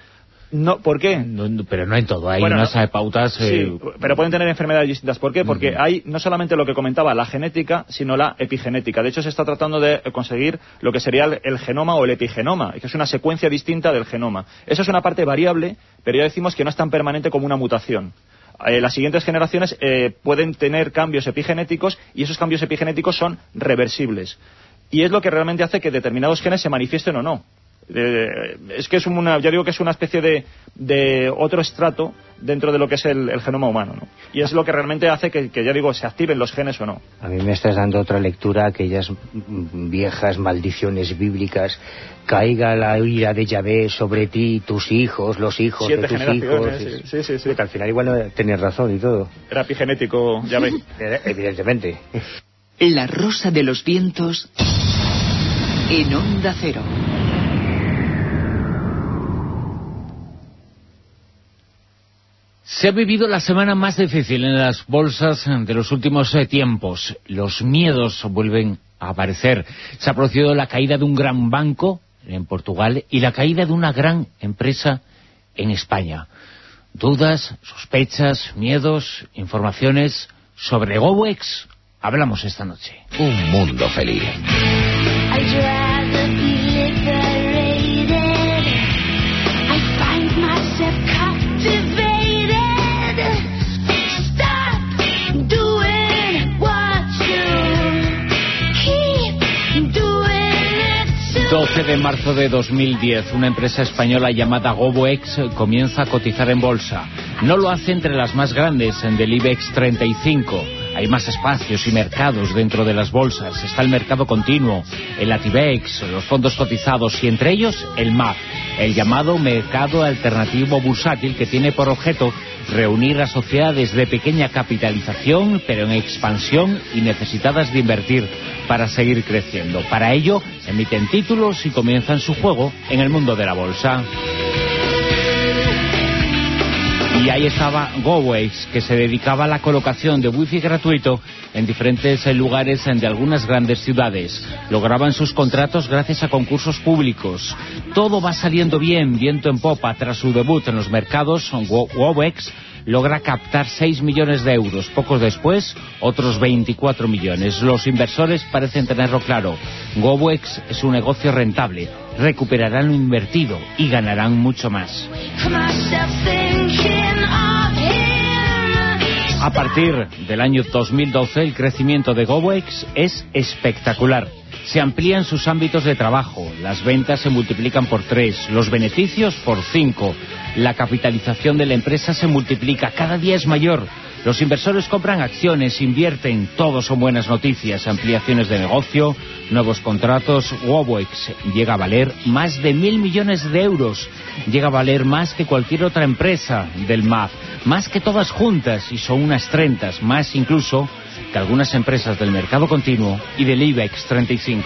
No, ¿por qué? No, pero no en todo, hay unas pautas... Sí, pero pueden tener enfermedades distintas. ¿Por qué? Porque hay no solamente lo que comentaba, la genética, sino la epigenética. De hecho, se está tratando de conseguir lo que sería el genoma o el epigenoma, que es una secuencia distinta del genoma. Eso es una parte variable, pero ya decimos que no es tan permanente como una mutación. Las siguientes generaciones pueden tener cambios epigenéticos y esos cambios epigenéticos son reversibles. Y es lo que realmente hace que determinados genes se manifiesten o no. Es que yo digo que es una especie de otro estrato dentro de lo que es el genoma humano, ¿no? Y es lo que realmente hace que ya digo, se activen los genes o no. A mí me estás dando otra lectura a aquellas viejas maldiciones bíblicas. Caiga la ira de Yahvé sobre ti, tus hijos, los hijos 7 de tus hijos. Sí. Que al final igual no tenías razón y todo. Era epigenético, Yahvé. Evidentemente. La Rosa de los Vientos en Onda Cero. Se ha vivido la semana más difícil en las bolsas de los últimos tiempos. Los miedos vuelven a aparecer. Se ha producido la caída de un gran banco en Portugal y la caída de una gran empresa en España. Dudas, sospechas, miedos, informaciones sobre GoWex. Hablamos esta noche. Un mundo feliz. El 12 de marzo de 2010, una empresa española llamada GoWex comienza a cotizar en bolsa. No lo hace entre las más grandes del IBEX 35. Hay más espacios y mercados dentro de las bolsas. Está el mercado continuo, el ATIBEX, los fondos cotizados y entre ellos el MAB, el llamado mercado alternativo bursátil, que tiene por objeto reunir a sociedades de pequeña capitalización pero en expansión y necesitadas de invertir para seguir creciendo. Para ello emiten títulos y comienzan su juego en el mundo de la bolsa. Y ahí estaba GoWex, que se dedicaba a la colocación de wifi gratuito en diferentes lugares de algunas grandes ciudades. Lograban sus contratos gracias a concursos públicos. Todo va saliendo bien, viento en popa. Tras su debut en los mercados, GoWex logra captar 6 millones de euros. Pocos después, otros 24 millones. Los inversores parecen tenerlo claro. GoWex es un negocio rentable. Recuperarán lo invertido y ganarán mucho más. A partir del año 2012, el crecimiento de GoWex es espectacular. Se amplían sus ámbitos de trabajo, las ventas se multiplican por 3, los beneficios por 5, la capitalización de la empresa se multiplica, cada día es mayor. Los inversores compran acciones, invierten, todo son buenas noticias, ampliaciones de negocio, nuevos contratos. GoWex llega a valer más de 1.000 millones de euros, llega a valer más que cualquier otra empresa del MAB, más que todas juntas, y son unas 30, más incluso que algunas empresas del mercado continuo y del IBEX 35.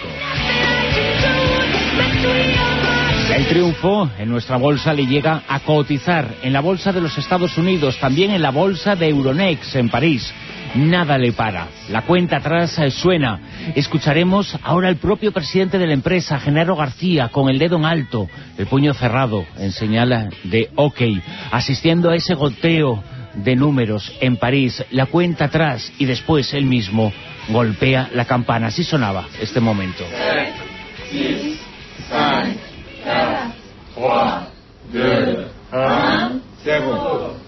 El triunfo en nuestra bolsa le llega a cotizar en la bolsa de los Estados Unidos, también en la bolsa de Euronext en París. Nada le para. La cuenta atrás suena. Escucharemos ahora al propio presidente de la empresa, Genaro García, con el dedo en alto, el puño cerrado, en señal de OK, asistiendo a ese goteo de números en París, la cuenta atrás, y después él mismo golpea la campana. Así sonaba este momento. 6, 5, 4, 3, 1, 0.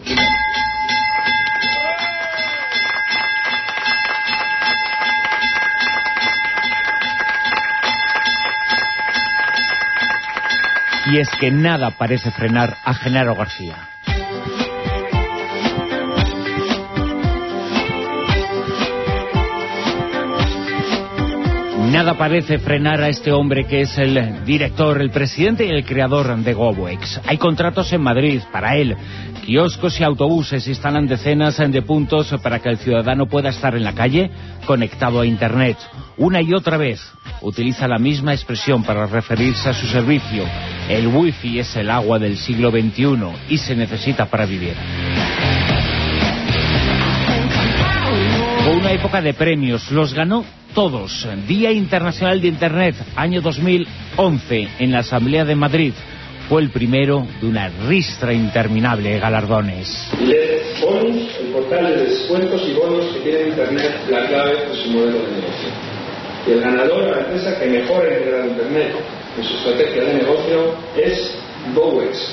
Y es que nada parece frenar a Genaro García. Nada parece frenar a este hombre que es el director, el presidente y el creador de GoWex. Hay contratos en Madrid para él. Kioscos y autobuses instalan decenas de puntos para que el ciudadano pueda estar en la calle conectado a Internet. Una y otra vez utiliza la misma expresión para referirse a su servicio. El wifi es el agua del siglo XXI y se necesita para vivir. Fue una época de premios, los ganó todos. Día Internacional de Internet, año 2011, en la Asamblea de Madrid. fue el primero de una ristra interminable de galardones. LED Bonus, el portal de descuentos y bonos que tiene en Internet la clave de su modelo de negocio. Y el ganador, la empresa que mejor ha integrado Internet en su estrategia de negocio, es GoWex.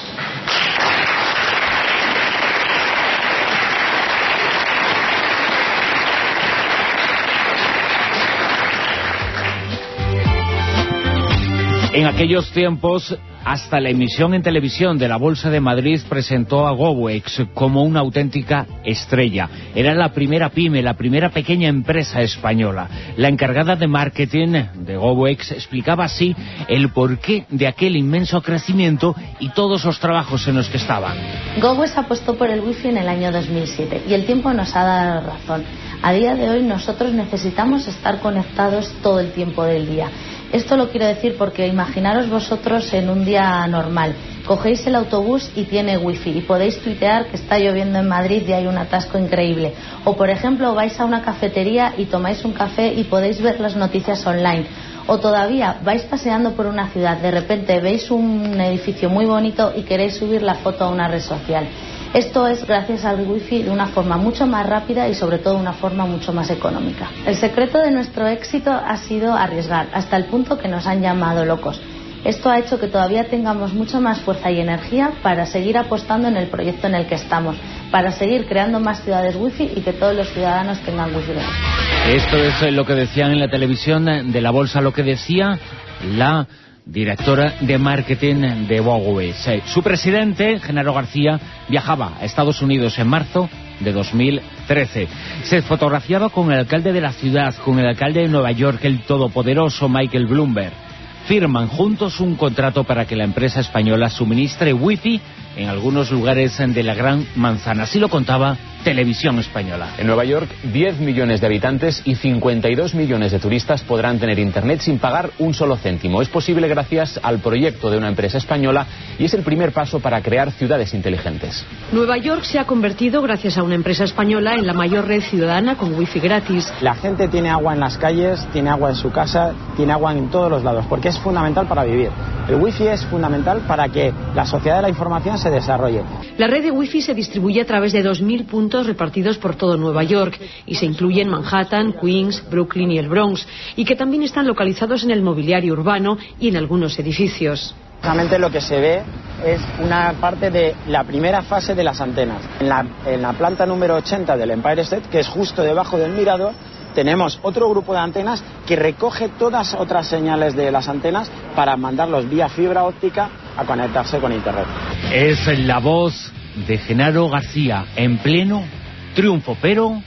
En aquellos tiempos, hasta la emisión en televisión de la Bolsa de Madrid presentó a GoWex como una auténtica estrella. Era la primera pyme, la primera pequeña empresa española. La encargada de marketing de GoWex explicaba así el porqué de aquel inmenso crecimiento y todos los trabajos en los que estaban. GoWex apostó por el wifi en el año 2007 y el tiempo nos ha dado razón. A día de hoy nosotros necesitamos estar conectados todo el tiempo del día. Esto lo quiero decir porque imaginaros vosotros en un día normal. Cogéis el autobús y tiene wifi y podéis tuitear que está lloviendo en Madrid y hay un atasco increíble. O por ejemplo vais a una cafetería y tomáis un café y podéis ver las noticias online. O todavía vais paseando por una ciudad, de repente veis un edificio muy bonito y queréis subir la foto a una red social. Esto es gracias al wifi de una forma mucho más rápida y sobre todo de una forma mucho más económica. El secreto de nuestro éxito ha sido arriesgar hasta el punto que nos han llamado locos. Esto ha hecho que todavía tengamos mucha más fuerza y energía para seguir apostando en el proyecto en el que estamos, para seguir creando más ciudades wifi y que todos los ciudadanos tengan wifi. Esto es lo que decían en la televisión de la Bolsa, lo que decía la directora de marketing de GoWex. Su presidente, Genaro García, viajaba a Estados Unidos en marzo de 2013. Se fotografiaba con el alcalde de la ciudad, con el alcalde de Nueva York, el todopoderoso Michael Bloomberg. Firman juntos un contrato para que la empresa española suministre wifi en algunos lugares de la Gran Manzana. Así lo contaba Televisión Española. En Nueva York, 10 millones de habitantes y 52 millones de turistas podrán tener internet sin pagar un solo céntimo. Es posible gracias al proyecto de una empresa española y es el primer paso para crear ciudades inteligentes. Nueva York se ha convertido, gracias a una empresa española, en la mayor red ciudadana con wifi gratis. La gente tiene agua en las calles, tiene agua en su casa, tiene agua en todos los lados, porque es fundamental para vivir. El wifi es fundamental para que la sociedad de la información se desarrolle. La red de wifi se distribuye a través de 2.000 puntos repartidos por todo Nueva York y se incluyen Manhattan, Queens, Brooklyn y el Bronx, y que también están localizados en el mobiliario urbano y en algunos edificios. Realmente lo que se ve es una parte de la primera fase de las antenas. En la planta número 80 del Empire State, que es justo debajo del mirador, tenemos otro grupo de antenas que recoge todas otras señales de las antenas para mandarlos vía fibra óptica a conectarse con Internet. Es la voz de Genaro García en pleno triunfo, pero...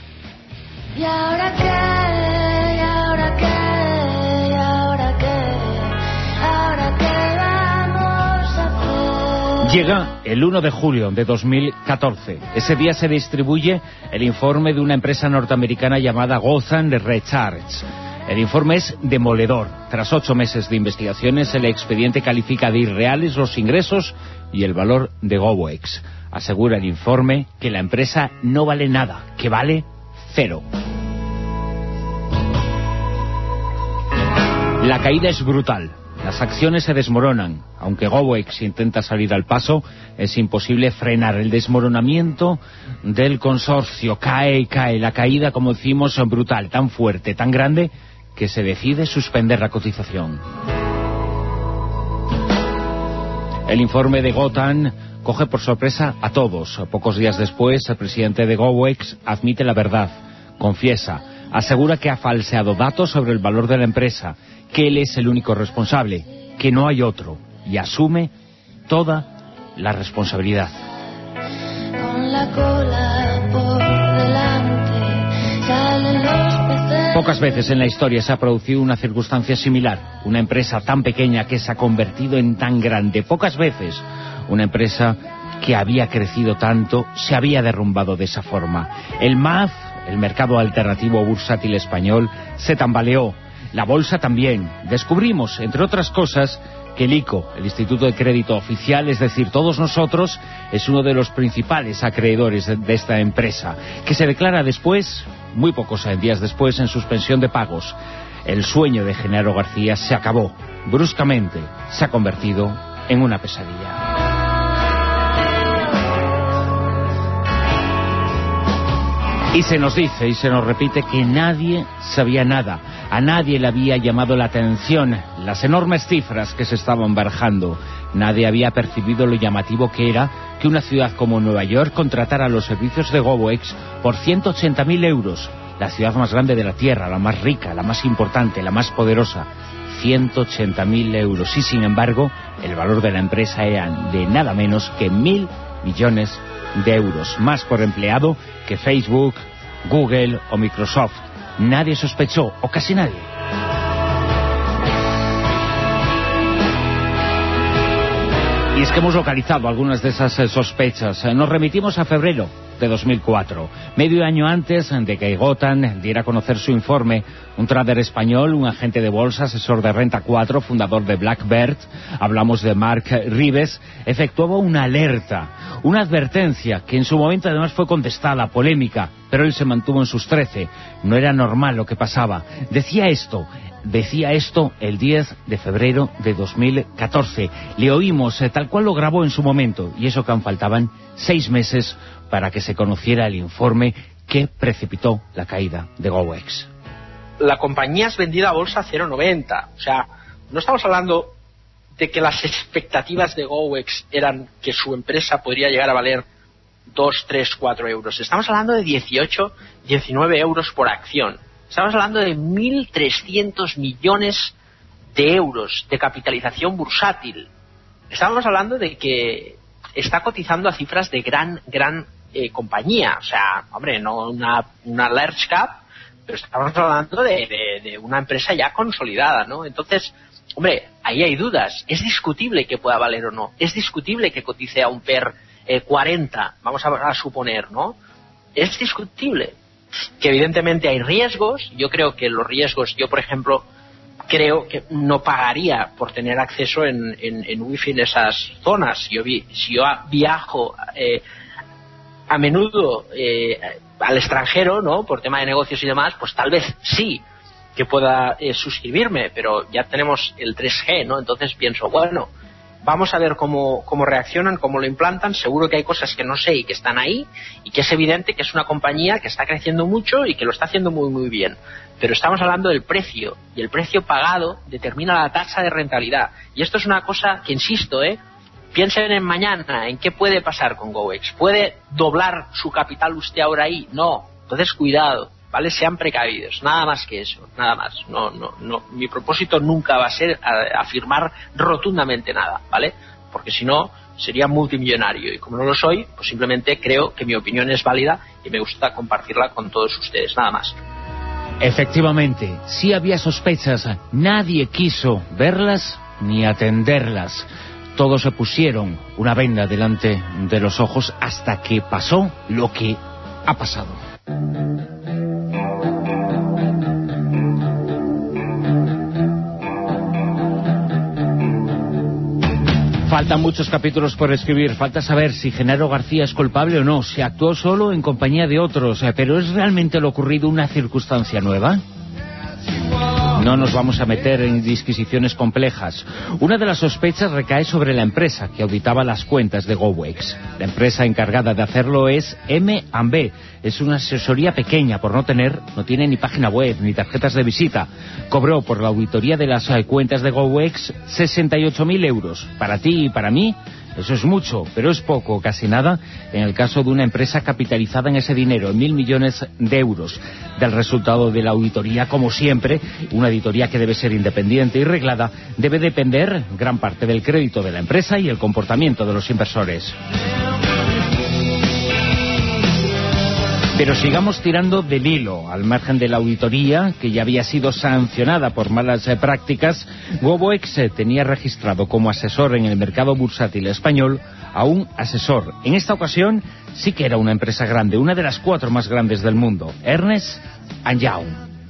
¿Y ahora qué? ¿Y ahora qué? ¿Y ahora qué? ¿Ahora qué vamos a hacer? Llega el 1 de julio de 2014. Ese día se distribuye el informe de una empresa norteamericana llamada Gotham Recharge. El informe es demoledor. Tras 8 meses de investigaciones, el expediente califica de irreales los ingresos y el valor de GoWex. Asegura el informe que la empresa no vale nada, que vale cero. La caída es brutal. Las acciones se desmoronan. Aunque GoWex intenta salir al paso, es imposible frenar el desmoronamiento del consorcio. Cae y cae. La caída, como decimos, brutal, tan fuerte, tan grande, que se decide suspender la cotización. El informe de Gotham coge por sorpresa a todos. Pocos días después, el presidente de GoWex admite la verdad, confiesa, asegura que ha falseado datos sobre el valor de la empresa, que él es el único responsable, que no hay otro, y asume toda la responsabilidad. Con la cola por delante salen los peces. Pocas veces en la historia se ha producido una circunstancia similar. Una empresa tan pequeña que se ha convertido en tan grande. Pocas veces una empresa que había crecido tanto se había derrumbado de esa forma. El MAF, el mercado alternativo bursátil español, se tambaleó. La bolsa también. Descubrimos, entre otras cosas, que el ICO, el Instituto de Crédito Oficial, es decir, todos nosotros, es uno de los principales acreedores de esta empresa, que se declara después, muy pocos días después, en suspensión de pagos. El sueño de Genaro García se acabó. Bruscamente se ha convertido en una pesadilla. Y se nos dice y se nos repite que nadie sabía nada, a nadie le había llamado la atención las enormes cifras que se estaban barajando. Nadie había percibido lo llamativo que era que una ciudad como Nueva York contratara los servicios de GoWex por 180.000 euros. La ciudad más grande de la Tierra, la más rica, la más importante, la más poderosa. 180.000 euros. Y sin embargo, el valor de la empresa era de nada menos que 1.000 millones de euros. Más por empleado que Facebook, Google o Microsoft. Nadie sospechó, o casi nadie. Y es que hemos localizado algunas de esas sospechas. Nos remitimos a febrero de 2004, medio año antes de que Gotham diera a conocer su informe. Un trader español, un agente de bolsa, asesor de Renta 4, fundador de Blackbird, hablamos de Mark Rives, efectuaba una alerta, una advertencia que en su momento además fue contestada, polémica, pero él se mantuvo en sus 13. No era normal lo que pasaba. Decía esto el 10 de febrero de 2014. Le oímos tal cual lo grabó en su momento, y eso que aún faltaban 6 meses para que se conociera el informe que precipitó la caída de GoWex. La compañía es vendida a bolsa a 0,90. O sea, no estamos hablando de que las expectativas de GoWex eran que su empresa podría llegar a valer 2, 3, 4 euros. Estamos hablando de 18, 19 euros por acción. Estamos hablando de 1.300 millones de euros de capitalización bursátil. Estamos hablando de que está cotizando a cifras de gran compañía. O sea, hombre, no una large cap, pero estamos hablando de una empresa ya consolidada, ¿no? Entonces, hombre, ahí hay dudas. Es discutible que pueda valer o no. Es discutible que cotice a un PER 40, vamos a suponer, ¿no? Es discutible. Que evidentemente hay riesgos. Yo creo que los riesgos, yo por ejemplo creo que no pagaría por tener acceso en wifi en esas zonas. Si yo viajo a menudo al extranjero, ¿no?, por tema de negocios y demás, pues tal vez sí que pueda suscribirme, pero ya tenemos el 3G, ¿no? Entonces pienso, bueno, vamos a ver cómo reaccionan, cómo lo implantan. Seguro que hay cosas que no sé y que están ahí, y que es evidente que es una compañía que está creciendo mucho y que lo está haciendo muy muy bien. Pero estamos hablando del precio, y el precio pagado determina la tasa de rentabilidad. Y esto es una cosa que, insisto, piensen en mañana, en qué puede pasar con GoWex. ¿Puede doblar su capital usted ahora ahí? No. Entonces cuidado, ¿vale? Sean precavidos, nada más que eso, nada más. No. Mi propósito nunca va a ser afirmar rotundamente nada, ¿vale? Porque si no, sería multimillonario, y como no lo soy, pues simplemente creo que mi opinión es válida y me gusta compartirla con todos ustedes, nada más. Efectivamente, sí había sospechas, nadie quiso verlas ni atenderlas. Todos se pusieron una venda delante de los ojos hasta que pasó lo que ha pasado. Faltan muchos capítulos por escribir, falta saber si Genaro García es culpable o no, si actuó solo en compañía de otros, pero ¿es realmente lo ocurrido una circunstancia nueva? No nos vamos a meter en disquisiciones complejas. Una de las sospechas recae sobre la empresa que auditaba las cuentas de GoWex. La empresa encargada de hacerlo es M&B. Es una asesoría pequeña, no tiene ni página web ni tarjetas de visita. Cobró por la auditoría de las cuentas de GoWex 68.000 euros. Para ti y para mí, eso es mucho, pero es poco, casi nada, en el caso de una empresa capitalizada en ese dinero, en 1.000 millones de euros. Del resultado de la auditoría, como siempre, una auditoría que debe ser independiente y reglada, debe depender gran parte del crédito de la empresa y el comportamiento de los inversores. Pero sigamos tirando del hilo. Al margen de la auditoría, que ya había sido sancionada por malas prácticas, GoWex tenía registrado como asesor en el mercado bursátil español a un asesor. En esta ocasión sí que era una empresa grande, una de las 4 más grandes del mundo, Ernst & Young.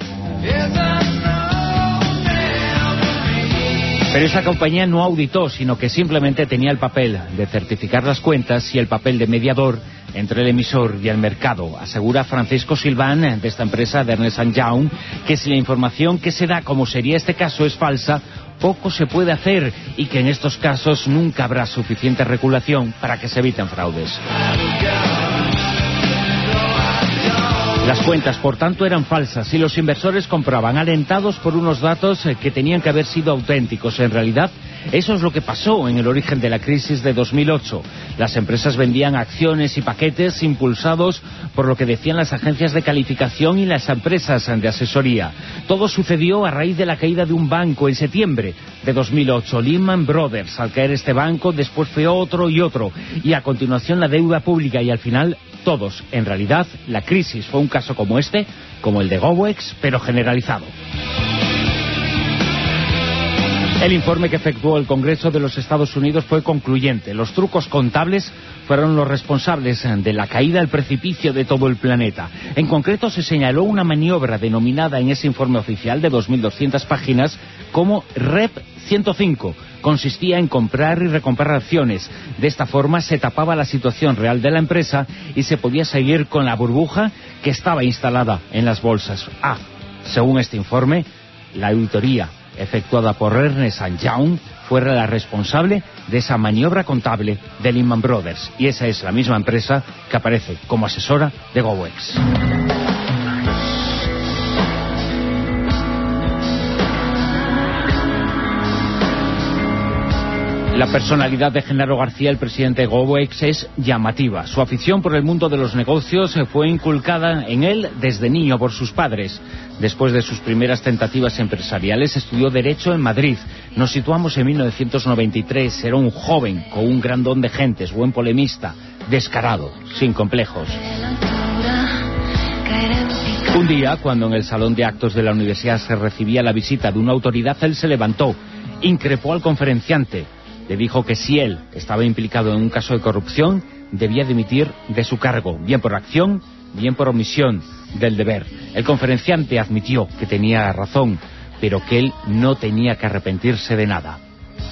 Pero esa compañía no auditó, sino que simplemente tenía el papel de certificar las cuentas y el papel de mediador entre el emisor y el mercado. Asegura Francisco Silván, de esta empresa de Ernst & Young, que si la información que se da, como sería este caso, es falsa, poco se puede hacer y que en estos casos nunca habrá suficiente regulación para que se eviten fraudes. Las cuentas, por tanto, eran falsas y los inversores compraban alentados por unos datos que tenían que haber sido auténticos. En realidad, eso es lo que pasó en el origen de la crisis de 2008. Las empresas vendían acciones y paquetes impulsados por lo que decían las agencias de calificación y las empresas de asesoría. Todo sucedió a raíz de la caída de un banco en septiembre de 2008, Lehman Brothers. Al caer este banco, después fue otro y otro, y a continuación la deuda pública y al final todos. En realidad, la crisis fue un caso como este, como el de GoWex, pero generalizado. El informe que efectuó el Congreso de los Estados Unidos fue concluyente. Los trucos contables fueron los responsables de la caída al precipicio de todo el planeta. En concreto, se señaló una maniobra denominada en ese informe oficial de 2.200 páginas como Rep 105. Consistía en comprar y recomprar acciones. De esta forma se tapaba la situación real de la empresa y se podía seguir con la burbuja que estaba instalada en las bolsas. Según este informe, la auditoría efectuada por Ernst & Young fuera la responsable de esa maniobra contable de Lehman Brothers. Y esa es la misma empresa que aparece como asesora de GoWex. La personalidad de Genaro García, el presidente de GoWex, es llamativa. Su afición por el mundo de los negocios fue inculcada en él desde niño por sus padres. Después de sus primeras tentativas empresariales, estudió Derecho en Madrid. Nos situamos en 1993. Era un joven con un gran don de gentes, buen polemista, descarado, sin complejos. Un día, cuando en el salón de actos de la universidad se recibía la visita de una autoridad, él se levantó, increpó al conferenciante. Le dijo que si él estaba implicado en un caso de corrupción, debía dimitir de su cargo, bien por acción, bien por omisión del deber. El conferenciante admitió que tenía razón, pero que él no tenía que arrepentirse de nada.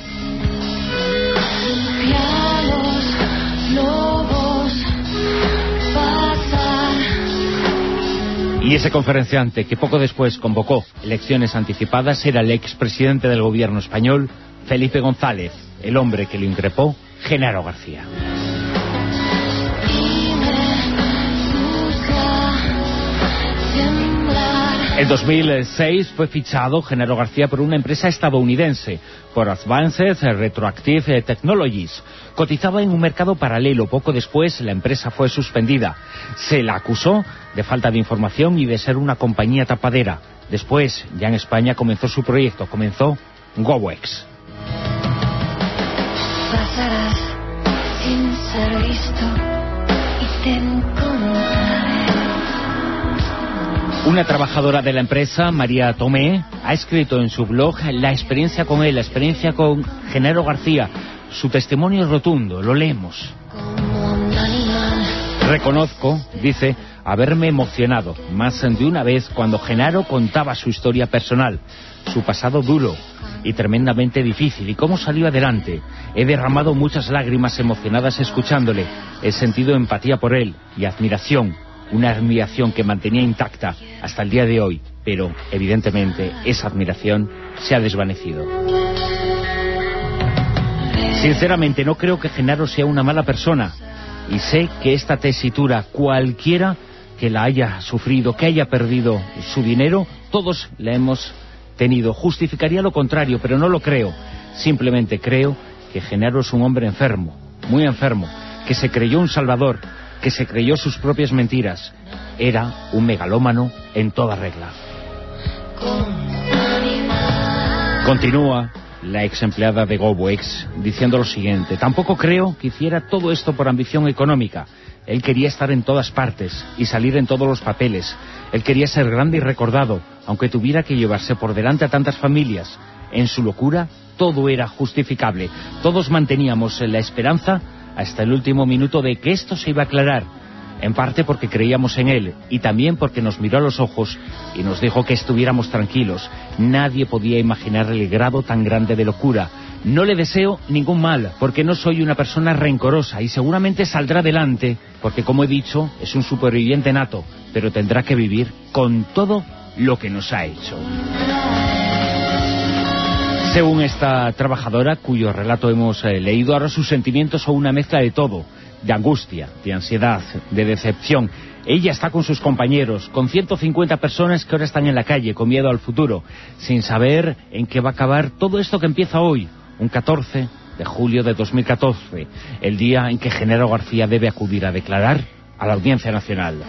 Y ese conferenciante, que poco después convocó elecciones anticipadas, era el expresidente del gobierno español, Felipe González, el hombre que lo increpó, Genaro García. En 2006 fue fichado Genaro García por una empresa estadounidense, por Advanced Retroactive Technologies. Cotizaba en un mercado paralelo. Poco después la empresa fue suspendida. Se la acusó de falta de información y de ser una compañía tapadera. Después, ya en España, comenzó su proyecto, comenzó GoWex. Pasarás sin ser visto y te encontraré. Una trabajadora de la empresa, María Tomé, ha escrito en su blog la experiencia con él, la experiencia con Genaro García. Su testimonio es rotundo, lo leemos. Reconozco, dice, haberme emocionado más de una vez cuando Genaro contaba su historia personal, su pasado duro y tremendamente difícil, y cómo salió adelante. He derramado muchas lágrimas emocionadas escuchándole. He sentido empatía por él y admiración, una admiración que mantenía intacta hasta el día de hoy, pero evidentemente esa admiración se ha desvanecido. Sinceramente no creo que Genaro sea una mala persona, y sé que esta tesitura, cualquiera que la haya sufrido, que haya perdido su dinero, todos la hemos tenido. Justificaría lo contrario, pero no lo creo. Simplemente creo que Genaro es un hombre enfermo, muy enfermo, que se creyó un salvador, que se creyó sus propias mentiras. Era un megalómano en toda regla. Continúa la ex empleada de GoWex diciendo lo siguiente: tampoco creo que hiciera todo esto por ambición económica. Él quería estar en todas partes y salir en todos los papeles. Él quería ser grande y recordado, aunque tuviera que llevarse por delante a tantas familias. En su locura todo era justificable. Todos manteníamos la esperanza hasta el último minuto de que esto se iba a aclarar, en parte porque creíamos en él y también porque nos miró a los ojos y nos dijo que estuviéramos tranquilos. Nadie podía imaginar el grado tan grande de locura. No le deseo ningún mal, porque no soy una persona rencorosa y seguramente saldrá adelante, porque como he dicho, es un superviviente nato, pero tendrá que vivir con todo lo que nos ha hecho. Según esta trabajadora, cuyo relato hemos leído, ahora sus sentimientos son una mezcla de todo, de angustia, de ansiedad, de decepción. Ella está con sus compañeros, con 150 personas que ahora están en la calle, con miedo al futuro, sin saber en qué va a acabar todo esto que empieza hoy, un 14 de julio de 2014, el día en que Genaro García debe acudir a declarar a la Audiencia Nacional.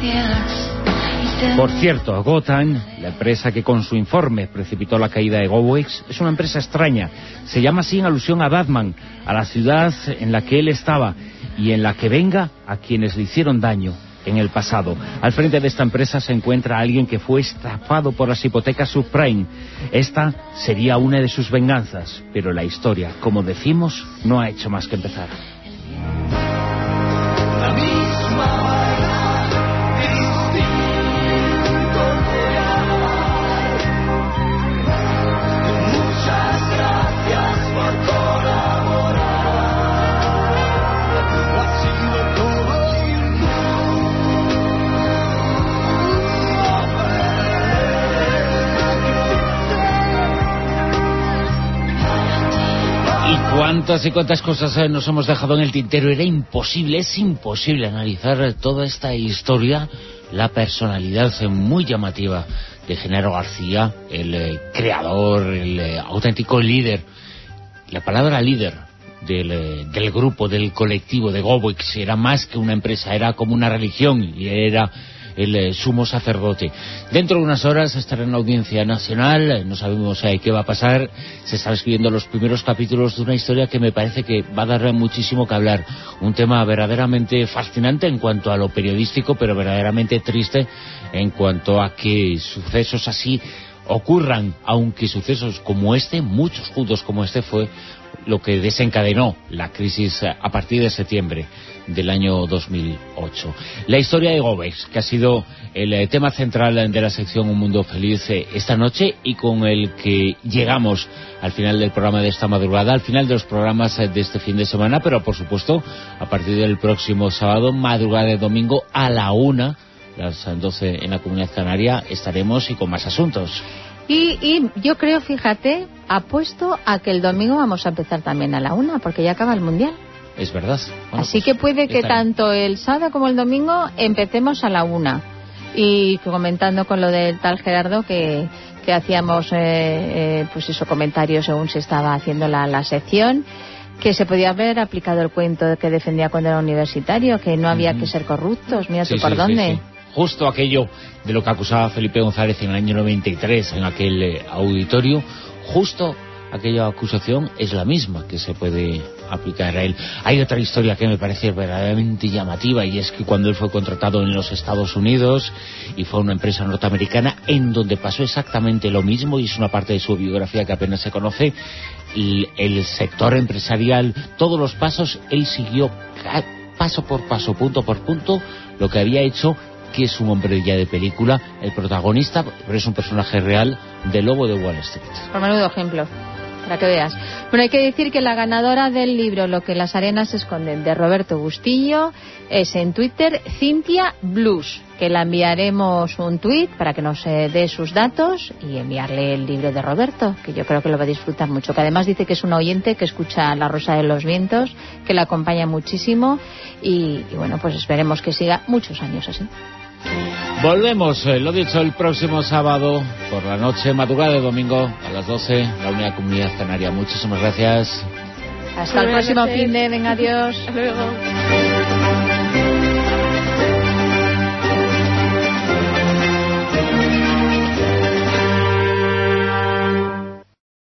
Por cierto, Gotham, la empresa que con su informe precipitó la caída de GoWex, es una empresa extraña. Se llama así en alusión a Batman, a la ciudad en la que él estaba y en la que venga a quienes le hicieron daño en el pasado. Al frente de esta empresa se encuentra alguien que fue estafado por las hipotecas subprime. Esta sería una de sus venganzas, pero la historia, como decimos, no ha hecho más que empezar. Cuántas y cuántas cosas nos hemos dejado en el tintero. Era imposible, es imposible analizar toda esta historia, la personalidad muy llamativa de Genaro García, el creador, el auténtico líder, la palabra líder del grupo, del colectivo de GoWex. Era más que una empresa, era como una religión y era el sumo sacerdote. Dentro de unas horas estará en la Audiencia Nacional, no sabemos qué va a pasar. Se están escribiendo los primeros capítulos de una historia que me parece que va a dar muchísimo que hablar. Un tema verdaderamente fascinante en cuanto a lo periodístico, pero verdaderamente triste en cuanto a que sucesos así ocurran, aunque sucesos como este, muchos juntos como este, fue lo que desencadenó la crisis a partir de septiembre del año 2008. La historia de GoWex, que ha sido el tema central de la sección Un Mundo Feliz esta noche y con el que llegamos al final del programa de esta madrugada, al final de los programas de este fin de semana, pero por supuesto a partir del próximo sábado, madrugada de domingo a la 1, las 12 en la Comunidad Canaria, estaremos y con más asuntos. Y yo creo, fíjate, apuesto a que el domingo vamos a empezar también a la 1, porque ya acaba el Mundial. Es verdad. Bueno, así que puede que tanto el sábado como el domingo empecemos a la 1. Y comentando con lo del tal Gerardo que hacíamos pues eso, comentarios según se estaba haciendo la sección, que se podía haber aplicado el cuento que defendía cuando era universitario, que no había que ser corruptos. Mira tú por dónde. Sí. Justo aquello de lo que acusaba Felipe González en el año 93 en aquel auditorio, justo aquella acusación es la misma que se puede aplicar a él. Hay otra historia que me parece verdaderamente llamativa, y es que cuando él fue contratado en los Estados Unidos y fue a una empresa norteamericana en donde pasó exactamente lo mismo, y es una parte de su biografía que apenas se conoce, y el sector empresarial, todos los pasos, él siguió paso por paso, punto por punto, lo que había hecho, que es un hombre ya de película, el protagonista, pero es un personaje real, del Lobo de Wall Street. Por menudo ejemplo, para que veas. Bueno, hay que decir que la ganadora del libro Lo que las arenas esconden, de Roberto Bustillo, es en Twitter Cintia Blues, que la enviaremos un tuit para que nos dé sus datos y enviarle el libro de Roberto, que yo creo que lo va a disfrutar mucho, que además dice que es un oyente que escucha La Rosa de los Vientos, que la acompaña muchísimo y bueno, pues esperemos que siga muchos años así. Volvemos, lo dicho, el próximo sábado por la noche, madrugada de domingo a las 12, la Unidad Comunidad Canaria. Muchísimas gracias. Hasta el próximo fin de, venga, adiós. Hasta luego.